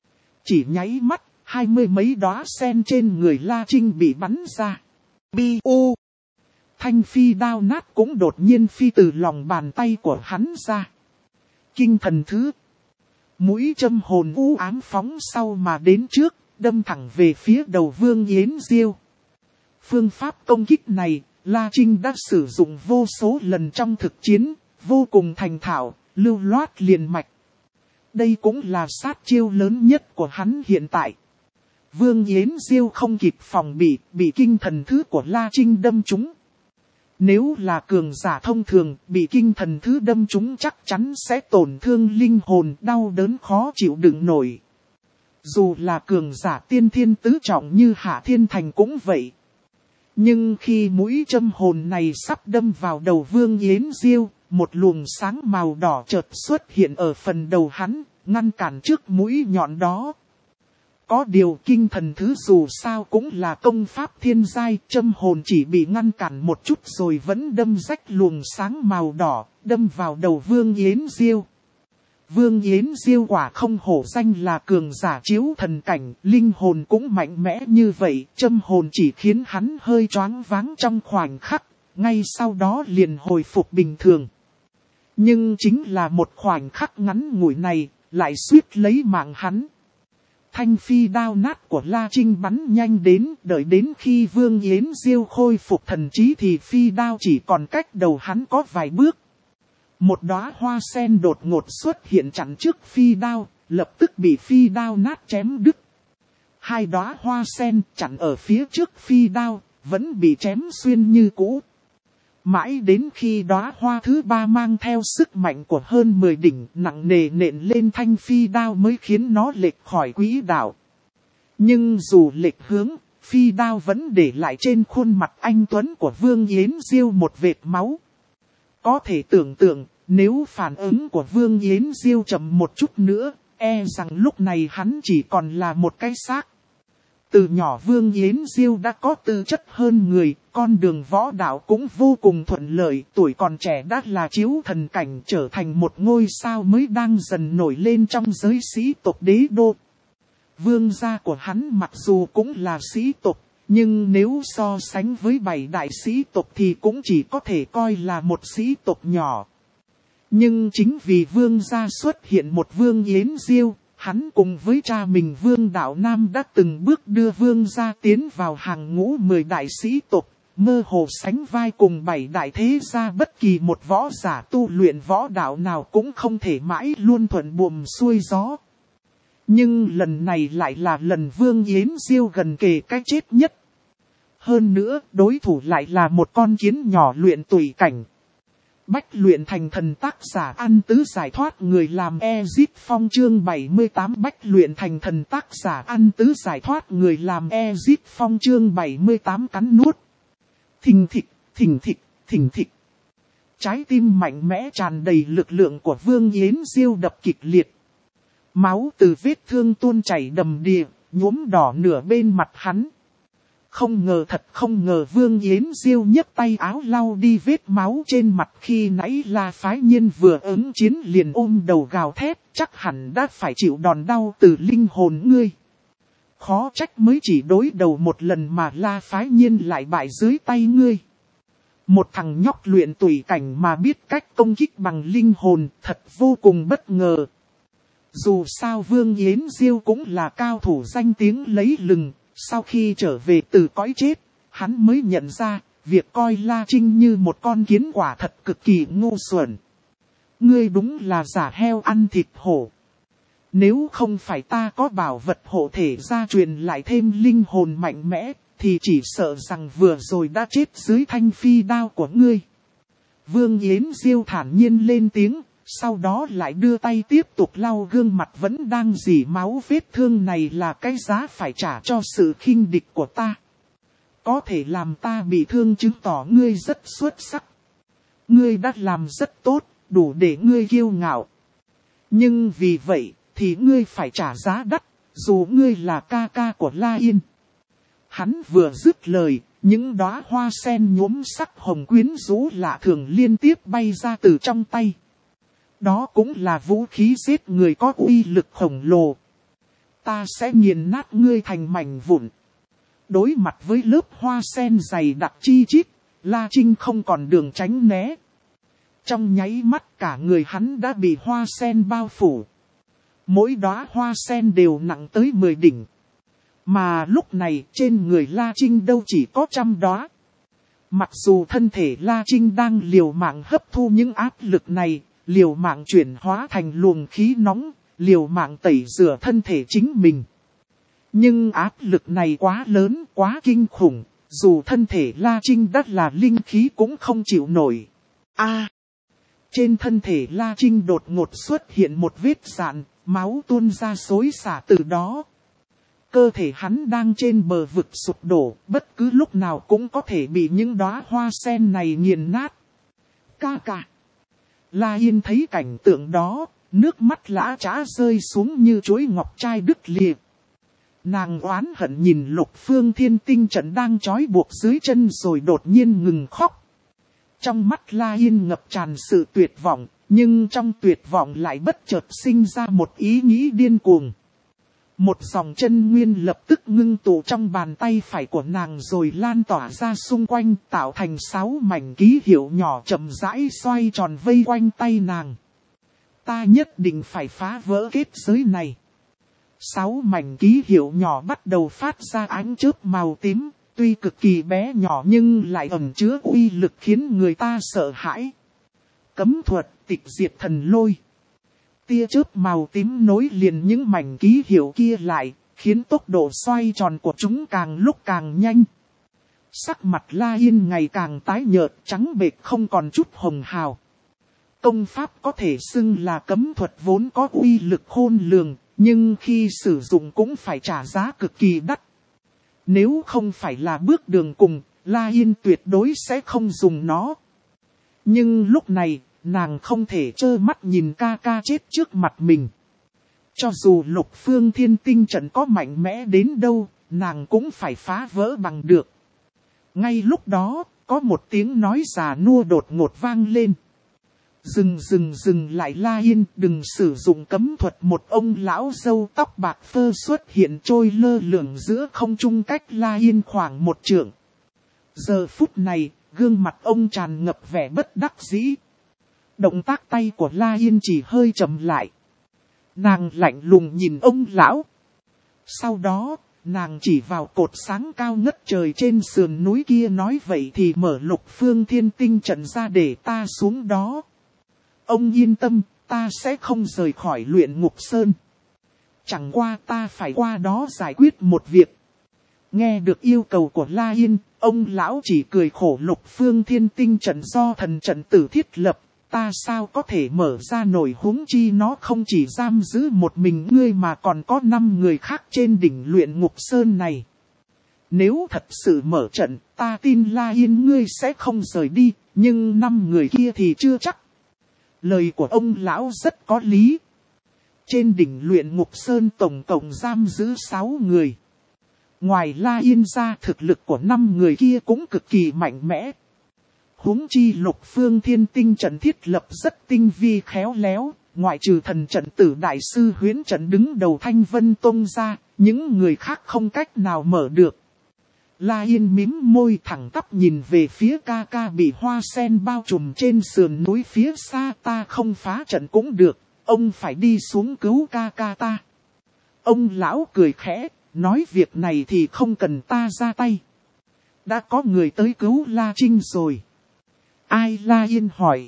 Chỉ nháy mắt, hai mươi mấy đóa sen trên người La Trinh bị bắn ra. Bi u! Thanh phi đao nát cũng đột nhiên phi từ lòng bàn tay của hắn ra. Kinh thần thứ. Mũi châm hồn u ám phóng sau mà đến trước, đâm thẳng về phía đầu Vương Yến Diêu. Phương pháp công kích này, La Trinh đã sử dụng vô số lần trong thực chiến, vô cùng thành thạo, lưu loát liền mạch. Đây cũng là sát chiêu lớn nhất của hắn hiện tại. Vương Yến Diêu không kịp phòng bị, bị kinh thần thứ của La Trinh đâm trúng. Nếu là cường giả thông thường, bị kinh thần thứ đâm trúng chắc chắn sẽ tổn thương linh hồn, đau đớn khó chịu đựng nổi. Dù là cường giả tiên thiên tứ trọng như Hạ Thiên Thành cũng vậy. Nhưng khi mũi châm hồn này sắp đâm vào đầu Vương Yến Diêu, một luồng sáng màu đỏ chợt xuất hiện ở phần đầu hắn, ngăn cản trước mũi nhọn đó. Có điều kinh thần thứ dù sao cũng là công pháp thiên giai, châm hồn chỉ bị ngăn cản một chút rồi vẫn đâm rách luồng sáng màu đỏ, đâm vào đầu Vương Yến Diêu. Vương Yến Diêu quả không hổ danh là cường giả chiếu thần cảnh, linh hồn cũng mạnh mẽ như vậy, châm hồn chỉ khiến hắn hơi choáng váng trong khoảnh khắc, ngay sau đó liền hồi phục bình thường. Nhưng chính là một khoảnh khắc ngắn ngủi này, lại suýt lấy mạng hắn. Thanh phi đao nát của La Trinh bắn nhanh đến, đợi đến khi Vương Yến Diêu khôi phục thần trí thì phi đao chỉ còn cách đầu hắn có vài bước. Một đóa hoa sen đột ngột xuất hiện chắn trước phi đao, lập tức bị phi đao nát chém đứt. Hai đóa hoa sen chặn ở phía trước phi đao, vẫn bị chém xuyên như cũ. Mãi đến khi đóa hoa thứ ba mang theo sức mạnh của hơn mười đỉnh nặng nề nện lên thanh phi đao mới khiến nó lệch khỏi quỹ đạo. Nhưng dù lệch hướng, phi đao vẫn để lại trên khuôn mặt anh tuấn của Vương Yến Diêu một vệt máu. Có thể tưởng tượng, nếu phản ứng của Vương Yến Diêu chậm một chút nữa, e rằng lúc này hắn chỉ còn là một cái xác. Từ nhỏ Vương Yến Diêu đã có tư chất hơn người, con đường võ đạo cũng vô cùng thuận lợi, tuổi còn trẻ đã là chiếu thần cảnh, trở thành một ngôi sao mới đang dần nổi lên trong giới sĩ tộc đế đô. Vương gia của hắn mặc dù cũng là sĩ tộc, Nhưng nếu so sánh với bảy đại sĩ tộc thì cũng chỉ có thể coi là một sĩ tộc nhỏ. Nhưng chính vì vương gia xuất hiện một Vương Yến Diêu, hắn cùng với cha mình Vương Đạo Nam đã từng bước đưa vương gia tiến vào hàng ngũ mười đại sĩ tộc, mơ hồ sánh vai cùng bảy đại thế gia. Bất kỳ một võ giả tu luyện võ đạo nào cũng không thể mãi luôn thuận buồm xuôi gió. Nhưng lần này lại là lần Vương Yến Diêu gần kề cái chết nhất. Hơn nữa, đối thủ lại là một con kiến nhỏ luyện tùy cảnh. Bách luyện thành thần, tác giả An Tứ giải thoát người làm Ezip Phong chương bảy mươi tám. Bách luyện thành thần, tác giả An Tứ giải thoát người làm Ezip Phong chương bảy mươi tám. Cắn nuốt. Thình thịch, thình thịch, thình thịch. Trái tim mạnh mẽ tràn đầy lực lượng của Vương Yến Diêu đập kịch liệt. Máu từ vết thương tuôn chảy đầm đìa, nhuốm đỏ nửa bên mặt hắn. Không ngờ, thật không ngờ, Vương Yến Diêu nhấc tay áo lau đi vết máu trên mặt. Khi nãy La Phái Nhiên vừa ứng chiến liền ôm đầu gào thét, chắc hẳn đã phải chịu đòn đau từ linh hồn ngươi. Khó trách mới chỉ đối đầu một lần mà La Phái Nhiên lại bại dưới tay ngươi. Một thằng nhóc luyện tùy cảnh mà biết cách công kích bằng linh hồn, thật vô cùng bất ngờ. Dù sao Vương Yến Diêu cũng là cao thủ danh tiếng lấy lừng. Sau khi trở về từ cõi chết, hắn mới nhận ra, việc coi La Trinh như một con kiến quả thật cực kỳ ngu xuẩn. Ngươi đúng là giả heo ăn thịt hổ. Nếu không phải ta có bảo vật hộ thể gia truyền lại thêm linh hồn mạnh mẽ, thì chỉ sợ rằng vừa rồi đã chết dưới thanh phi đao của ngươi. Vương Yến Diêu thản nhiên lên tiếng, sau đó lại đưa tay tiếp tục lau gương mặt vẫn đang rỉ máu. Vết thương này là cái giá phải trả cho sự khinh địch của ta. Có thể làm ta bị thương chứng tỏ ngươi rất xuất sắc. Ngươi đã làm rất tốt, đủ để ngươi kiêu ngạo. Nhưng vì vậy, thì ngươi phải trả giá đắt, dù ngươi là ca ca của La Yên. Hắn vừa dứt lời, những đóa hoa sen nhuốm sắc hồng quyến rũ lạ thường liên tiếp bay ra từ trong tay. Đó cũng là vũ khí giết người có uy lực khổng lồ. Ta sẽ nghiền nát ngươi thành mảnh vụn. Đối mặt với lớp hoa sen dày đặc chi chít, La Trinh không còn đường tránh né. Trong nháy mắt cả người hắn đã bị hoa sen bao phủ. Mỗi đóa hoa sen đều nặng tới mười đỉnh. Mà lúc này trên người La Trinh đâu chỉ có trăm đóa. Mặc dù thân thể La Trinh đang liều mạng hấp thu những áp lực này, liều mạng chuyển hóa thành luồng khí nóng, liều mạng tẩy rửa thân thể chính mình. Nhưng áp lực này quá lớn, quá kinh khủng, dù thân thể La Trinh đắt là linh khí cũng không chịu nổi. A! À, trên thân thể La Trinh đột ngột xuất hiện một vết rạn, máu tuôn ra xối xả từ đó. Cơ thể hắn đang trên bờ vực sụp đổ, bất cứ lúc nào cũng có thể bị những đóa hoa sen này nghiền nát. Ca ca! La Yên thấy cảnh tượng đó, nước mắt lã chã rơi xuống như chuối ngọc trai đứt lìa. Nàng oán hận nhìn Lục Phương Thiên Tinh trận đang trói buộc dưới chân rồi đột nhiên ngừng khóc. Trong mắt La Yên ngập tràn sự tuyệt vọng, nhưng trong tuyệt vọng lại bất chợt sinh ra một ý nghĩ điên cuồng. Một dòng chân nguyên lập tức ngưng tụ trong bàn tay phải của nàng rồi lan tỏa ra xung quanh, tạo thành sáu mảnh ký hiệu nhỏ chậm rãi xoay tròn vây quanh tay nàng. Ta nhất định phải phá vỡ kết giới này. Sáu mảnh ký hiệu nhỏ bắt đầu phát ra ánh chớp màu tím, tuy cực kỳ bé nhỏ nhưng lại ẩn chứa uy lực khiến người ta sợ hãi. Cấm thuật tịch diệt thần lôi. Tia chớp màu tím nối liền những mảnh ký hiệu kia lại, khiến tốc độ xoay tròn của chúng càng lúc càng nhanh. Sắc mặt La Yên ngày càng tái nhợt, trắng bệch không còn chút hồng hào. Công pháp có thể xưng là cấm thuật vốn có uy lực khôn lường, nhưng khi sử dụng cũng phải trả giá cực kỳ đắt. Nếu không phải là bước đường cùng, La Yên tuyệt đối sẽ không dùng nó. Nhưng lúc này, nàng không thể trơ mắt nhìn ca ca chết trước mặt mình. Cho dù Lục Phương Thiên Tinh trận có mạnh mẽ đến đâu, nàng cũng phải phá vỡ bằng được. Ngay lúc đó, có một tiếng nói già nua đột ngột vang lên. Dừng dừng dừng lại La Yên, đừng sử dụng cấm thuật. Một ông lão râu tóc bạc phơ xuất hiện trôi lơ lửng giữa không trung cách La Yên khoảng một trượng. Giờ phút này, gương mặt ông tràn ngập vẻ bất đắc dĩ. Động tác tay của La Yên chỉ hơi chậm lại. Nàng lạnh lùng nhìn ông lão. Sau đó, nàng chỉ vào cột sáng cao ngất trời trên sườn núi kia nói vậy thì mở Lục Phương Thiên Tinh trận ra để ta xuống đó. Ông yên tâm, ta sẽ không rời khỏi Luyện Ngục Sơn. Chẳng qua ta phải qua đó giải quyết một việc. Nghe được yêu cầu của La Yên, ông lão chỉ cười khổ. Lục Phương Thiên Tinh trận do thần trận tử thiết lập. Ta sao có thể mở ra nổi, huống chi nó không chỉ giam giữ một mình ngươi mà còn có năm người khác trên đỉnh Luyện Ngục Sơn này. Nếu thật sự mở trận, ta tin La Yên ngươi sẽ không rời đi, nhưng năm người kia thì chưa chắc. Lời của ông lão rất có lý. Trên đỉnh Luyện Ngục Sơn tổng cộng giam giữ sáu người. Ngoài La Yên ra, thực lực của năm người kia cũng cực kỳ mạnh mẽ. Huống chi Lục Phương Thiên Tinh trận thiết lập rất tinh vi khéo léo, ngoại trừ thần trận tử đại sư Huyễn trận đứng đầu Thanh Vân Tông ra, những người khác không cách nào mở được. La Yên mím môi thẳng tắp nhìn về phía ca ca bị hoa sen bao trùm trên sườn núi phía xa. Ta không phá trận cũng được, ông phải đi xuống cứu ca ca ta. Ông lão cười khẽ, nói việc này thì không cần ta ra tay. Đã có người tới cứu La Trinh rồi. Ai? La Yên hỏi.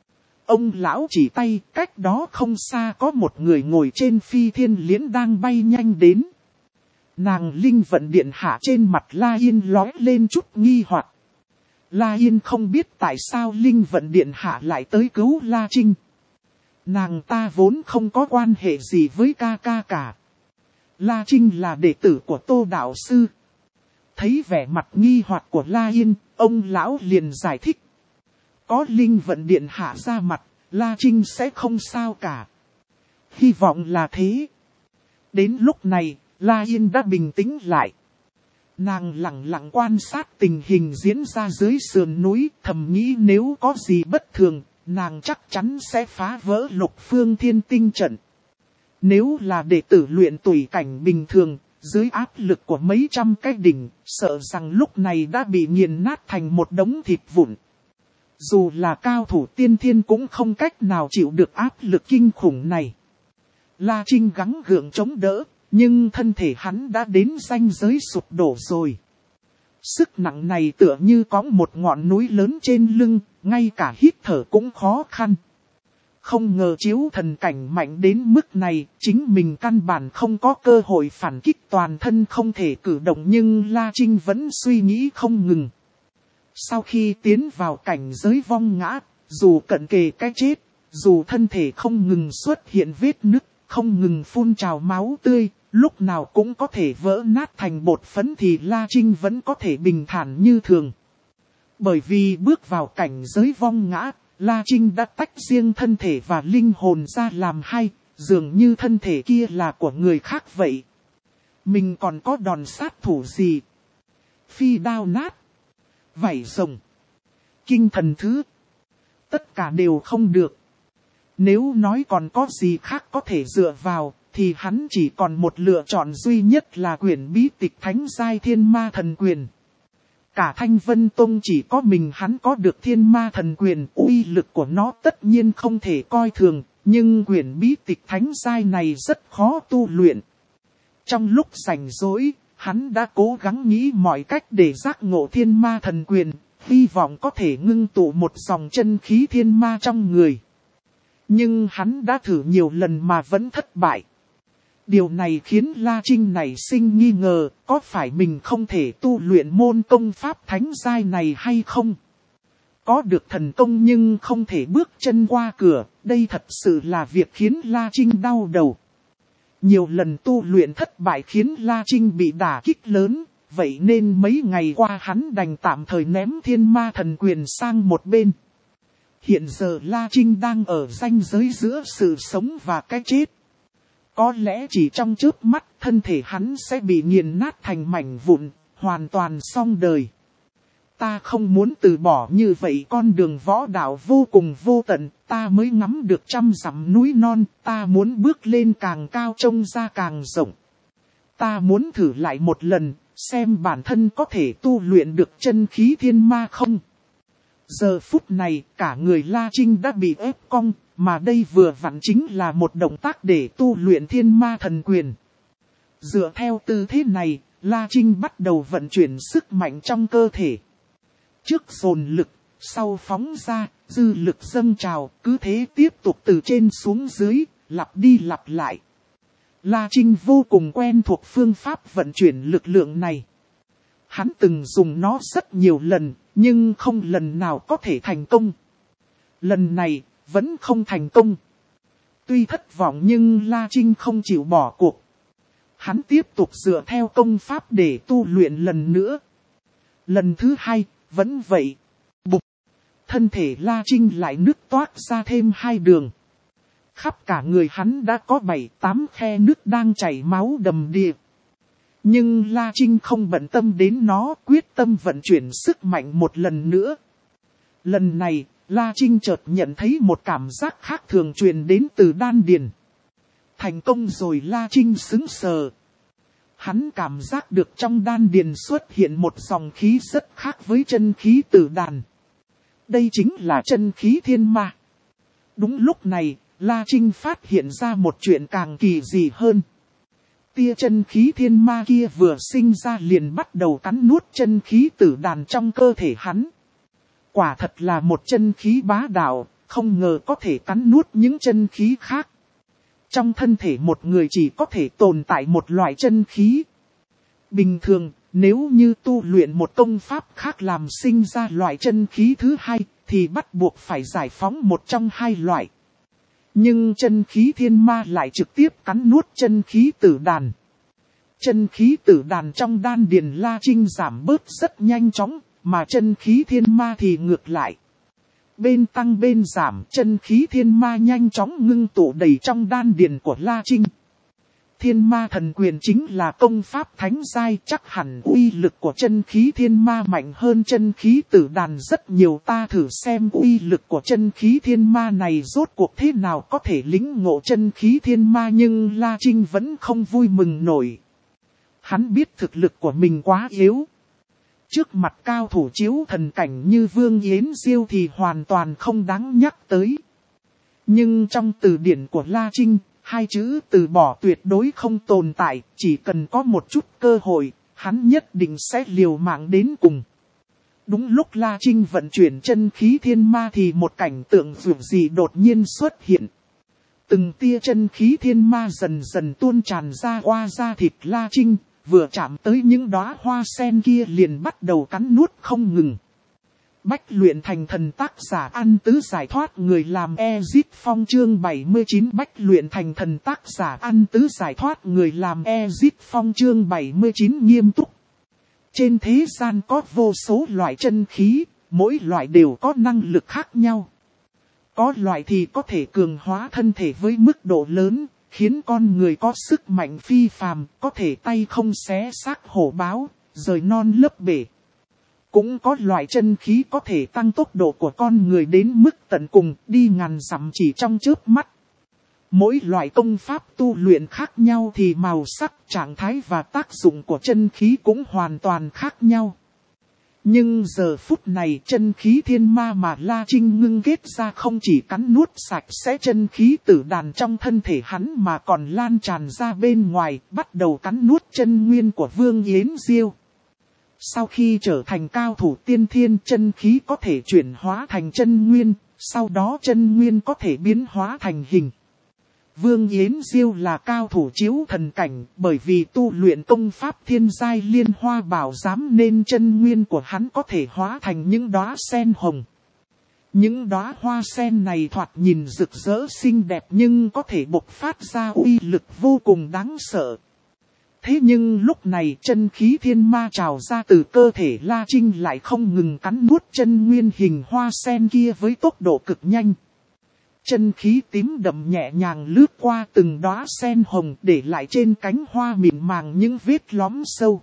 Ông lão chỉ tay, cách đó không xa có một người ngồi trên phi thiên liễn đang bay nhanh đến. Nàng linh vận điện hạ trên mặt La Yên lóe lên chút nghi hoặc. La Yên không biết tại sao linh vận điện hạ lại tới cứu La Trinh. Nàng ta vốn không có quan hệ gì với ca ca cả. La Trinh là đệ tử của Tô đạo sư. Thấy vẻ mặt nghi hoặc của La Yên, ông lão liền giải thích. Có linh vận điện hạ ra mặt, La Trinh sẽ không sao cả. Hy vọng là thế. Đến lúc này, La Yên đã bình tĩnh lại. Nàng lặng lặng quan sát tình hình diễn ra dưới sườn núi, thầm nghĩ nếu có gì bất thường, nàng chắc chắn sẽ phá vỡ Lục Phương Thiên Tinh trận. Nếu là đệ tử luyện tùy cảnh bình thường, dưới áp lực của mấy trăm cái đỉnh, sợ rằng lúc này đã bị nghiền nát thành một đống thịt vụn. Dù là cao thủ tiên thiên cũng không cách nào chịu được áp lực kinh khủng này. La Trinh gắng gượng chống đỡ, nhưng thân thể hắn đã đến ranh giới sụp đổ rồi. Sức nặng này tựa như có một ngọn núi lớn trên lưng, ngay cả hít thở cũng khó khăn. Không ngờ chiếu thần cảnh mạnh đến mức này, chính mình căn bản không có cơ hội phản kích, toàn thân không thể cử động, nhưng La Trinh vẫn suy nghĩ không ngừng. Sau khi tiến vào cảnh giới vong ngã, dù cận kề cái chết, dù thân thể không ngừng xuất hiện vết nứt, không ngừng phun trào máu tươi, lúc nào cũng có thể vỡ nát thành bột phấn thì La Trinh vẫn có thể bình thản như thường. Bởi vì bước vào cảnh giới vong ngã, La Trinh đã tách riêng thân thể và linh hồn ra làm hai, dường như thân thể kia là của người khác vậy. Mình còn có đòn sát thủ gì? Phi đao nát, vảy rồng, kinh thần thứ, tất cả đều không được. Nếu nói còn có gì khác có thể dựa vào, thì hắn chỉ còn một lựa chọn duy nhất là quyển bí tịch Thánh Giai Thiên Ma Thần Quyền. Cả Thanh Vân Tông chỉ có mình hắn có được Thiên Ma Thần Quyền, uy lực của nó tất nhiên không thể coi thường, nhưng quyển bí tịch Thánh Giai này rất khó tu luyện. Trong lúc rảnh rỗi, hắn đã cố gắng nghĩ mọi cách để giác ngộ Thiên Ma Thần Quyền, hy vọng có thể ngưng tụ một dòng chân khí thiên ma trong người. Nhưng hắn đã thử nhiều lần mà vẫn thất bại. Điều này khiến La Trinh nảy sinh nghi ngờ, có phải mình không thể tu luyện môn công pháp thánh giai này hay không? Có được thần công nhưng không thể bước chân qua cửa, đây thật sự là việc khiến La Trinh đau đầu. Nhiều lần tu luyện thất bại khiến La Trinh bị đả kích lớn, vậy nên mấy ngày qua hắn đành tạm thời ném Thiên Ma Thần Quyền sang một bên. Hiện giờ La Trinh đang ở ranh giới giữa sự sống và cái chết. Có lẽ chỉ trong chớp mắt thân thể hắn sẽ bị nghiền nát thành mảnh vụn, hoàn toàn xong đời. Ta không muốn từ bỏ như vậy con đường võ đạo vô cùng vô tận, ta mới ngắm được trăm dặm núi non, ta muốn bước lên càng cao trông ra càng rộng. Ta muốn thử lại một lần, xem bản thân có thể tu luyện được chân khí thiên ma không. Giờ phút này, cả người La Trinh đã bị ép cong, mà đây vừa vặn chính là một động tác để tu luyện thiên ma thần quyền. Dựa theo tư thế này, La Trinh bắt đầu vận chuyển sức mạnh trong cơ thể. Trước dồn lực, sau phóng ra, dư lực dâng trào, cứ thế tiếp tục từ trên xuống dưới, lặp đi lặp lại. La Trinh vô cùng quen thuộc phương pháp vận chuyển lực lượng này. Hắn từng dùng nó rất nhiều lần, nhưng không lần nào có thể thành công. Lần này, vẫn không thành công. Tuy thất vọng nhưng La Trinh không chịu bỏ cuộc. Hắn tiếp tục dựa theo công pháp để tu luyện lần nữa. Lần thứ hai, vẫn vậy. Bụp. Thân thể La Trinh lại nứt toát ra thêm hai đường. Khắp cả người hắn đã có bảy tám khe nước đang chảy máu đầm đìa. Nhưng La Trinh không bận tâm đến nó, quyết tâm vận chuyển sức mạnh một lần nữa. Lần này, La Trinh chợt nhận thấy một cảm giác khác thường truyền đến từ đan điền. Thành công rồi, La Trinh sững sờ. Hắn cảm giác được trong đan điền xuất hiện một dòng khí rất khác với chân khí tử đàn. Đây chính là chân khí thiên ma. Đúng lúc này, La Trinh phát hiện ra một chuyện càng kỳ dị hơn. Tia chân khí thiên ma kia vừa sinh ra liền bắt đầu cắn nuốt chân khí tử đàn trong cơ thể hắn. Quả thật là một chân khí bá đạo, không ngờ có thể cắn nuốt những chân khí khác. Trong thân thể một người chỉ có thể tồn tại một loại chân khí. Bình thường, nếu như tu luyện một công pháp khác làm sinh ra loại chân khí thứ hai, thì bắt buộc phải giải phóng một trong hai loại. Nhưng chân khí thiên ma lại trực tiếp cắn nuốt chân khí tử đàn. Chân khí tử đàn trong đan điền La Trinh giảm bớt rất nhanh chóng, mà chân khí thiên ma thì ngược lại. Bên tăng bên giảm, chân khí thiên ma nhanh chóng ngưng tụ đầy trong đan điền của La Trinh. Thiên ma thần quyền chính là công pháp thánh giai, chắc hẳn uy lực của chân khí thiên ma mạnh hơn chân khí tử đàn rất nhiều. Ta thử xem uy lực của chân khí thiên ma này rốt cuộc thế nào có thể lĩnh ngộ chân khí thiên ma, nhưng La Trinh vẫn không vui mừng nổi. Hắn biết thực lực của mình quá yếu. Trước mặt cao thủ chiếu thần cảnh như Vương Yến Diêu thì hoàn toàn không đáng nhắc tới. Nhưng trong từ điển của La Trinh, hai chữ từ bỏ tuyệt đối không tồn tại, chỉ cần có một chút cơ hội, hắn nhất định sẽ liều mạng đến cùng. Đúng lúc La Trinh vận chuyển chân khí thiên ma thì một cảnh tượng dường gì đột nhiên xuất hiện. Từng tia chân khí thiên ma dần dần tuôn tràn ra qua da thịt La Trinh, vừa chạm tới những đóa hoa sen kia liền bắt đầu cắn nuốt không ngừng. Bách luyện thành thần, tác giả An Tứ giải thoát người làm Ezit Phong chương bảy mươi chín. Bách luyện thành thần, tác giả An Tứ giải thoát người làm Ezit Phong chương bảy mươi chín. Nghiêm túc. Trên thế gian có vô số loại chân khí, mỗi loại đều có năng lực khác nhau. Có loại thì có thể cường hóa thân thể với mức độ lớn, khiến con người có sức mạnh phi phàm, có thể tay không xé xác hổ báo, rời non lấp bể. Cũng có loại chân khí có thể tăng tốc độ của con người đến mức tận cùng, đi ngàn dặm chỉ trong chớp mắt. Mỗi loại công pháp tu luyện khác nhau thì màu sắc, trạng thái và tác dụng của chân khí cũng hoàn toàn khác nhau. Nhưng giờ phút này chân khí thiên ma mà La Trinh ngưng kết ra không chỉ cắn nuốt sạch sẽ chân khí tử đàn trong thân thể hắn mà còn lan tràn ra bên ngoài, bắt đầu cắn nuốt chân nguyên của Vương Yến Diêu. Sau khi trở thành cao thủ tiên thiên, chân khí có thể chuyển hóa thành chân nguyên, sau đó chân nguyên có thể biến hóa thành hình. Vương Yến Diêu là cao thủ chiếu thần cảnh, bởi vì tu luyện công pháp thiên giai liên hoa bảo giám nên chân nguyên của hắn có thể hóa thành những đóa sen hồng. Những đóa hoa sen này thoạt nhìn rực rỡ xinh đẹp nhưng có thể bộc phát ra uy lực vô cùng đáng sợ. Thế nhưng lúc này chân khí thiên ma trào ra từ cơ thể La Trinh lại không ngừng cắn nuốt chân nguyên hình hoa sen kia với tốc độ cực nhanh. Chân khí tím đậm nhẹ nhàng lướt qua từng đóa sen hồng để lại trên cánh hoa mịn màng những vết lõm sâu.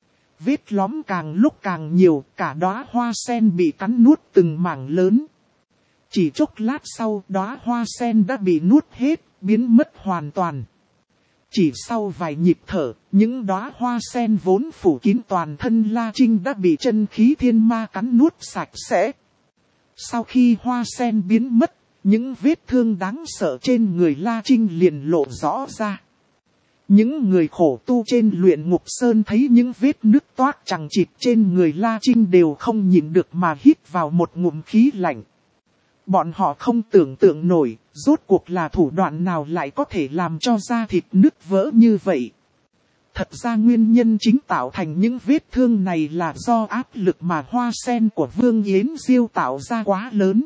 Vết lõm càng lúc càng nhiều, cả đóa hoa sen bị cắn nuốt từng mảng lớn. Chỉ chốc lát sau đóa hoa sen đã bị nuốt hết, biến mất hoàn toàn. Chỉ sau vài nhịp thở, những đóa hoa sen vốn phủ kín toàn thân La Trinh đã bị chân khí thiên ma cắn nuốt sạch sẽ. Sau khi hoa sen biến mất, những vết thương đáng sợ trên người La Trinh liền lộ rõ ra. Những người khổ tu trên luyện ngục sơn thấy những vết nứt toác chằng chịt trên người La Trinh đều không nhịn được mà hít vào một ngụm khí lạnh. Bọn họ không tưởng tượng nổi, rốt cuộc là thủ đoạn nào lại có thể làm cho da thịt nứt vỡ như vậy. Thật ra nguyên nhân chính tạo thành những vết thương này là do áp lực mà hoa sen của Vương Yến Diêu tạo ra quá lớn.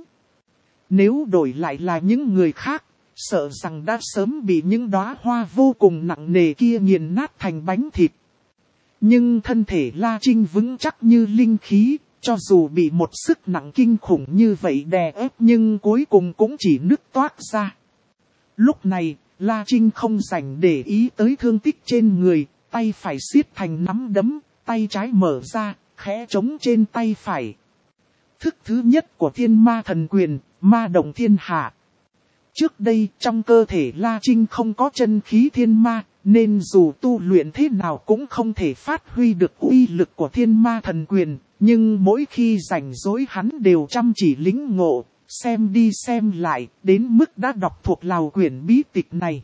Nếu đổi lại là những người khác, sợ rằng đã sớm bị những đóa hoa vô cùng nặng nề kia nghiền nát thành bánh thịt. Nhưng thân thể La Trinh vững chắc như linh khí, cho dù bị một sức nặng kinh khủng như vậy đè ép nhưng cuối cùng cũng chỉ nứt toác ra. Lúc này, La Trinh không rảnh để ý tới thương tích trên người, tay phải siết thành nắm đấm, tay trái mở ra, khẽ chống trên tay phải. Thức thứ nhất của Thiên Ma Thần Quyền, ma động thiên hạ. Trước đây trong cơ thể La Trinh không có chân khí thiên ma, nên dù tu luyện thế nào cũng không thể phát huy được uy lực của Thiên Ma Thần Quyền. Nhưng mỗi khi rảnh rỗi hắn đều chăm chỉ lĩnh ngộ, xem đi xem lại, đến mức đã đọc thuộc lào quyển bí tịch này.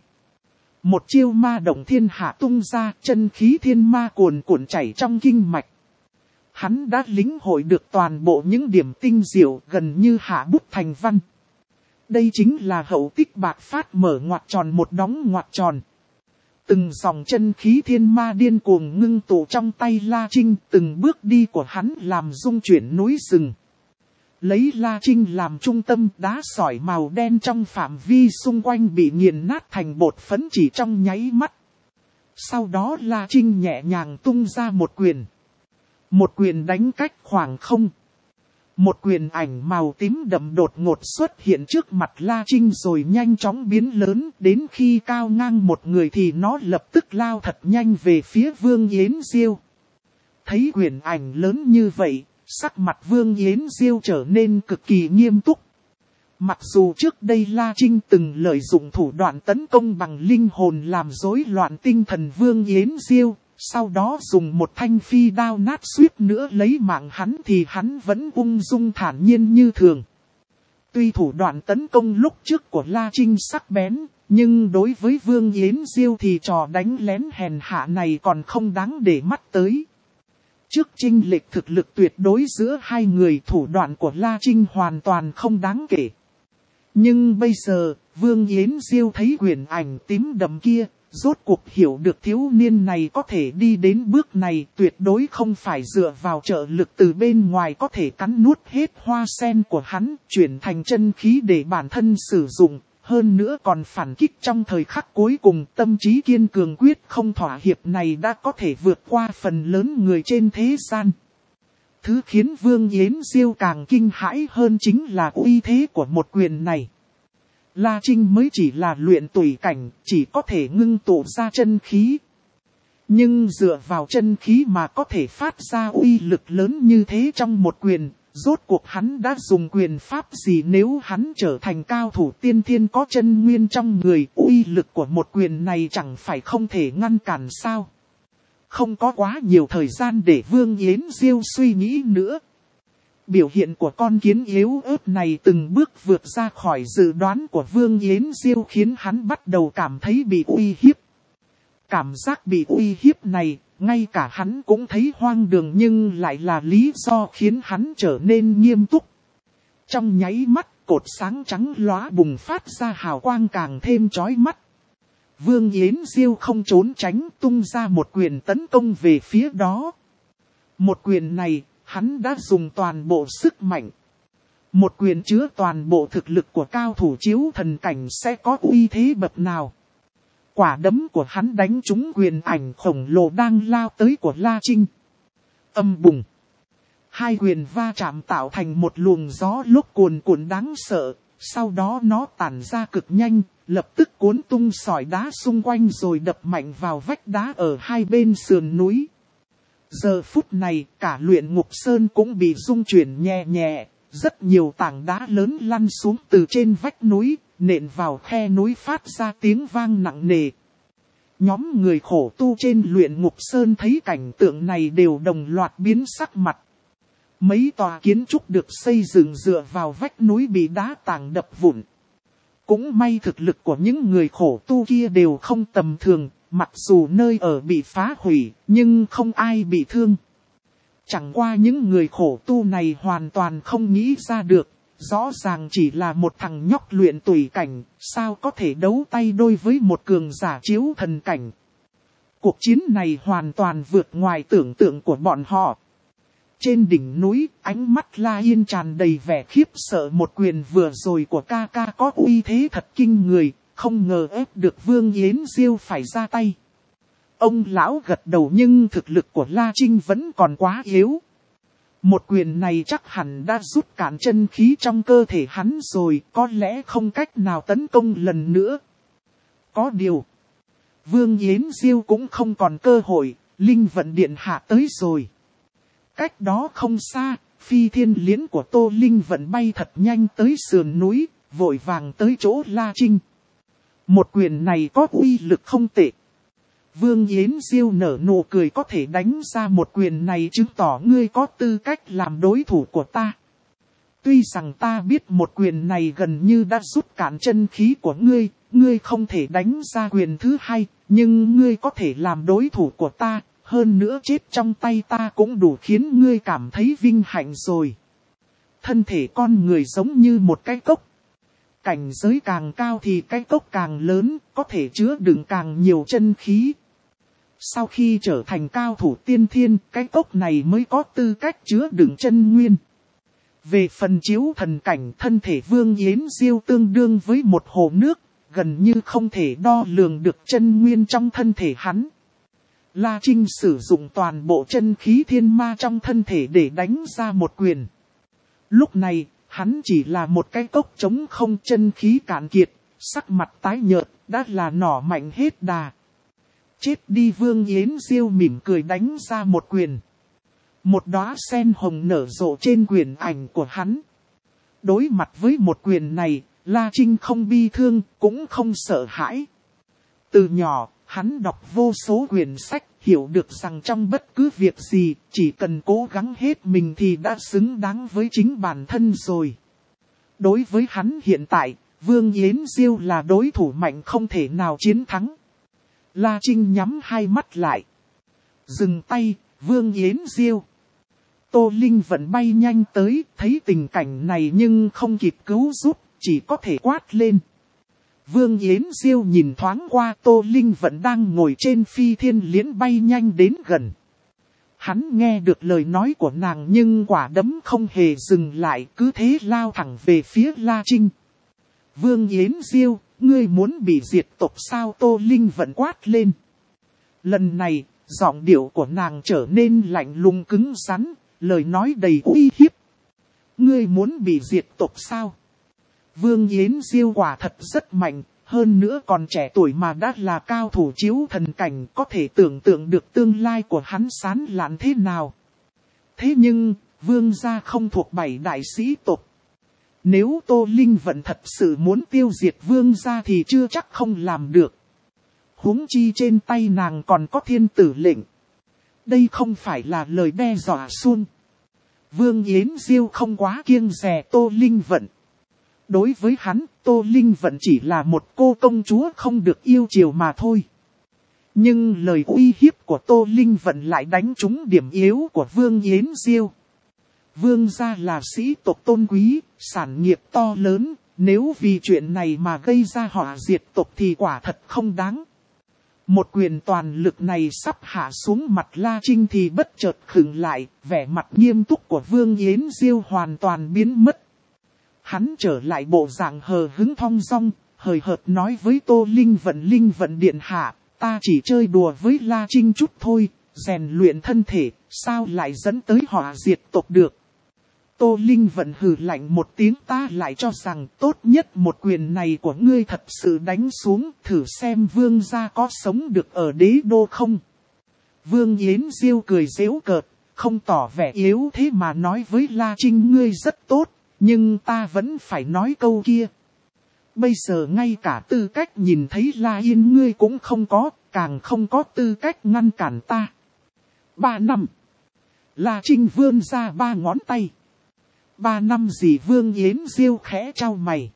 Một chiêu ma động thiên hạ tung ra, chân khí thiên ma cuồn cuộn chảy trong kinh mạch. Hắn đã lĩnh hội được toàn bộ những điểm tinh diệu gần như hạ bút thành văn. Đây chính là hậu tích bạc phát mở ngoặc tròn một đóng ngoặc tròn. Từng dòng chân khí thiên ma điên cuồng ngưng tụ trong tay La Trinh, từng bước đi của hắn làm rung chuyển núi rừng. Lấy La Trinh làm trung tâm, đá sỏi màu đen trong phạm vi xung quanh bị nghiền nát thành bột phấn chỉ trong nháy mắt. Sau đó La Trinh nhẹ nhàng tung ra một quyền. Một quyền đánh cách khoảng không. Một quyền ảnh màu tím đậm đột ngột xuất hiện trước mặt La Trinh rồi nhanh chóng biến lớn, đến khi cao ngang một người thì nó lập tức lao thật nhanh về phía Vương Yến Diêu. Thấy quyền ảnh lớn như vậy, sắc mặt Vương Yến Diêu trở nên cực kỳ nghiêm túc. Mặc dù trước đây La Trinh từng lợi dụng thủ đoạn tấn công bằng linh hồn làm rối loạn tinh thần Vương Yến Diêu, sau đó dùng một thanh phi đao nát suýt nữa lấy mạng hắn thì hắn vẫn ung dung thản nhiên như thường. Tuy thủ đoạn tấn công lúc trước của La Trinh sắc bén, nhưng đối với Vương Yến Diêu thì trò đánh lén hèn hạ này còn không đáng để mắt tới. Trước chênh lệch thực lực tuyệt đối giữa hai người, thủ đoạn của La Trinh hoàn toàn không đáng kể. Nhưng bây giờ, Vương Yến Diêu thấy quyền ảnh tím đậm kia, rốt cuộc hiểu được thiếu niên này có thể đi đến bước này, tuyệt đối không phải dựa vào trợ lực từ bên ngoài có thể cắn nuốt hết hoa sen của hắn, chuyển thành chân khí để bản thân sử dụng, hơn nữa còn phản kích trong thời khắc cuối cùng. Tâm trí kiên cường quyết không thỏa hiệp này đã có thể vượt qua phần lớn người trên thế gian. Thứ khiến Vương Yến Diêu càng kinh hãi hơn chính là uy thế của một quyền này. La Trinh mới chỉ là luyện tùy cảnh, chỉ có thể ngưng tụ ra chân khí. Nhưng dựa vào chân khí mà có thể phát ra uy lực lớn như thế trong một quyền, rốt cuộc hắn đã dùng quyền pháp gì? Nếu hắn trở thành cao thủ tiên thiên có chân nguyên trong người, uy lực của một quyền này chẳng phải không thể ngăn cản sao? Không có quá nhiều thời gian để Vương Yến Diêu suy nghĩ nữa. Biểu hiện của con kiến yếu ớt này từng bước vượt ra khỏi dự đoán của Vương Yến Diêu khiến hắn bắt đầu cảm thấy bị uy hiếp. Cảm giác bị uy hiếp này, ngay cả hắn cũng thấy hoang đường nhưng lại là lý do khiến hắn trở nên nghiêm túc. Trong nháy mắt, cột sáng trắng lóa bùng phát ra hào quang càng thêm chói mắt. Vương Yến Diêu không trốn tránh, tung ra một quyền tấn công về phía đó. Một quyền này, hắn đã dùng toàn bộ sức mạnh. Một quyền chứa toàn bộ thực lực của cao thủ chiếu thần cảnh sẽ có uy thế bậc nào. Quả đấm của hắn đánh trúng quyền ảnh khổng lồ đang lao tới của La Trinh. Âm bùng. Hai quyền va chạm tạo thành một luồng gió lốc cuồn cuộn đáng sợ. Sau đó nó tản ra cực nhanh, lập tức cuốn tung sỏi đá xung quanh rồi đập mạnh vào vách đá ở hai bên sườn núi. Giờ phút này, cả luyện ngục sơn cũng bị rung chuyển nhẹ nhẹ, rất nhiều tảng đá lớn lăn xuống từ trên vách núi, nện vào khe núi phát ra tiếng vang nặng nề. Nhóm người khổ tu trên luyện ngục sơn thấy cảnh tượng này đều đồng loạt biến sắc mặt. Mấy tòa kiến trúc được xây dựng dựa vào vách núi bị đá tảng đập vụn. Cũng may thực lực của những người khổ tu kia đều không tầm thường, mặc dù nơi ở bị phá hủy, nhưng không ai bị thương. Chẳng qua những người khổ tu này hoàn toàn không nghĩ ra được, rõ ràng chỉ là một thằng nhóc luyện tùy cảnh, sao có thể đấu tay đôi với một cường giả chiếu thần cảnh. Cuộc chiến này hoàn toàn vượt ngoài tưởng tượng của bọn họ. Trên đỉnh núi, ánh mắt La Yên tràn đầy vẻ khiếp sợ, một quyền vừa rồi của ca ca có uy thế thật kinh người, không ngờ ép được Vương Yến Diêu phải ra tay. Ông lão gật đầu nhưng thực lực của La Trinh vẫn còn quá yếu. Một quyền này chắc hẳn đã rút cạn chân khí trong cơ thể hắn rồi, có lẽ không cách nào tấn công lần nữa. Có điều, Vương Yến Diêu cũng không còn cơ hội, Linh Vận Điện hạ tới rồi. Cách đó không xa, phi thiên liễn của Tô Linh Vận bay thật nhanh tới sườn núi, vội vàng tới chỗ La Trinh. Một quyền này có uy lực không tệ. Vương Yến Diêu nở nụ cười, có thể đánh ra một quyền này chứng tỏ ngươi có tư cách làm đối thủ của ta. Tuy rằng ta biết một quyền này gần như đã rút cạn chân khí của ngươi, ngươi không thể đánh ra quyền thứ hai, nhưng ngươi có thể làm đối thủ của ta, hơn nữa chết trong tay ta cũng đủ khiến ngươi cảm thấy vinh hạnh rồi. Thân thể con người giống như một cái cốc. Cảnh giới càng cao thì cái cốc càng lớn, có thể chứa đựng càng nhiều chân khí. Sau khi trở thành cao thủ tiên thiên, cái cốc này mới có tư cách chứa đựng chân nguyên. Về phần chiếu thần cảnh, thân thể Vương Yến Diêu tương đương với một hồ nước, gần như không thể đo lường được chân nguyên trong thân thể hắn. La Trinh sử dụng toàn bộ chân khí thiên ma trong thân thể để đánh ra một quyền. Lúc này, hắn chỉ là một cái cốc trống không, chân khí cạn kiệt, sắc mặt tái nhợt, đã là nỏ mạnh hết đà. Chết đi! Vương Yến Diêu mỉm cười đánh ra một quyền. Một đóa sen hồng nở rộ trên quyền ảnh của hắn. Đối mặt với một quyền này, La Trinh không bi thương, cũng không sợ hãi. Từ nhỏ, hắn đọc vô số quyển sách, hiểu được rằng trong bất cứ việc gì, chỉ cần cố gắng hết mình thì đã xứng đáng với chính bản thân rồi. Đối với hắn hiện tại, Vương Yến Diêu là đối thủ mạnh không thể nào chiến thắng. La Trinh nhắm hai mắt lại. Dừng tay, Vương Yến Diêu. Tô Linh Vận bay nhanh tới, thấy tình cảnh này nhưng không kịp cứu giúp, chỉ có thể quát lên. Vương Yến Diêu nhìn thoáng qua Tô Linh Vận đang ngồi trên phi thiên liễn bay nhanh đến gần. Hắn nghe được lời nói của nàng nhưng quả đấm không hề dừng lại, cứ thế lao thẳng về phía La Trinh. Vương Yến Diêu, ngươi muốn bị diệt tộc sao? Tô Linh Vận quát lên. Lần này, giọng điệu của nàng trở nên lạnh lùng cứng rắn, lời nói đầy uy hiếp. Ngươi muốn bị diệt tộc sao? Vương Yến Diêu quả thật rất mạnh, hơn nữa còn trẻ tuổi mà đã là cao thủ chiếu thần cảnh, có thể tưởng tượng được tương lai của hắn sán lạn thế nào. Thế nhưng, Vương gia không thuộc bảy đại sĩ tộc. Nếu Tô Linh Vận thật sự muốn tiêu diệt Vương gia thì chưa chắc không làm được. Huống chi trên tay nàng còn có thiên tử lệnh. Đây không phải là lời đe dọa suông. Vương Yến Diêu không quá kiêng dè Tô Linh Vận. Đối với hắn, Tô Linh Vận chỉ là một cô công chúa không được yêu chiều mà thôi. Nhưng lời uy hiếp của Tô Linh Vận lại đánh trúng điểm yếu của Vương Yến Diêu. Vương gia là sĩ tộc tôn quý, sản nghiệp to lớn, nếu vì chuyện này mà gây ra họa diệt tộc thì quả thật không đáng. Một quyền toàn lực này sắp hạ xuống mặt La Trinh thì bất chợt khựng lại, vẻ mặt nghiêm túc của Vương Yến Diêu hoàn toàn biến mất. Hắn trở lại bộ dạng hờ hững thong dong, hời hợt nói với Tô Linh Vận, Linh Vận điện hạ, ta chỉ chơi đùa với La Trinh chút thôi, rèn luyện thân thể, sao lại dẫn tới họa diệt tộc được. Tô Linh Vận hừ lạnh một tiếng, ta lại cho rằng tốt nhất một quyền này của ngươi thật sự đánh xuống, thử xem Vương gia có sống được ở đế đô không. Vương Yến Diêu cười giễu cợt, không tỏ vẻ yếu thế mà nói với La Trinh, ngươi rất tốt, Nhưng ta vẫn phải nói câu kia. Bây giờ ngay cả tư cách nhìn thấy La Yên ngươi cũng không có, càng không có tư cách ngăn cản ta. Ba năm. La Trinh vươn ra ba ngón tay. Ba năm gì? Vương Yến Diêu khẽ trao mày.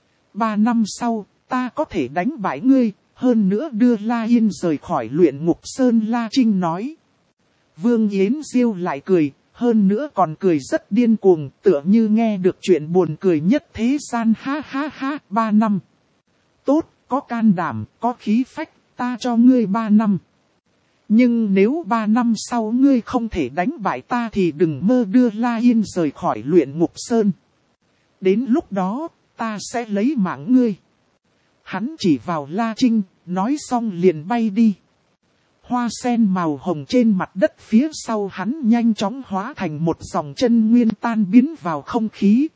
Ba năm sau, ta có thể đánh bại ngươi, hơn nữa đưa La Yên rời khỏi luyện ngục sơn, La Trinh nói. Vương Yến Diêu lại cười, hơn nữa còn cười rất điên cuồng, tựa như nghe được chuyện buồn cười nhất thế gian. Ha ha ha. Ba năm. Tốt, có can đảm, có khí phách, ta cho ngươi ba năm. Nhưng nếu ba năm sau ngươi không thể đánh bại ta thì đừng mơ đưa La Yên rời khỏi luyện ngục sơn. Đến lúc đó, ta sẽ lấy mạng ngươi. Hắn chỉ vào La Trinh, nói xong liền bay đi. Hoa sen màu hồng trên mặt đất phía sau hắn nhanh chóng hóa thành một dòng chân nguyên tan biến vào không khí.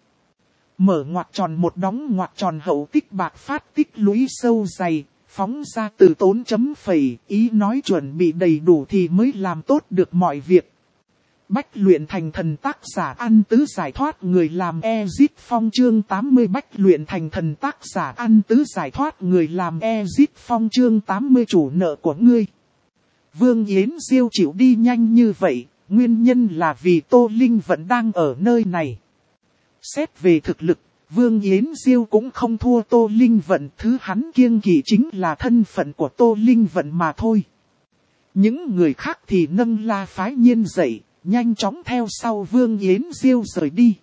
Mở ngoặc tròn một đóng ngoặc tròn hậu tích bạc phát tích lũy sâu dày, phóng ra từ tốn chấm phẩy, ý nói chuẩn bị đầy đủ thì mới làm tốt được mọi việc. Bách luyện thành thần, tác giả An Tứ giải thoát người làm Ezit Phong, chương tám mươi. Bách luyện thành thần, tác giả An Tứ giải thoát người làm Ezit Phong, chương tám mươi. Chủ nợ của ngươi. Vương Yến Diêu chịu đi nhanh như vậy, nguyên nhân là vì Tô Linh vẫn đang ở nơi này. Xét về thực lực, Vương Yến Diêu cũng không thua Tô Linh Vận, thứ hắn kiêng kỵ chính là thân phận của Tô Linh Vận mà thôi. Những người khác thì nâng La Phái Nhiên dậy, nhanh chóng theo sau Vương Yến Diêu rời đi.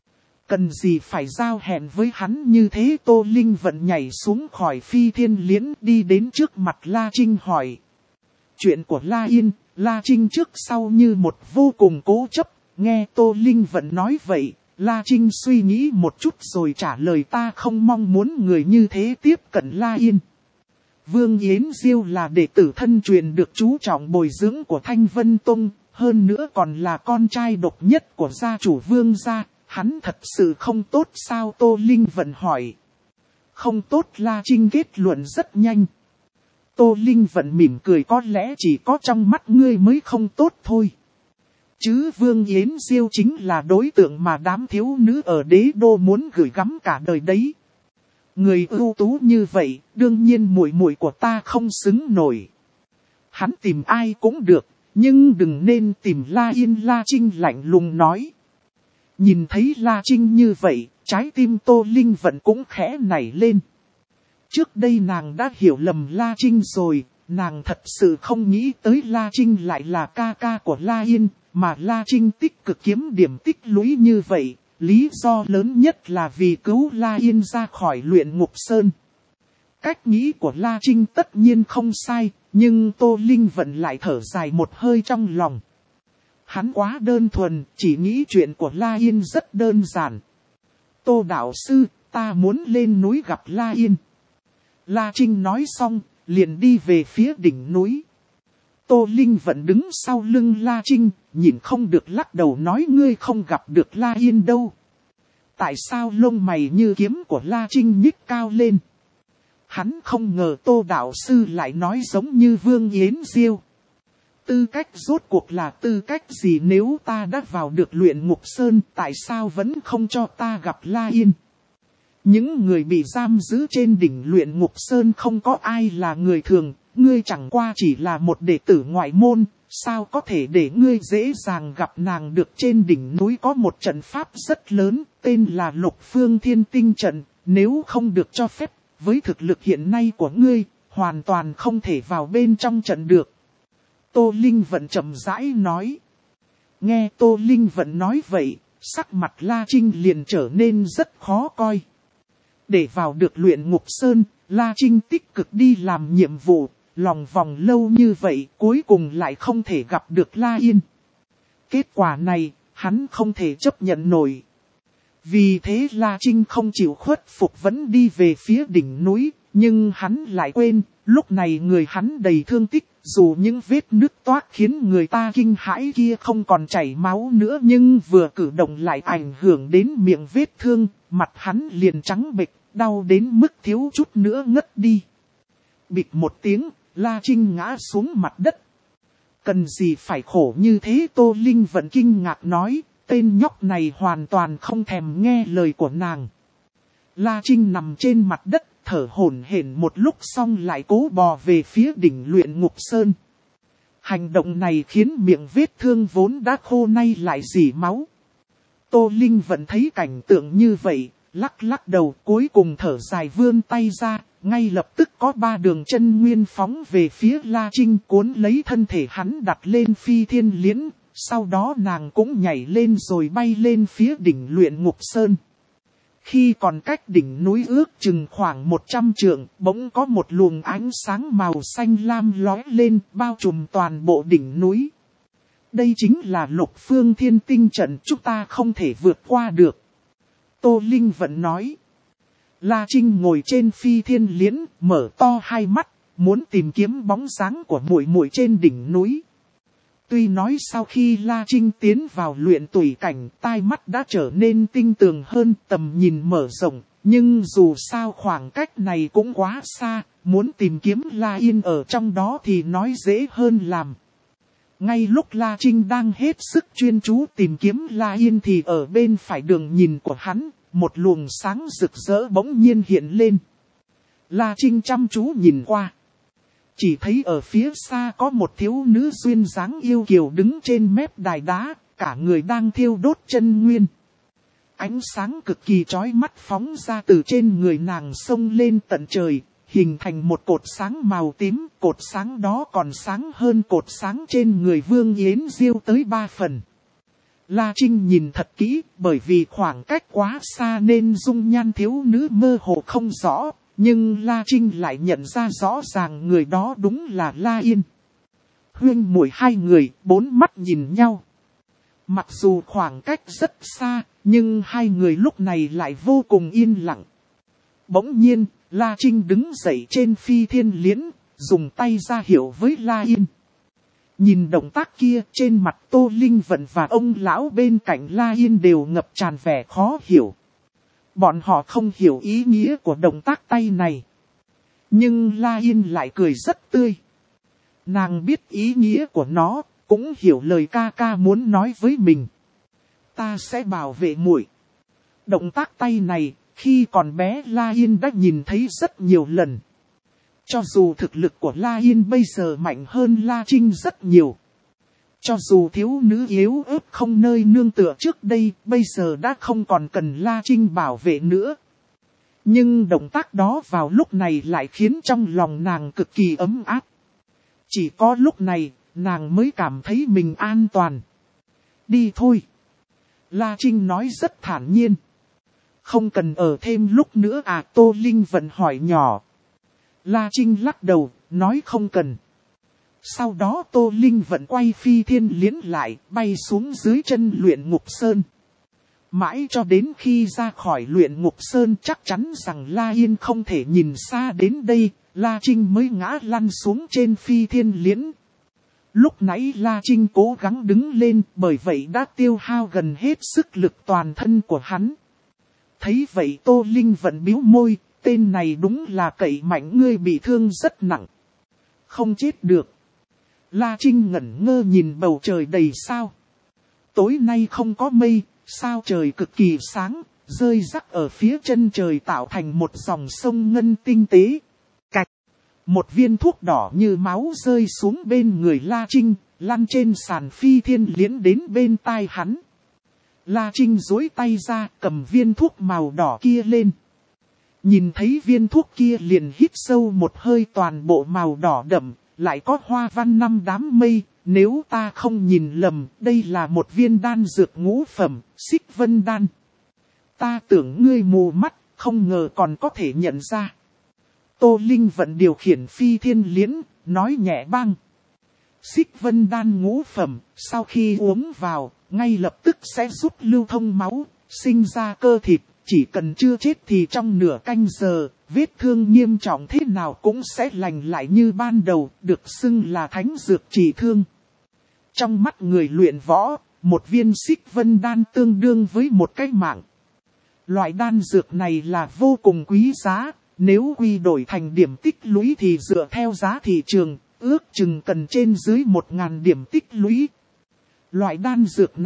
Cần gì phải giao hẹn với hắn như thế? Tô Linh Vận nhảy xuống khỏi phi thiên liễn, đi đến trước mặt La Trinh hỏi. Chuyện của La Yên, La Trinh trước sau như một vô cùng cố chấp, nghe Tô Linh Vận nói vậy. La Trinh suy nghĩ một chút rồi trả lời, ta không mong muốn người như thế tiếp cận La Yên. Vương Yến Diêu là đệ tử thân truyền được chú trọng bồi dưỡng của Thanh Vân Tông, hơn nữa còn là con trai độc nhất của gia chủ Vương gia, hắn thật sự không tốt sao? Tô Linh Vận hỏi. Không tốt, La Trinh kết luận rất nhanh. Tô Linh Vận mỉm cười, có lẽ chỉ có trong mắt ngươi mới không tốt thôi. Chứ Vương Yến Diêu chính là đối tượng mà đám thiếu nữ ở đế đô muốn gửi gắm cả đời đấy. Người ưu tú như vậy, đương nhiên muội muội của ta không xứng nổi. Hắn tìm ai cũng được, nhưng đừng nên tìm La Yên, La Trinh lạnh lùng nói. Nhìn thấy La Trinh như vậy, trái tim Tô Linh Vận cũng khẽ nảy lên. Trước đây nàng đã hiểu lầm La Trinh rồi, nàng thật sự không nghĩ tới La Trinh lại là ca ca của La Yên. Mà La Trinh tích cực kiếm điểm tích lũy như vậy, lý do lớn nhất là vì cứu La Yên ra khỏi luyện ngục sơn. Cách nghĩ của La Trinh tất nhiên không sai, nhưng Tô Linh Vận lại thở dài một hơi trong lòng. Hắn quá đơn thuần, chỉ nghĩ chuyện của La Yên rất đơn giản. Tô đạo sư, ta muốn lên núi gặp La Yên. La Trinh nói xong, liền đi về phía đỉnh núi. Tô Linh Vận đứng sau lưng La Trinh, nhìn không được lắc đầu nói, ngươi không gặp được La Yên đâu. Tại sao? Lông mày như kiếm của La Trinh nhích cao lên. Hắn không ngờ Tô đạo sư lại nói giống như Vương Yến Diêu. Tư cách rốt cuộc là tư cách gì? Nếu ta đã vào được luyện ngục sơn, tại sao vẫn không cho ta gặp La Yên? Những người bị giam giữ trên đỉnh luyện ngục sơn không có ai là người thường. Ngươi chẳng qua chỉ là một đệ tử ngoại môn, sao có thể để ngươi dễ dàng gặp nàng được? Trên đỉnh núi có một trận pháp rất lớn, tên là Lục Phương Thiên Tinh Trận, nếu không được cho phép, với thực lực hiện nay của ngươi, hoàn toàn không thể vào bên trong trận được. Tô Linh Vận chậm rãi nói. Nghe Tô Linh Vận nói vậy, sắc mặt La Trinh liền trở nên rất khó coi. Để vào được luyện ngục sơn, La Trinh tích cực đi làm nhiệm vụ. Lòng vòng lâu như vậy, cuối cùng lại không thể gặp được La Yên. Kết quả này, hắn không thể chấp nhận nổi. Vì thế La Trinh không chịu khuất phục, vẫn đi về phía đỉnh núi, nhưng hắn lại quên, lúc này người hắn đầy thương tích, dù những vết nứt toác khiến người ta kinh hãi kia không còn chảy máu nữa, nhưng vừa cử động lại ảnh hưởng đến miệng vết thương, mặt hắn liền trắng bệch, đau đến mức thiếu chút nữa ngất đi. Bịch một tiếng, La Trinh ngã xuống mặt đất. Cần gì phải khổ như thế? Tô Linh Vận kinh ngạc nói, Tên nhóc này hoàn toàn không thèm nghe lời của nàng. La Trinh nằm trên mặt đất, thở hổn hển một lúc xong lại cố bò về phía đỉnh luyện ngục sơn. Hành động này khiến miệng vết thương vốn đã khô nay lại rỉ máu. Tô Linh vẫn thấy cảnh tượng như vậy, lắc lắc đầu cuối cùng thở dài vươn tay ra, ngay lập tức có ba đường chân nguyên phóng về phía La Trinh cuốn lấy thân thể hắn đặt lên phi thiên liễn, sau đó nàng cũng nhảy lên rồi bay lên phía đỉnh luyện ngục sơn. Khi còn cách đỉnh núi ước chừng khoảng một trăm trượng, bỗng có một luồng ánh sáng màu xanh lam lóe lên bao trùm toàn bộ đỉnh núi. Đây chính là Lục Phương Thiên Tinh trận, chúng ta không thể vượt qua được. Tô Linh vẫn nói. La Trinh ngồi trên phi thiên liễn, mở to hai mắt, muốn tìm kiếm bóng dáng của muội muội trên đỉnh núi. Tuy nói sau khi La Trinh tiến vào luyện tùy cảnh, tai mắt đã trở nên tinh tường hơn, tầm nhìn mở rộng, nhưng dù sao khoảng cách này cũng quá xa, muốn tìm kiếm La Yên ở trong đó thì nói dễ hơn làm. Ngay lúc La Trinh đang hết sức chuyên chú tìm kiếm La Yên thì ở bên phải đường nhìn của hắn, một luồng sáng rực rỡ bỗng nhiên hiện lên. La Trinh chăm chú nhìn qua. Chỉ thấy ở phía xa có một thiếu nữ duyên dáng yêu kiều đứng trên mép đài đá, cả người đang thiêu đốt chân nguyên. Ánh sáng cực kỳ chói mắt phóng ra từ trên người nàng xông lên tận trời, hình thành một cột sáng màu tím, cột sáng đó còn sáng hơn cột sáng trên người Vương Yến Diêu tới ba phần. La Trinh nhìn thật kỹ, bởi vì khoảng cách quá xa nên dung nhan thiếu nữ mơ hồ không rõ. Nhưng La Trinh lại nhận ra rõ ràng người đó đúng là La Yên. Huyên muội hai người, bốn mắt nhìn nhau. Mặc dù khoảng cách rất xa, nhưng hai người lúc này lại vô cùng yên lặng. Bỗng nhiên, La Trinh đứng dậy trên phi thiên liễn, dùng tay ra hiệu với La Yên. Nhìn động tác kia, trên mặt Tô Linh Vận và ông lão bên cạnh La Yên đều ngập tràn vẻ khó hiểu. Bọn họ không hiểu ý nghĩa của động tác tay này. Nhưng La Yên lại cười rất tươi. Nàng biết ý nghĩa của nó, cũng hiểu lời ca ca muốn nói với mình. Ta sẽ bảo vệ muội. Động tác tay này, khi còn bé La Yên đã nhìn thấy rất nhiều lần. Cho dù thực lực của La Yên bây giờ mạnh hơn La Trinh rất nhiều. Cho dù thiếu nữ yếu ớt không nơi nương tựa trước đây, bây giờ đã không còn cần La Trinh bảo vệ nữa. Nhưng động tác đó vào lúc này lại khiến trong lòng nàng cực kỳ ấm áp. Chỉ có lúc này, nàng mới cảm thấy mình an toàn. Đi thôi. La Trinh nói rất thản nhiên. Không cần ở thêm lúc nữa à? Tô Linh Vận hỏi nhỏ. La Trinh lắc đầu, nói không cần. Sau đó Tô Linh Vận quay phi thiên liễn lại, bay xuống dưới chân luyện ngục sơn. Mãi cho đến khi ra khỏi luyện ngục sơn chắc chắn rằng La Yên không thể nhìn xa đến đây, La Trinh mới ngã lăn xuống trên phi thiên liễn. Lúc nãy La Trinh cố gắng đứng lên, bởi vậy đã tiêu hao gần hết sức lực toàn thân của hắn. Thấy vậy Tô Linh Vận bĩu môi, tên này đúng là cậy mạnh, ngươi bị thương rất nặng. Không chết được. La Trinh ngẩn ngơ nhìn bầu trời đầy sao. Tối nay không có mây, sao trời cực kỳ sáng, rơi rắc ở phía chân trời tạo thành một dòng sông ngân tinh tế. Cạch. Một viên thuốc đỏ như máu rơi xuống bên người La Trinh, lăn trên sàn phi thiên liễn đến bên tai hắn. La Trinh duỗi tay ra cầm viên thuốc màu đỏ kia lên. Nhìn thấy viên thuốc kia liền hít sâu một hơi, toàn bộ màu đỏ đậm, lại có hoa văn năm đám mây. Nếu ta không nhìn lầm, đây là một viên đan dược ngũ phẩm, Xích Vân Đan. Ta tưởng ngươi mù mắt, không ngờ còn có thể nhận ra. Tô Linh Vận điều khiển phi thiên liễn, nói nhẹ bang. Xích Vân Đan ngũ phẩm, sau khi uống vào, ngay lập tức sẽ giúp lưu thông máu, sinh ra cơ thịt. Chỉ cần chưa chết thì trong nửa canh giờ, vết thương nghiêm trọng thế nào cũng sẽ lành lại như ban đầu, được xưng là thánh dược trị thương. Trong mắt người luyện võ, một viên Xích Vân Đan tương đương với một cái mạng. Loại đan dược này là vô cùng quý giá, nếu quy đổi thành điểm tích lũy thì dựa theo giá thị trường, ước chừng cần trên dưới một nghìn điểm tích lũy. Loại đan dược này,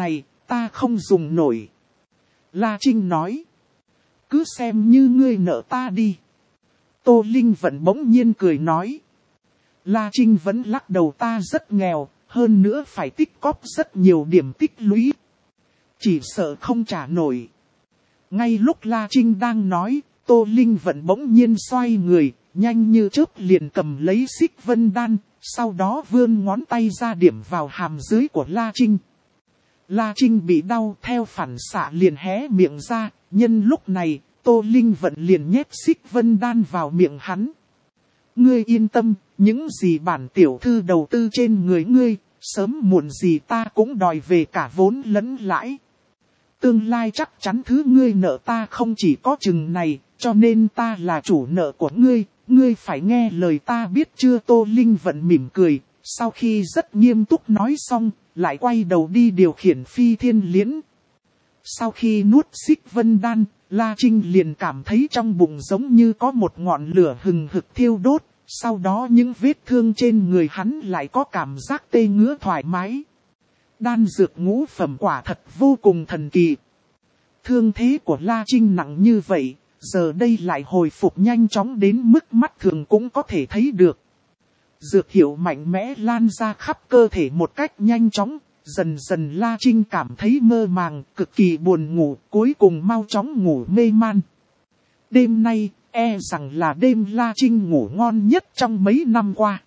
ta không dùng nổi. La Trinh nói. Cứ xem như ngươi nợ ta đi. Tô Linh Vận bỗng nhiên cười nói. La Trinh vẫn lắc đầu, ta rất nghèo, hơn nữa phải tích cóp rất nhiều điểm tích lũy. Chỉ sợ không trả nổi. Ngay lúc La Trinh đang nói, Tô Linh Vận bỗng nhiên xoay người, nhanh như chớp liền cầm lấy xích vân đan, sau đó vươn ngón tay ra điểm vào hàm dưới của La Trinh. La Trinh bị đau, theo phản xạ liền hé miệng ra, nhân lúc này, Tô Linh Vận liền nhét xích vân đan vào miệng hắn. Ngươi yên tâm, những gì bản tiểu thư đầu tư trên người ngươi, sớm muộn gì ta cũng đòi về cả vốn lẫn lãi. Tương lai chắc chắn thứ ngươi nợ ta không chỉ có chừng này, cho nên ta là chủ nợ của ngươi, ngươi phải nghe lời ta biết chưa? Tô Linh Vận mỉm cười, sau khi rất nghiêm túc nói xong, lại quay đầu đi điều khiển phi thiên liễn. Sau khi nuốt xích vân đan, La Trinh liền cảm thấy trong bụng giống như có một ngọn lửa hừng hực thiêu đốt, sau đó những vết thương trên người hắn lại có cảm giác tê ngứa thoải mái. Đan dược ngũ phẩm quả thật vô cùng thần kỳ. Thương thế của La Trinh nặng như vậy, giờ đây lại hồi phục nhanh chóng đến mức mắt thường cũng có thể thấy được. Dược hiệu mạnh mẽ lan ra khắp cơ thể một cách nhanh chóng, dần dần La Trinh cảm thấy mơ màng, cực kỳ buồn ngủ, cuối cùng mau chóng ngủ mê man. Đêm nay, e rằng là đêm La Trinh ngủ ngon nhất trong mấy năm qua.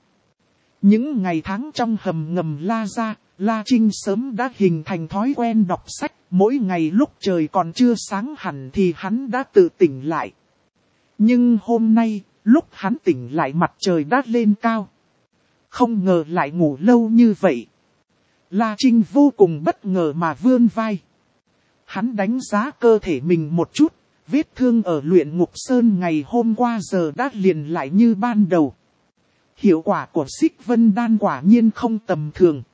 Những ngày tháng trong hầm ngầm La Gia, La Trinh sớm đã hình thành thói quen đọc sách, mỗi ngày lúc trời còn chưa sáng hẳn thì hắn đã tự tỉnh lại. Nhưng hôm nay, lúc hắn tỉnh lại mặt trời đã lên cao. Không ngờ lại ngủ lâu như vậy. La Trinh vô cùng bất ngờ mà vươn vai. Hắn đánh giá cơ thể mình một chút, vết thương ở luyện ngục sơn ngày hôm qua giờ đã liền lại như ban đầu. Hiệu quả của xích vân đan quả nhiên không tầm thường.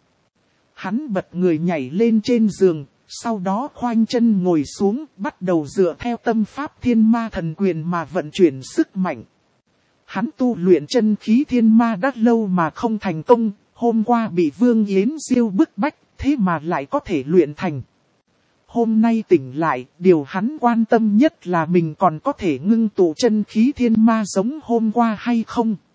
Hắn bật người nhảy lên trên giường, sau đó khoanh chân ngồi xuống, bắt đầu dựa theo tâm pháp thiên ma thần quyền mà vận chuyển sức mạnh. Hắn tu luyện chân khí thiên ma đã lâu mà không thành công, hôm qua bị Vương Yến Diêu bức bách, thế mà lại có thể luyện thành. Hôm nay tỉnh lại, điều hắn quan tâm nhất là mình còn có thể ngưng tụ chân khí thiên ma giống hôm qua hay không.